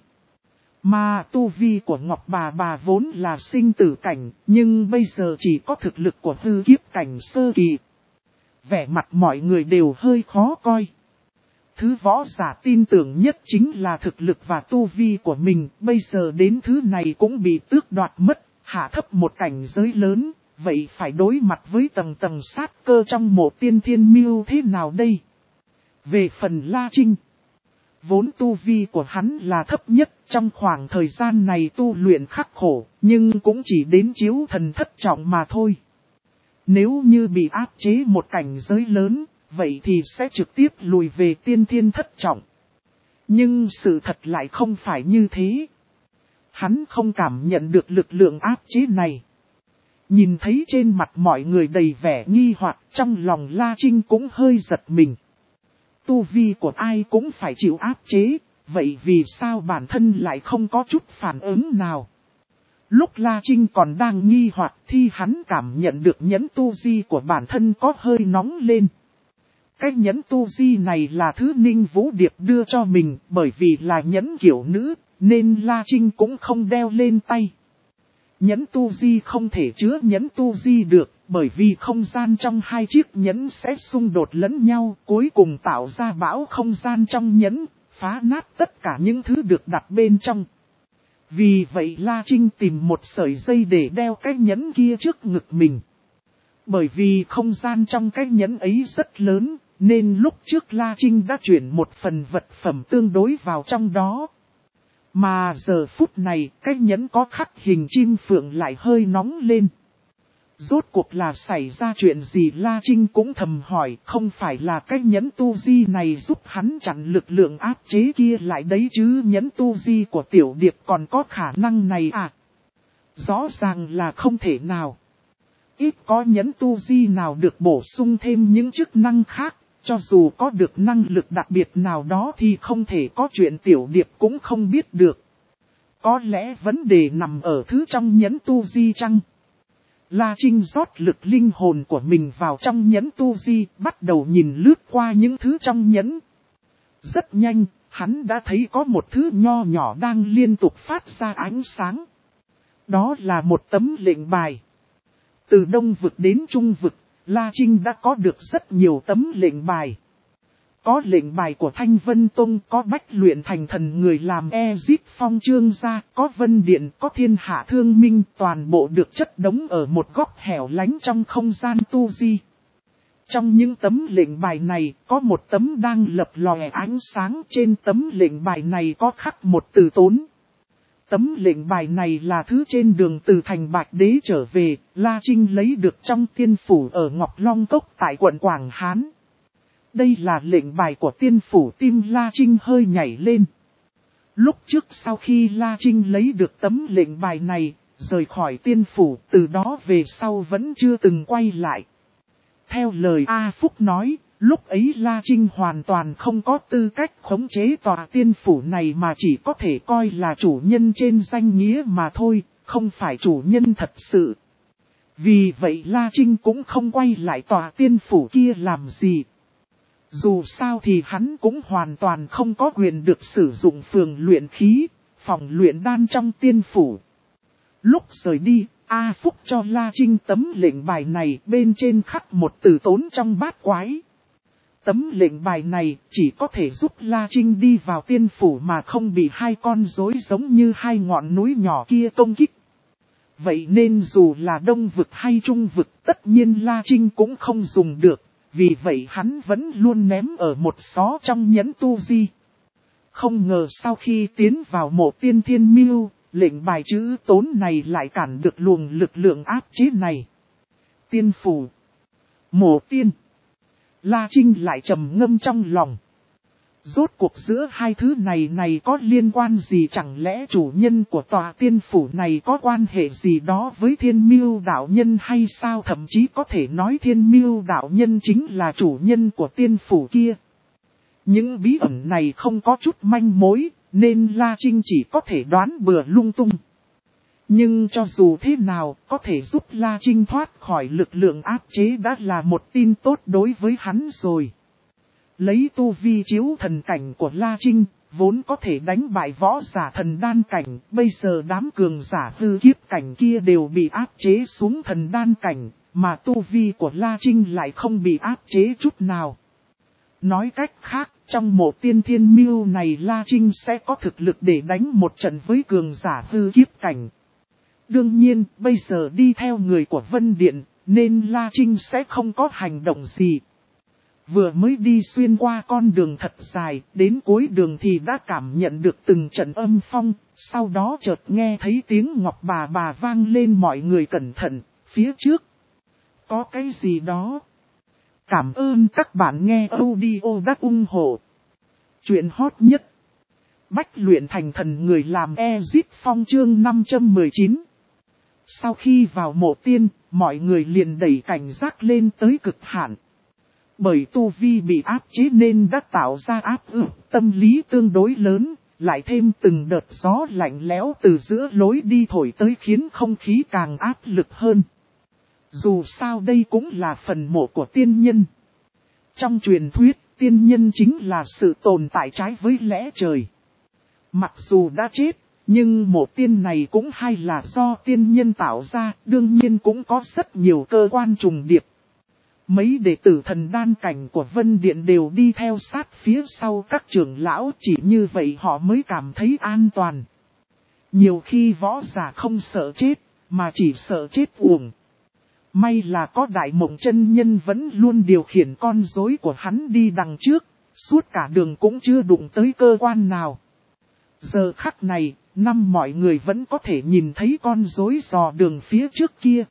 Mà tu vi của Ngọc Bà Bà vốn là sinh tử cảnh, nhưng bây giờ chỉ có thực lực của hư kiếp cảnh sơ kỳ. Vẻ mặt mọi người đều hơi khó coi. Thứ võ giả tin tưởng nhất chính là thực lực và tu vi của mình, bây giờ đến thứ này cũng bị tước đoạt mất, hạ thấp một cảnh giới lớn, vậy phải đối mặt với tầng tầng sát cơ trong mộ tiên thiên mưu thế nào đây? Về phần La Trinh, vốn tu vi của hắn là thấp nhất, trong khoảng thời gian này tu luyện khắc khổ, nhưng cũng chỉ đến chiếu thần thất trọng mà thôi. Nếu như bị áp chế một cảnh giới lớn, vậy thì sẽ trực tiếp lùi về tiên thiên thất trọng. Nhưng sự thật lại không phải như thế. Hắn không cảm nhận được lực lượng áp chế này. Nhìn thấy trên mặt mọi người đầy vẻ nghi hoặc, trong lòng La Trinh cũng hơi giật mình. Tu vi của ai cũng phải chịu áp chế, vậy vì sao bản thân lại không có chút phản ứng nào? Lúc La Trinh còn đang nghi hoặc thì hắn cảm nhận được nhẫn tu di của bản thân có hơi nóng lên. Cái nhẫn tu di này là thứ Ninh Vũ Điệp đưa cho mình, bởi vì là nhẫn kiểu nữ, nên La Trinh cũng không đeo lên tay. Nhẫn tu di không thể chứa nhẫn tu di được, bởi vì không gian trong hai chiếc nhẫn sẽ xung đột lẫn nhau, cuối cùng tạo ra bão không gian trong nhẫn, phá nát tất cả những thứ được đặt bên trong. Vì vậy La Trinh tìm một sợi dây để đeo cái nhẫn kia trước ngực mình. Bởi vì không gian trong cái nhẫn ấy rất lớn, nên lúc trước La Trinh đã chuyển một phần vật phẩm tương đối vào trong đó. Mà giờ phút này, cái nhẫn có khắc hình chim phượng lại hơi nóng lên. Rốt cuộc là xảy ra chuyện gì La Trinh cũng thầm hỏi, không phải là cái nhẫn tu di này giúp hắn chặn lực lượng áp chế kia lại đấy chứ, nhẫn tu di của Tiểu Điệp còn có khả năng này à? Rõ ràng là không thể nào. Ít có nhẫn tu di nào được bổ sung thêm những chức năng khác, cho dù có được năng lực đặc biệt nào đó thì không thể có chuyện Tiểu Điệp cũng không biết được. Có lẽ vấn đề nằm ở thứ trong nhẫn tu di chăng? La Trinh rót lực linh hồn của mình vào trong nhẫn tu di, bắt đầu nhìn lướt qua những thứ trong nhẫn. Rất nhanh, hắn đã thấy có một thứ nho nhỏ đang liên tục phát ra ánh sáng. Đó là một tấm lệnh bài. Từ Đông Vực đến Trung Vực, La Trinh đã có được rất nhiều tấm lệnh bài. Có lệnh bài của Thanh Vân Tông, có Bách Luyện Thành Thần người làm Ezip Phong Trương gia, có Vân Điện, có Thiên Hạ Thương Minh, toàn bộ được chất đống ở một góc hẻo lánh trong không gian tu di. Trong những tấm lệnh bài này, có một tấm đang lập lòe ánh sáng, trên tấm lệnh bài này có khắc một từ tốn. Tấm lệnh bài này là thứ trên đường từ thành Bạch Đế trở về, La Trinh lấy được trong tiên phủ ở Ngọc Long Cốc tại quận Quảng Hán. Đây là lệnh bài của tiên phủ, tim La Trinh hơi nhảy lên. Lúc trước sau khi La Trinh lấy được tấm lệnh bài này, rời khỏi tiên phủ, từ đó về sau vẫn chưa từng quay lại. Theo lời A Phúc nói, lúc ấy La Trinh hoàn toàn không có tư cách khống chế tòa tiên phủ này mà chỉ có thể coi là chủ nhân trên danh nghĩa mà thôi, không phải chủ nhân thật sự. Vì vậy La Trinh cũng không quay lại tòa tiên phủ kia làm gì. Dù sao thì hắn cũng hoàn toàn không có quyền được sử dụng phường luyện khí, phòng luyện đan trong tiên phủ. Lúc rời đi, A Phúc cho La Trinh tấm lệnh bài này, bên trên khắc một từ tốn trong bát quái. Tấm lệnh bài này chỉ có thể giúp La Trinh đi vào tiên phủ mà không bị hai con rối giống như hai ngọn núi nhỏ kia công kích. Vậy nên dù là Đông Vực hay Trung Vực, tất nhiên La Trinh cũng không dùng được. Vì vậy hắn vẫn luôn ném ở một xó trong nhẫn tu di. Không ngờ sau khi tiến vào mộ tiên thiên miêu, lệnh bài chữ tốn này lại cản được luồng lực lượng áp chế này. Tiên phủ, mộ tiên. La Trinh lại trầm ngâm trong lòng. Rốt cuộc giữa hai thứ này này có liên quan gì, chẳng lẽ chủ nhân của tòa tiên phủ này có quan hệ gì đó với Thiên Miêu đạo nhân hay sao, thậm chí có thể nói Thiên Miêu đạo nhân chính là chủ nhân của tiên phủ kia. Những bí ẩn này không có chút manh mối, nên La Trinh chỉ có thể đoán bừa lung tung. Nhưng cho dù thế nào, có thể giúp La Trinh thoát khỏi lực lượng áp chế đã là một tin tốt đối với hắn rồi. Lấy tu vi chiếu thần cảnh của La Trinh, vốn có thể đánh bại võ giả thần đan cảnh, bây giờ đám cường giả hư kiếp cảnh kia đều bị áp chế xuống thần đan cảnh, mà tu vi của La Trinh lại không bị áp chế chút nào. Nói cách khác, trong mộ tiên thiên miêu này La Trinh sẽ có thực lực để đánh một trận với cường giả hư kiếp cảnh. Đương nhiên, bây giờ đi theo người của Vân Điện, nên La Trinh sẽ không có hành động gì. Vừa mới đi xuyên qua con đường thật dài, đến cuối đường thì đã cảm nhận được từng trận âm phong, sau đó chợt nghe thấy tiếng ngọc bà bà vang lên, mọi người cẩn thận, phía trước. Có cái gì đó? Cảm ơn các bạn nghe audio đã ủng hộ. Chuyện hot nhất. Bách Luyện Thành Thần người làm Ezip Phong chương năm trăm mười chín. Sau khi vào mộ tiên, mọi người liền đẩy cảnh giác lên tới cực hạn. Bởi tu vi bị áp chế nên đã tạo ra áp lực tâm lý tương đối lớn, lại thêm từng đợt gió lạnh lẽo từ giữa lối đi thổi tới khiến không khí càng áp lực hơn. Dù sao đây cũng là phần mộ của tiên nhân. Trong truyền thuyết, tiên nhân chính là sự tồn tại trái với lẽ trời. Mặc dù đã chết, nhưng mộ tiên này cũng hay là do tiên nhân tạo ra, đương nhiên cũng có rất nhiều cơ quan trùng điệp. Mấy đệ tử thần đan cảnh của Vân Điện đều đi theo sát phía sau các trưởng lão, chỉ như vậy họ mới cảm thấy an toàn. Nhiều khi võ giả không sợ chết, mà chỉ sợ chết uổng. May là có Đại Mộng chân nhân vẫn luôn điều khiển con rối của hắn đi đằng trước, suốt cả đường cũng chưa đụng tới cơ quan nào. Giờ khắc này, năm mọi người vẫn có thể nhìn thấy con rối dò đường phía trước kia.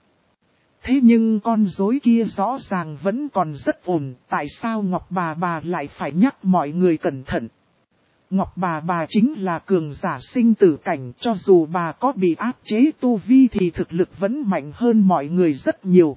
Thế nhưng con rối kia rõ ràng vẫn còn rất ổn, tại sao Ngọc bà bà lại phải nhắc mọi người cẩn thận? Ngọc bà bà chính là cường giả sinh tử cảnh, cho dù bà có bị áp chế tu vi thì thực lực vẫn mạnh hơn mọi người rất nhiều.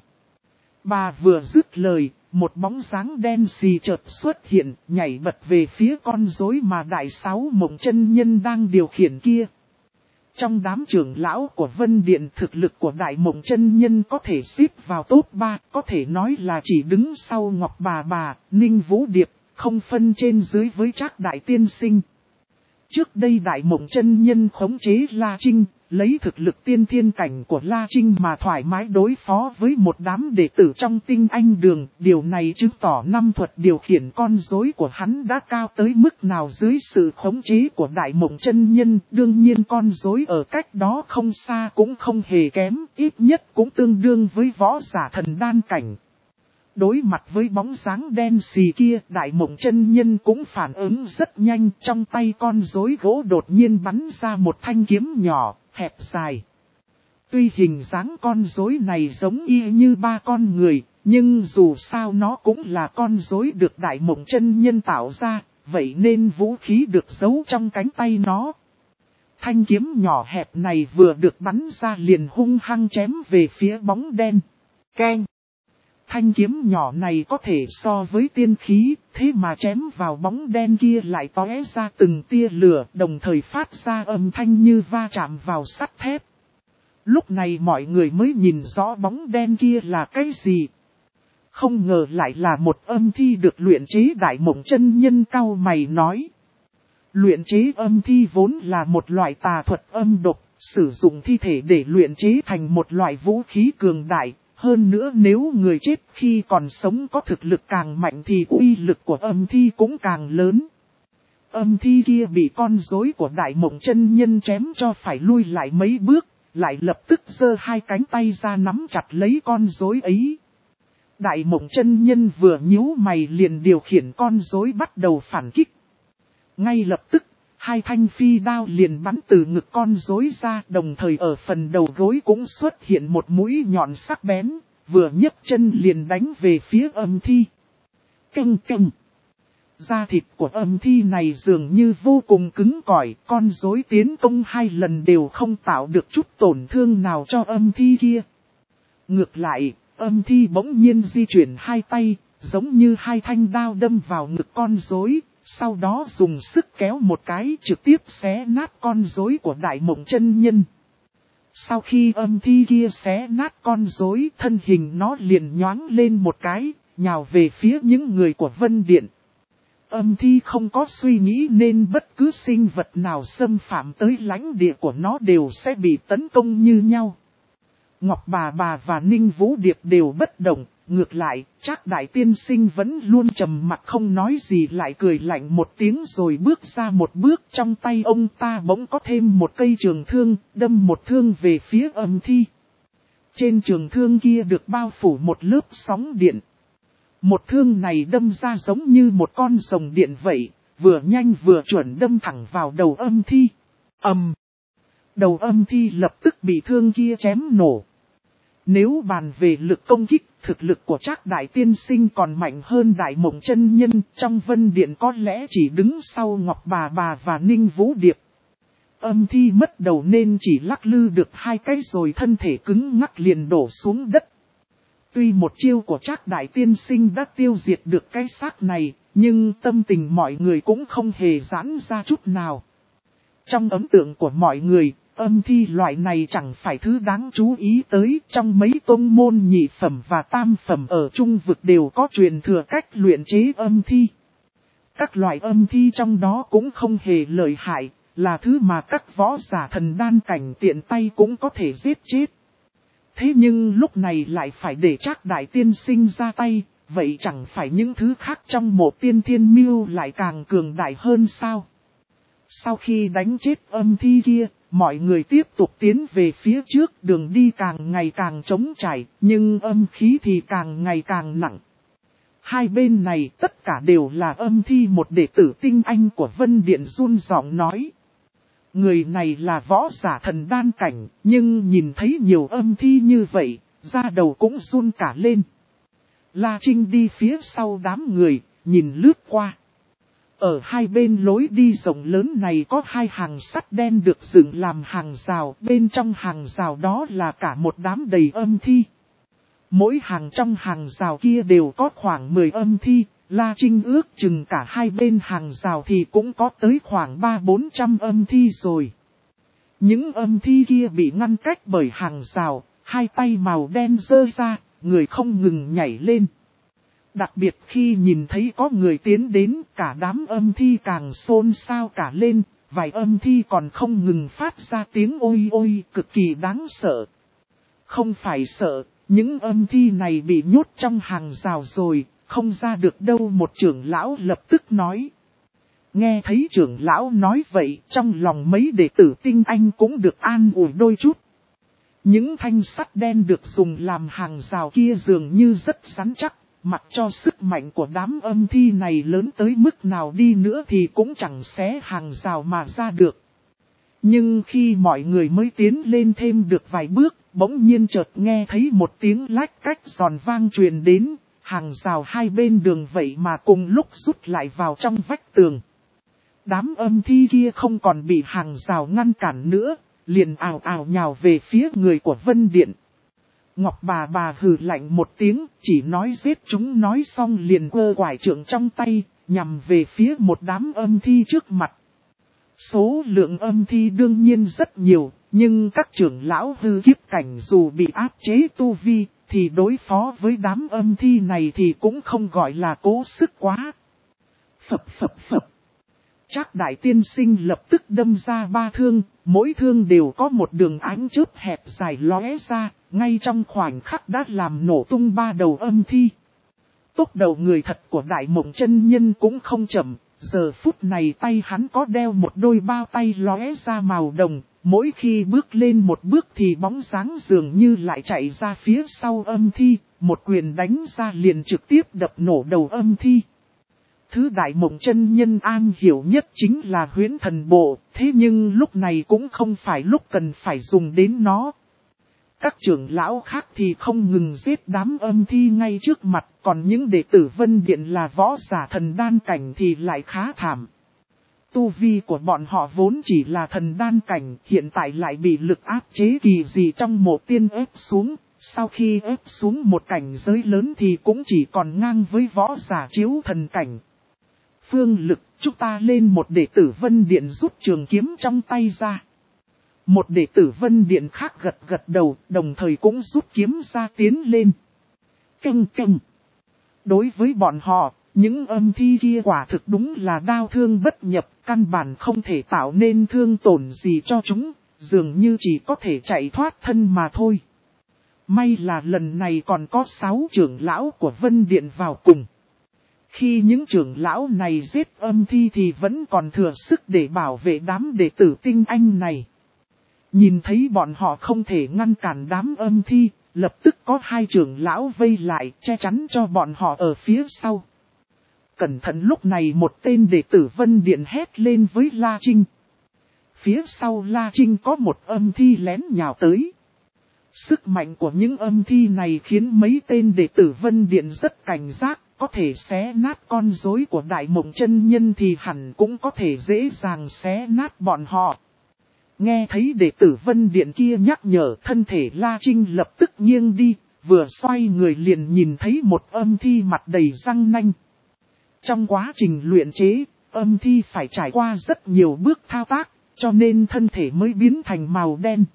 Bà vừa dứt lời, một bóng dáng đen xì chợt xuất hiện, nhảy bật về phía con rối mà Đại Sáu Mộng chân nhân đang điều khiển kia. Trong đám trưởng lão của Vân Điện, thực lực của Đại Mộng chân nhân có thể xếp vào top ba, có thể nói là chỉ đứng sau Ngọc bà bà, Ninh Vũ Điệp, không phân trên dưới với Trác Đại Tiên Sinh. Trước đây Đại Mộng chân nhân khống chế La Trinh, lấy thực lực tiên thiên cảnh của La Trinh mà thoải mái đối phó với một đám đệ tử trong Tinh Anh Đường. Điều này chứng tỏ năm thuật điều khiển con rối của hắn đã cao tới mức nào dưới sự khống chế của Đại Mộng chân nhân. Đương nhiên con rối ở cách đó không xa cũng không hề kém, ít nhất cũng tương đương với võ giả thần đan cảnh. Đối mặt với bóng dáng đen xì kia, Đại Mộng chân nhân cũng phản ứng rất nhanh, trong tay con rối gỗ đột nhiên bắn ra một thanh kiếm nhỏ, hẹp dài. Tuy hình dáng con rối này giống y như ba con người, nhưng dù sao nó cũng là con rối được Đại Mộng chân nhân tạo ra, vậy nên vũ khí được giấu trong cánh tay nó. Thanh kiếm nhỏ hẹp này vừa được bắn ra liền hung hăng chém về phía bóng đen. Keng! Thanh kiếm nhỏ này có thể so với tiên khí, thế mà chém vào bóng đen kia lại tóe ra từng tia lửa, đồng thời phát ra âm thanh như va chạm vào sắt thép. Lúc này mọi người mới nhìn rõ bóng đen kia là cái gì. Không ngờ lại là một âm thi được luyện chế. Đại Mộng chân nhân cau mày nói. Luyện chế âm thi vốn là một loại tà thuật âm độc, sử dụng thi thể để luyện chế thành một loại vũ khí cường đại. Hơn nữa nếu người chết khi còn sống có thực lực càng mạnh thì uy lực của âm thi cũng càng lớn. Âm thi kia bị con rối của Đại Mộng chân nhân chém cho phải lui lại mấy bước, lại lập tức giơ hai cánh tay ra nắm chặt lấy con rối ấy. Đại Mộng chân nhân vừa nhíu mày liền điều khiển con rối bắt đầu phản kích. Ngay lập tức, hai thanh phi đao liền bắn từ ngực con rối ra, đồng thời ở phần đầu gối cũng xuất hiện một mũi nhọn sắc bén, vừa nhấc chân liền đánh về phía âm thi. Căng căng. Da thịt của âm thi này dường như vô cùng cứng cỏi, con rối tiến công hai lần đều không tạo được chút tổn thương nào cho âm thi kia. Ngược lại, âm thi bỗng nhiên di chuyển hai tay, giống như hai thanh đao đâm vào ngực con rối. Sau đó dùng sức kéo một cái trực tiếp xé nát con rối của Đại Mộng chân nhân. Sau khi âm thi kia xé nát con rối, thân hình nó liền nhoáng lên một cái, nhào về phía những người của Vân Điện. Âm thi không có suy nghĩ nên bất cứ sinh vật nào xâm phạm tới lãnh địa của nó đều sẽ bị tấn công như nhau. Ngọc bà bà và Ninh Vũ Điệp đều bất động. Ngược lại, Trác Đại Tiên Sinh vẫn luôn trầm mặc không nói gì, lại cười lạnh một tiếng rồi bước ra một bước. Trong tay ông ta bỗng có thêm một cây trường thương, đâm một thương về phía âm thi. Trên trường thương kia được bao phủ một lớp sóng điện. Một thương này đâm ra giống như một con rồng điện vậy, vừa nhanh vừa chuẩn đâm thẳng vào đầu âm thi. Ầm! Đầu âm thi lập tức bị thương kia chém nổ. Nếu bàn về lực công kích, thực lực của Trác Đại Tiên Sinh còn mạnh hơn Đại Mộng chân nhân, trong Vân Điện có lẽ chỉ đứng sau Ngọc bà bà và Ninh Vũ Điệp. Âm thi mất đầu nên chỉ lắc lư được hai cái rồi thân thể cứng ngắc liền đổ xuống đất. Tuy một chiêu của Trác Đại Tiên Sinh đã tiêu diệt được cái xác này, nhưng tâm tình mọi người cũng không hề giãn ra chút nào. Trong ấn tượng của mọi người, âm thi loại này chẳng phải thứ đáng chú ý tới. Trong mấy tôn môn nhị phẩm và tam phẩm ở Trung Vực đều có truyền thừa cách luyện chế âm thi. Các loại âm thi trong đó cũng không hề lợi hại, là thứ mà các võ giả thần đan cảnh tiện tay cũng có thể giết chết. Thế nhưng lúc này lại phải để Trác Đại Tiên Sinh ra tay, vậy chẳng phải những thứ khác trong Mộ Tiên Thiên Miêu lại càng cường đại hơn sao? Sau khi đánh chết âm thi kia, mọi người tiếp tục tiến về phía trước, đường đi càng ngày càng trống trải, nhưng âm khí thì càng ngày càng nặng. Hai bên này tất cả đều là âm thi. Một đệ tử tinh anh của Vân Điện run giọng nói. Người này là võ giả thần đan cảnh, nhưng nhìn thấy nhiều âm thi như vậy, da đầu cũng run cả lên. La Trinh đi phía sau đám người, nhìn lướt qua. Ở hai bên lối đi rộng lớn này có hai hàng sắt đen được dựng làm hàng rào, bên trong hàng rào đó là cả một đám đầy âm thi. Mỗi hàng trong hàng rào kia đều có khoảng mười âm thi, La Trinh ước chừng cả hai bên hàng rào thì cũng có tới khoảng ba bốn trăm âm thi rồi. Những âm thi kia bị ngăn cách bởi hàng rào, hai tay màu đen giơ ra, người không ngừng nhảy lên. Đặc biệt khi nhìn thấy có người tiến đến, cả đám âm thi càng xôn xao cả lên, vài âm thi còn không ngừng phát ra tiếng ôi ôi cực kỳ đáng sợ. Không phải sợ, những âm thi này bị nhốt trong hàng rào rồi, không ra được đâu, một trưởng lão lập tức nói. Nghe thấy trưởng lão nói vậy, trong lòng mấy đệ tử tinh anh cũng được an ủi đôi chút. Những thanh sắt đen được dùng làm hàng rào kia dường như rất rắn chắc, mặc cho sức mạnh của đám âm thi này lớn tới mức nào đi nữa thì cũng chẳng xé hàng rào mà ra được. Nhưng khi mọi người mới tiến lên thêm được vài bước, bỗng nhiên chợt nghe thấy một tiếng lách cách giòn vang truyền đến, hàng rào hai bên đường vậy mà cùng lúc rút lại vào trong vách tường. Đám âm thi kia không còn bị hàng rào ngăn cản nữa, liền ào ào nhào về phía người của Vân Điện. Ngọc bà bà hừ lạnh một tiếng, chỉ nói giết chúng, nói xong liền quơ quải trượng trong tay, nhằm về phía một đám âm thi trước mặt. Số lượng âm thi đương nhiên rất nhiều, nhưng các trưởng lão hư kiếp cảnh dù bị áp chế tu vi, thì đối phó với đám âm thi này thì cũng không gọi là cố sức quá. Phập phập phập. Trác đại tiên sinh lập tức đâm ra ba thương, mỗi thương đều có một đường ánh chớp hẹp dài lóe ra, ngay trong khoảnh khắc đã làm nổ tung ba đầu âm thi. Tốc đầu người thật của Đại Mộng chân nhân cũng không chậm, giờ phút này tay hắn có đeo một đôi bao tay lóe ra màu đồng, mỗi khi bước lên một bước thì bóng dáng dường như lại chạy ra phía sau âm thi, một quyền đánh ra liền trực tiếp đập nổ đầu âm thi. Thứ Đại Mộng chân nhân an hiểu nhất chính là huyễn thần bộ, thế nhưng lúc này cũng không phải lúc cần phải dùng đến nó. Các trưởng lão khác thì không ngừng giết đám âm thi ngay trước mặt, còn những đệ tử Vân Điện là võ giả thần đan cảnh thì lại khá thảm. Tu vi của bọn họ vốn chỉ là thần đan cảnh, hiện tại lại bị lực áp chế kỳ dị trong một tiên ép xuống, sau khi ép xuống một cảnh giới lớn thì cũng chỉ còn ngang với võ giả chiếu thần cảnh. Phương Lực, chúng ta lên, một đệ tử Vân Điện rút trường kiếm trong tay ra. Một đệ tử Vân Điện khác gật gật đầu, đồng thời cũng rút kiếm ra tiến lên. Căng căng. Đối với bọn họ, những âm thi kia quả thực đúng là đao thương bất nhập, căn bản không thể tạo nên thương tổn gì cho chúng, dường như chỉ có thể chạy thoát thân mà thôi. May là lần này còn có sáu trưởng lão của Vân Điện vào cùng. Khi những trưởng lão này giết âm thi thì vẫn còn thừa sức để bảo vệ đám đệ tử tinh anh này. Nhìn thấy bọn họ không thể ngăn cản đám âm thi, lập tức có hai trưởng lão vây lại che chắn cho bọn họ ở phía sau. Cẩn thận, lúc này một tên đệ tử Vân Điện hét lên với La Trinh. Phía sau La Trinh có một âm thi lén nhào tới. Sức mạnh của những âm thi này khiến mấy tên đệ tử Vân Điện rất cảnh giác, có thể xé nát con rối của Đại Mộng chân nhân thì hẳn cũng có thể dễ dàng xé nát bọn họ. Nghe thấy đệ tử Vân Điện kia nhắc nhở, thân thể La Trinh lập tức nghiêng đi, vừa xoay người liền nhìn thấy một âm thi mặt đầy răng nanh. Trong quá trình luyện chế, âm thi phải trải qua rất nhiều bước thao tác, cho nên thân thể mới biến thành màu đen.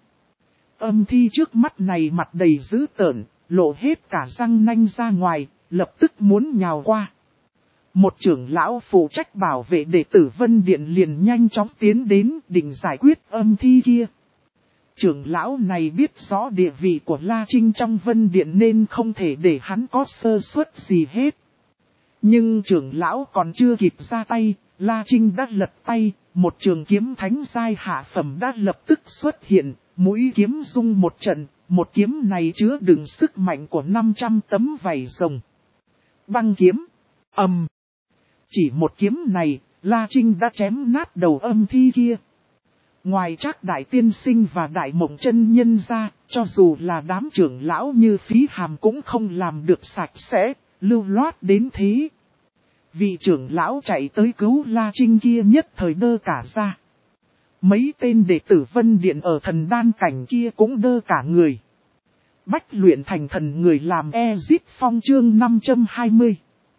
Âm thi trước mắt này mặt đầy dữ tợn, lộ hết cả răng nanh ra ngoài, lập tức muốn nhào qua. Một trưởng lão phụ trách bảo vệ đệ tử Vân Điện liền nhanh chóng tiến đến định giải quyết âm thi kia. Trưởng lão này biết rõ địa vị của La Trinh trong Vân Điện nên không thể để hắn có sơ suất gì hết. Nhưng trưởng lão còn chưa kịp ra tay, La Trinh đã lật tay, một trường kiếm thánh giai hạ phẩm đã lập tức xuất hiện, mũi kiếm rung một trận, một kiếm này chứa đựng sức mạnh của năm trăm tấm vảy rồng. Băng kiếm, ầm. Chỉ một kiếm này, La Trinh đã chém nát đầu âm thi kia. Ngoài Trác Đại Tiên Sinh và Đại Mộng Chân Nhân ra, cho dù là đám trưởng lão như Phí Hàm cũng không làm được sạch sẽ, lưu loát đến thế. Vị trưởng lão chạy tới cứu La Trinh kia nhất thời đơ cả ra. Mấy tên đệ tử Vân Điện ở thần đan cảnh kia cũng đơ cả người. Bách luyện thành thần người làm Ezip Phong chương năm trăm hai mươi.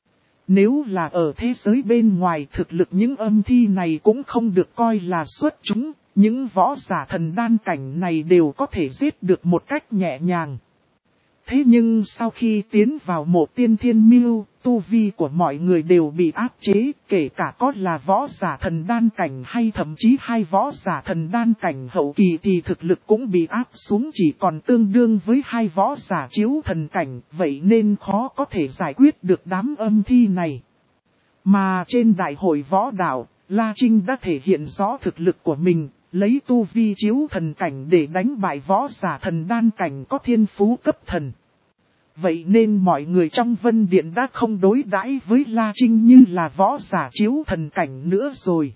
Nếu là ở thế giới bên ngoài thực lực những âm thi này cũng không được coi là xuất chúng, những võ giả thần đan cảnh này đều có thể giết được một cách nhẹ nhàng. Thế nhưng sau khi tiến vào mộ tiên thiên miêu, tu vi của mọi người đều bị áp chế, kể cả có là võ giả thần đan cảnh hay thậm chí hai võ giả thần đan cảnh hậu kỳ thì thực lực cũng bị áp xuống chỉ còn tương đương với hai võ giả chiếu thần cảnh, vậy nên khó có thể giải quyết được đám âm thi này. Mà trên đại hội võ đạo, La Trinh đã thể hiện rõ thực lực của mình, lấy tu vi chiếu thần cảnh để đánh bại võ giả thần đan cảnh có thiên phú cấp thần. Vậy nên mọi người trong Vân Điện đã không đối đãi với La Trinh như là võ giả chiếu thần cảnh nữa rồi.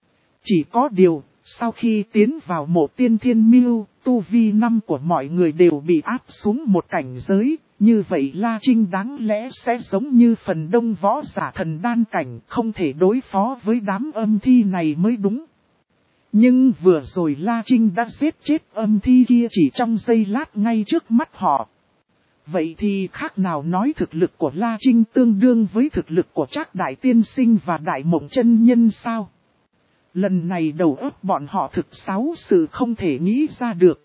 Chỉ có điều, sau khi tiến vào mộ tiên thiên miêu, tu vi năm của mọi người đều bị áp xuống một cảnh giới, như vậy La Trinh đáng lẽ sẽ giống như phần đông võ giả thần đan cảnh, không thể đối phó với đám âm thi này mới đúng. Nhưng vừa rồi La Trinh đã giết chết âm thi kia chỉ trong giây lát ngay trước mắt họ. Vậy thì khác nào nói thực lực của La Trinh tương đương với thực lực của Trác Đại Tiên Sinh và Đại Mộng Chân Nhân sao? Lần này đầu óc bọn họ thực sáu sự không thể nghĩ ra được.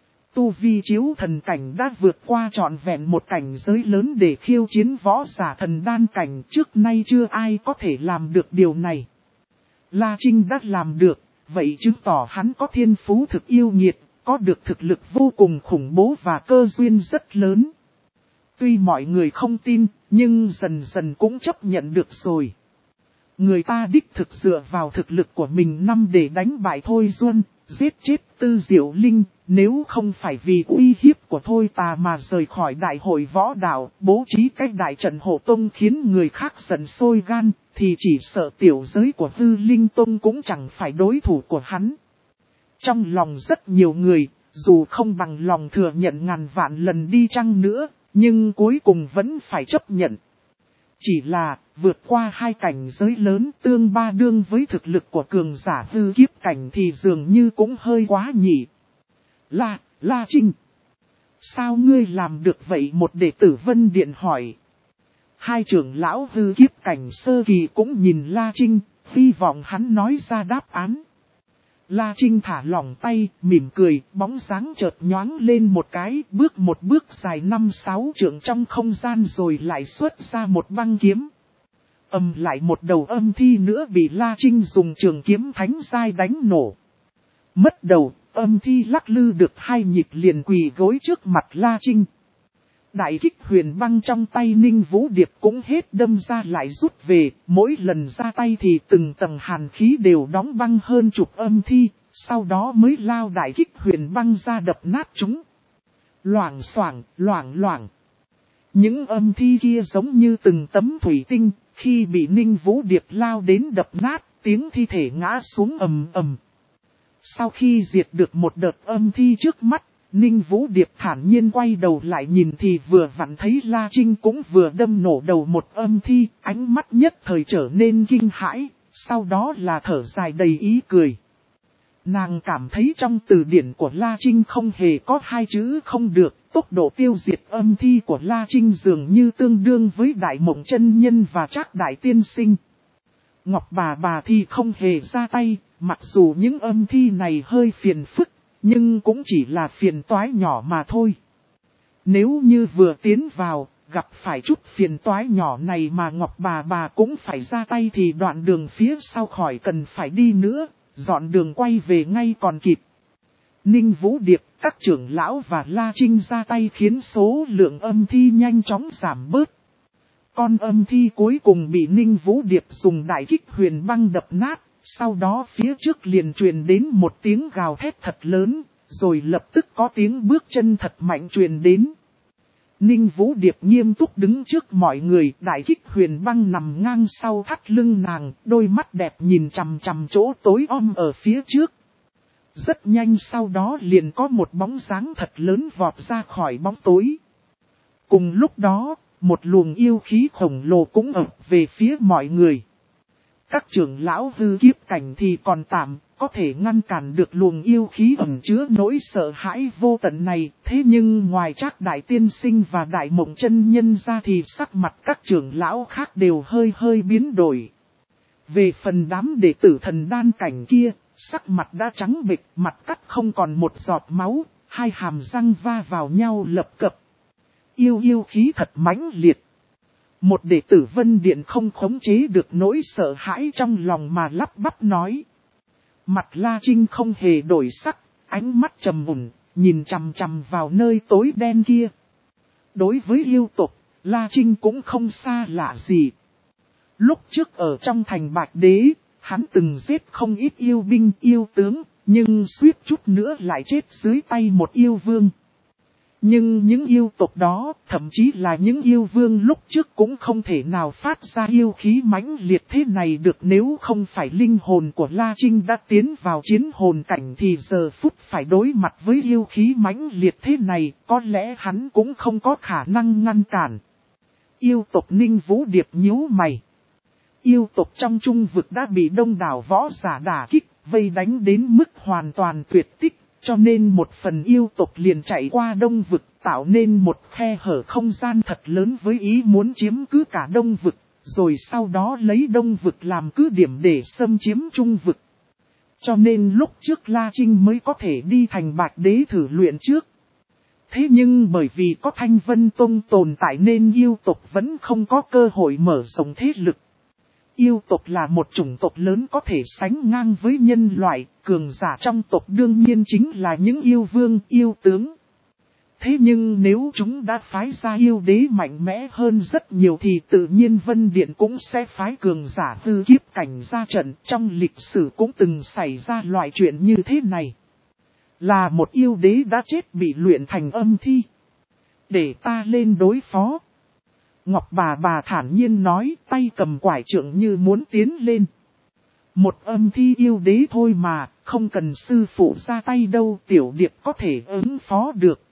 Tu vi chiếu thần cảnh đã vượt qua trọn vẹn một cảnh giới lớn để khiêu chiến võ giả thần đan cảnh, trước nay chưa ai có thể làm được điều này. La Trinh đã làm được, vậy chứng tỏ hắn có thiên phú thực yêu nghiệt, có được thực lực vô cùng khủng bố và cơ duyên rất lớn. Tuy mọi người không tin, nhưng dần dần cũng chấp nhận được rồi. Người ta đích thực dựa vào thực lực của mình năm để đánh bại Thôi Duân, giết chết Tư Diệu Linh, nếu không phải vì uy hiếp của Thôi Tà mà rời khỏi đại hội võ đạo, bố trí cách đại trận hộ tông khiến người khác giận sôi gan, thì chỉ sợ tiểu giới của Hư Linh Tông cũng chẳng phải đối thủ của hắn. Trong lòng rất nhiều người, dù không bằng lòng thừa nhận ngàn vạn lần đi chăng nữa, nhưng cuối cùng vẫn phải chấp nhận. Chỉ là, vượt qua hai cảnh giới lớn tương ba đương với thực lực của cường giả hư kiếp cảnh thì dường như cũng hơi quá nhỉ. La, La Trinh. Sao ngươi làm được vậy? Một đệ tử Vân Điện hỏi. Hai trưởng lão hư kiếp cảnh sơ kỳ cũng nhìn La Trinh, hy vọng hắn nói ra đáp án. La Trinh thả lỏng tay, mỉm cười, bóng dáng chợt nhoáng lên một cái, bước một bước dài năm sáu trượng trong không gian rồi lại xuất ra một băng kiếm. Ầm lại một đầu âm thi nữa bị La Trinh dùng trường kiếm thánh giai đánh nổ. Mất đầu, âm thi lắc lư được hai nhịp liền quỳ gối trước mặt La Trinh. Đại kích huyền băng trong tay Ninh Vũ Điệp cũng hết đâm ra lại rút về, mỗi lần ra tay thì từng tầng hàn khí đều đóng băng hơn chục âm thi, sau đó mới lao đại kích huyền băng ra đập nát chúng. Loảng xoảng, loảng loảng. Những âm thi kia giống như từng tấm thủy tinh, khi bị Ninh Vũ Điệp lao đến đập nát, tiếng thi thể ngã xuống ầm ầm. Sau khi diệt được một đợt âm thi trước mắt, Ninh Vũ Điệp thản nhiên quay đầu lại nhìn thì vừa vặn thấy La Trinh cũng vừa đâm nổ đầu một âm thi, ánh mắt nhất thời trở nên kinh hãi, sau đó là thở dài đầy ý cười. Nàng cảm thấy trong từ điển của La Trinh không hề có hai chữ không được, tốc độ tiêu diệt âm thi của La Trinh dường như tương đương với Đại Mộng Chân Nhân và Trác Đại Tiên Sinh. Ngọc bà bà thì không hề ra tay, mặc dù những âm thi này hơi phiền phức, nhưng cũng chỉ là phiền toái nhỏ mà thôi. Nếu như vừa tiến vào, gặp phải chút phiền toái nhỏ này mà Ngọc bà bà cũng phải ra tay thì đoạn đường phía sau khỏi cần phải đi nữa, dọn đường quay về ngay còn kịp. Ninh Vũ Điệp, các trưởng lão và La Trinh ra tay khiến số lượng âm thi nhanh chóng giảm bớt. Con âm thi cuối cùng bị Ninh Vũ Điệp dùng đại kích huyền băng đập nát, sau đó phía trước liền truyền đến một tiếng gào thét thật lớn, rồi lập tức có tiếng bước chân thật mạnh truyền đến. Ninh Vũ Điệp nghiêm túc đứng trước mọi người, đại kích huyền băng nằm ngang sau thắt lưng nàng, đôi mắt đẹp nhìn chằm chằm chỗ tối om ở phía trước. Rất nhanh sau đó liền có một bóng dáng thật lớn vọt ra khỏi bóng tối. Cùng lúc đó, một luồng yêu khí khổng lồ cũng ập về phía mọi người. Các trưởng lão hư kiếp cảnh thì còn tạm, có thể ngăn cản được luồng yêu khí ẩn chứa nỗi sợ hãi vô tận này. Thế nhưng ngoài Trác Đại Tiên Sinh và Đại Mộng Chân Nhân ra thì sắc mặt các trưởng lão khác đều hơi hơi biến đổi. Về phần đám đệ tử thần đan cảnh kia, sắc mặt đã trắng bệch, mặt cắt không còn một giọt máu, hai hàm răng va vào nhau lập cập. Yêu yêu khí thật mãnh liệt. Một đệ tử Vân Điện không khống chế được nỗi sợ hãi trong lòng mà lắp bắp nói. Mặt La Trinh không hề đổi sắc, ánh mắt trầm mùn, nhìn chằm chằm vào nơi tối đen kia. Đối với yêu tộc, La Trinh cũng không xa lạ gì. Lúc trước ở trong thành Bạch Đế, hắn từng giết không ít yêu binh yêu tướng, nhưng suýt chút nữa lại chết dưới tay một yêu vương. Nhưng những yêu tộc đó, thậm chí là những yêu vương lúc trước cũng không thể nào phát ra yêu khí mãnh liệt thế này được, nếu không phải linh hồn của La Trinh đã tiến vào chiến hồn cảnh thì giờ phút phải đối mặt với yêu khí mãnh liệt thế này, có lẽ hắn cũng không có khả năng ngăn cản. Yêu tộc Ninh Vũ Điệp nhíu mày. Yêu tộc trong trung vực đã bị đông đảo võ giả đả kích, vây đánh đến mức hoàn toàn tuyệt tích. Cho nên một phần yêu tộc liền chạy qua đông vực, tạo nên một khe hở không gian thật lớn với ý muốn chiếm cứ cả đông vực, rồi sau đó lấy đông vực làm cứ điểm để xâm chiếm trung vực. Cho nên lúc trước La Trinh mới có thể đi thành Bạch Đế thử luyện trước. Thế nhưng bởi vì có Thanh Vân Tông tồn tại nên yêu tộc vẫn không có cơ hội mở rộng thế lực. Yêu tộc là một chủng tộc lớn có thể sánh ngang với nhân loại, cường giả trong tộc đương nhiên chính là những yêu vương, yêu tướng. Thế nhưng nếu chúng đã phái ra yêu đế mạnh mẽ hơn rất nhiều thì tự nhiên Vân Điện cũng sẽ phái cường giả hư kiếp cảnh ra trận. Trong lịch sử cũng từng xảy ra loại chuyện như thế này. Là một yêu đế đã chết bị luyện thành âm thi. Để ta lên đối phó. Ngọc bà bà thản nhiên nói, tay cầm quải trượng như muốn tiến lên. Một âm thi yêu đế thôi mà, không cần sư phụ ra tay đâu, Tiểu Điệp có thể ứng phó được.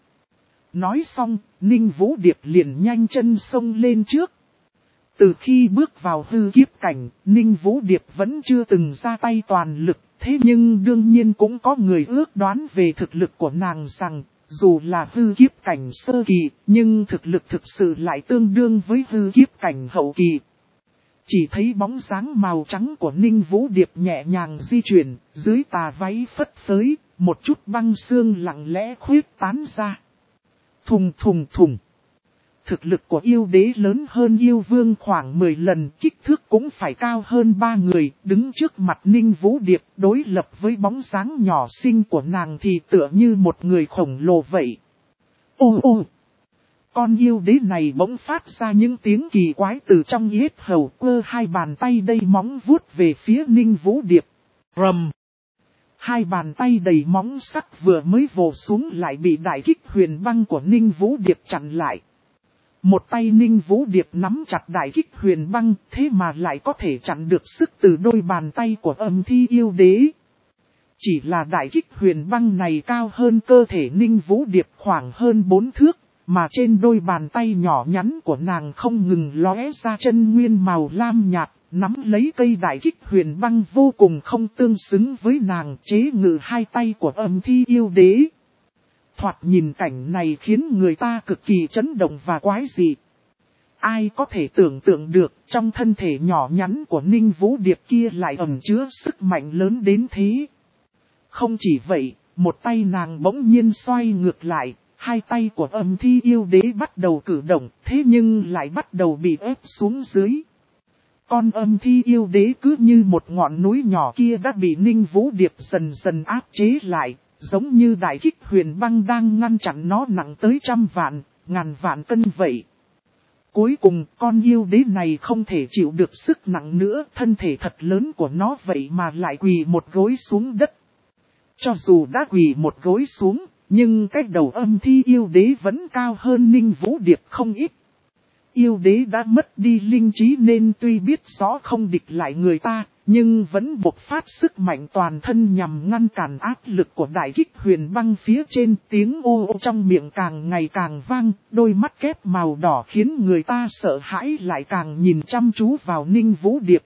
Nói xong, Ninh Vũ Điệp liền nhanh chân xông lên trước. Từ khi bước vào hư kiếp cảnh, Ninh Vũ Điệp vẫn chưa từng ra tay toàn lực, thế nhưng đương nhiên cũng có người ước đoán về thực lực của nàng rằng, dù là hư kiếp cảnh sơ kỳ, nhưng thực lực thực sự lại tương đương với hư kiếp cảnh hậu kỳ. Chỉ thấy bóng dáng màu trắng của Ninh Vũ Điệp nhẹ nhàng di chuyển, dưới tà váy phất phới, một chút băng xương lặng lẽ khuyết tán ra. Thùng thùng thùng. Thực lực của yêu đế lớn hơn yêu vương khoảng mười lần, kích thước cũng phải cao hơn ba người, đứng trước mặt Ninh Vũ Điệp đối lập với bóng dáng nhỏ xinh của nàng thì tựa như một người khổng lồ vậy. Ô ô! Con yêu đế này bỗng phát ra những tiếng kỳ quái từ trong yết hầu, quơ hai bàn tay đầy móng vuốt về phía Ninh Vũ Điệp. Rầm! Hai bàn tay đầy móng sắc vừa mới vồ xuống lại bị đại kích huyền băng của Ninh Vũ Điệp chặn lại. Một tay Ninh Vũ Điệp nắm chặt đại kích huyền băng, thế mà lại có thể chặn được sức từ đôi bàn tay của âm thi yêu đế. Chỉ là đại kích huyền băng này cao hơn cơ thể Ninh Vũ Điệp khoảng hơn bốn thước, mà trên đôi bàn tay nhỏ nhắn của nàng không ngừng lóe ra chân nguyên màu lam nhạt, nắm lấy cây đại kích huyền băng vô cùng không tương xứng với nàng, chế ngự hai tay của âm thi yêu đế. Thoạt nhìn cảnh này khiến người ta cực kỳ chấn động và quái dị. Ai có thể tưởng tượng được trong thân thể nhỏ nhắn của Ninh Vũ Điệp kia lại ẩn chứa sức mạnh lớn đến thế. Không chỉ vậy, một tay nàng bỗng nhiên xoay ngược lại, hai tay của âm thi yêu đế bắt đầu cử động, thế nhưng lại bắt đầu bị ép xuống dưới. Con âm thi yêu đế cứ như một ngọn núi nhỏ kia đã bị Ninh Vũ Điệp dần dần áp chế lại. Giống như đại kích huyền băng đang ngăn chặn nó nặng tới trăm vạn, ngàn vạn cân vậy. cuối cùng con yêu đế này không thể chịu được sức nặng nữa, thân thể thật lớn của nó vậy mà lại quỳ một gối xuống đất. Cho dù đã quỳ một gối xuống, nhưng cái đầu âm thi yêu đế vẫn cao hơn Ninh Vũ Điệp không ít. Yêu đế đã mất đi linh trí nên tuy biết rõ không địch lại người ta, nhưng vẫn bộc phát sức mạnh toàn thân nhằm ngăn cản áp lực của đại kích huyền băng phía trên. Tiếng ô ô trong miệng càng ngày càng vang, đôi mắt kép màu đỏ khiến người ta sợ hãi lại càng nhìn chăm chú vào Ninh Vũ Điệp.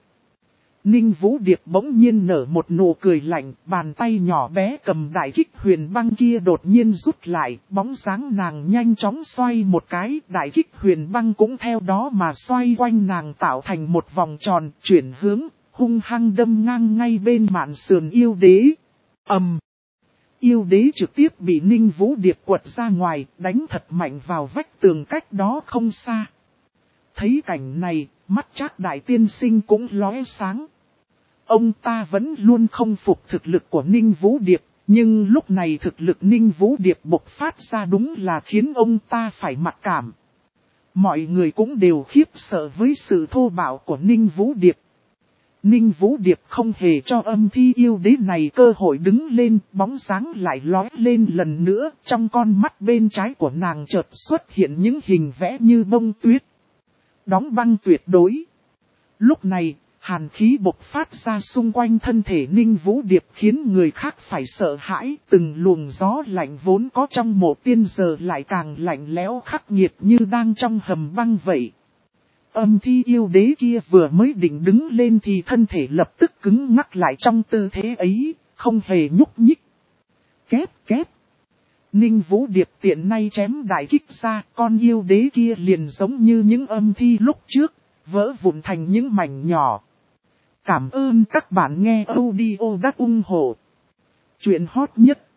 Ninh Vũ Điệp bỗng nhiên nở một nụ cười lạnh, bàn tay nhỏ bé cầm đại kích huyền băng kia đột nhiên rút lại, bóng dáng nàng nhanh chóng xoay một cái, đại kích huyền băng cũng theo đó mà xoay quanh nàng tạo thành một vòng tròn, chuyển hướng, hung hăng đâm ngang ngay bên mạn sườn yêu đế. ầm, um, Yêu đế trực tiếp bị Ninh Vũ Điệp quật ra ngoài, đánh thật mạnh vào vách tường cách đó không xa. Thấy cảnh này, mắt Trác đại tiên sinh cũng lóe sáng. Ông ta vẫn luôn không phục thực lực của Ninh Vũ Điệp, nhưng lúc này thực lực Ninh Vũ Điệp bộc phát ra đúng là khiến ông ta phải mặc cảm. Mọi người cũng đều khiếp sợ với sự thô bạo của Ninh Vũ Điệp. Ninh Vũ Điệp không hề cho âm thi yêu đế này cơ hội đứng lên, bóng dáng lại lóe lên lần nữa, trong con mắt bên trái của nàng chợt xuất hiện những hình vẽ như bông tuyết. Đóng băng tuyệt đối. Lúc này, hàn khí bộc phát ra xung quanh thân thể Ninh Vũ Điệp khiến người khác phải sợ hãi, từng luồng gió lạnh vốn có trong mộ tiên giờ lại càng lạnh lẽo khắc nghiệt như đang trong hầm băng vậy. Âm thi yêu đế kia vừa mới định đứng lên thì thân thể lập tức cứng ngắc lại trong tư thế ấy, không hề nhúc nhích. Két két. Ninh Vũ Điệp tiện nay chém đại kích ra, con yêu đế kia liền giống như những âm thi lúc trước, vỡ vụn thành những mảnh nhỏ. Cảm ơn các bạn nghe audio đã ủng hộ chuyện hot nhất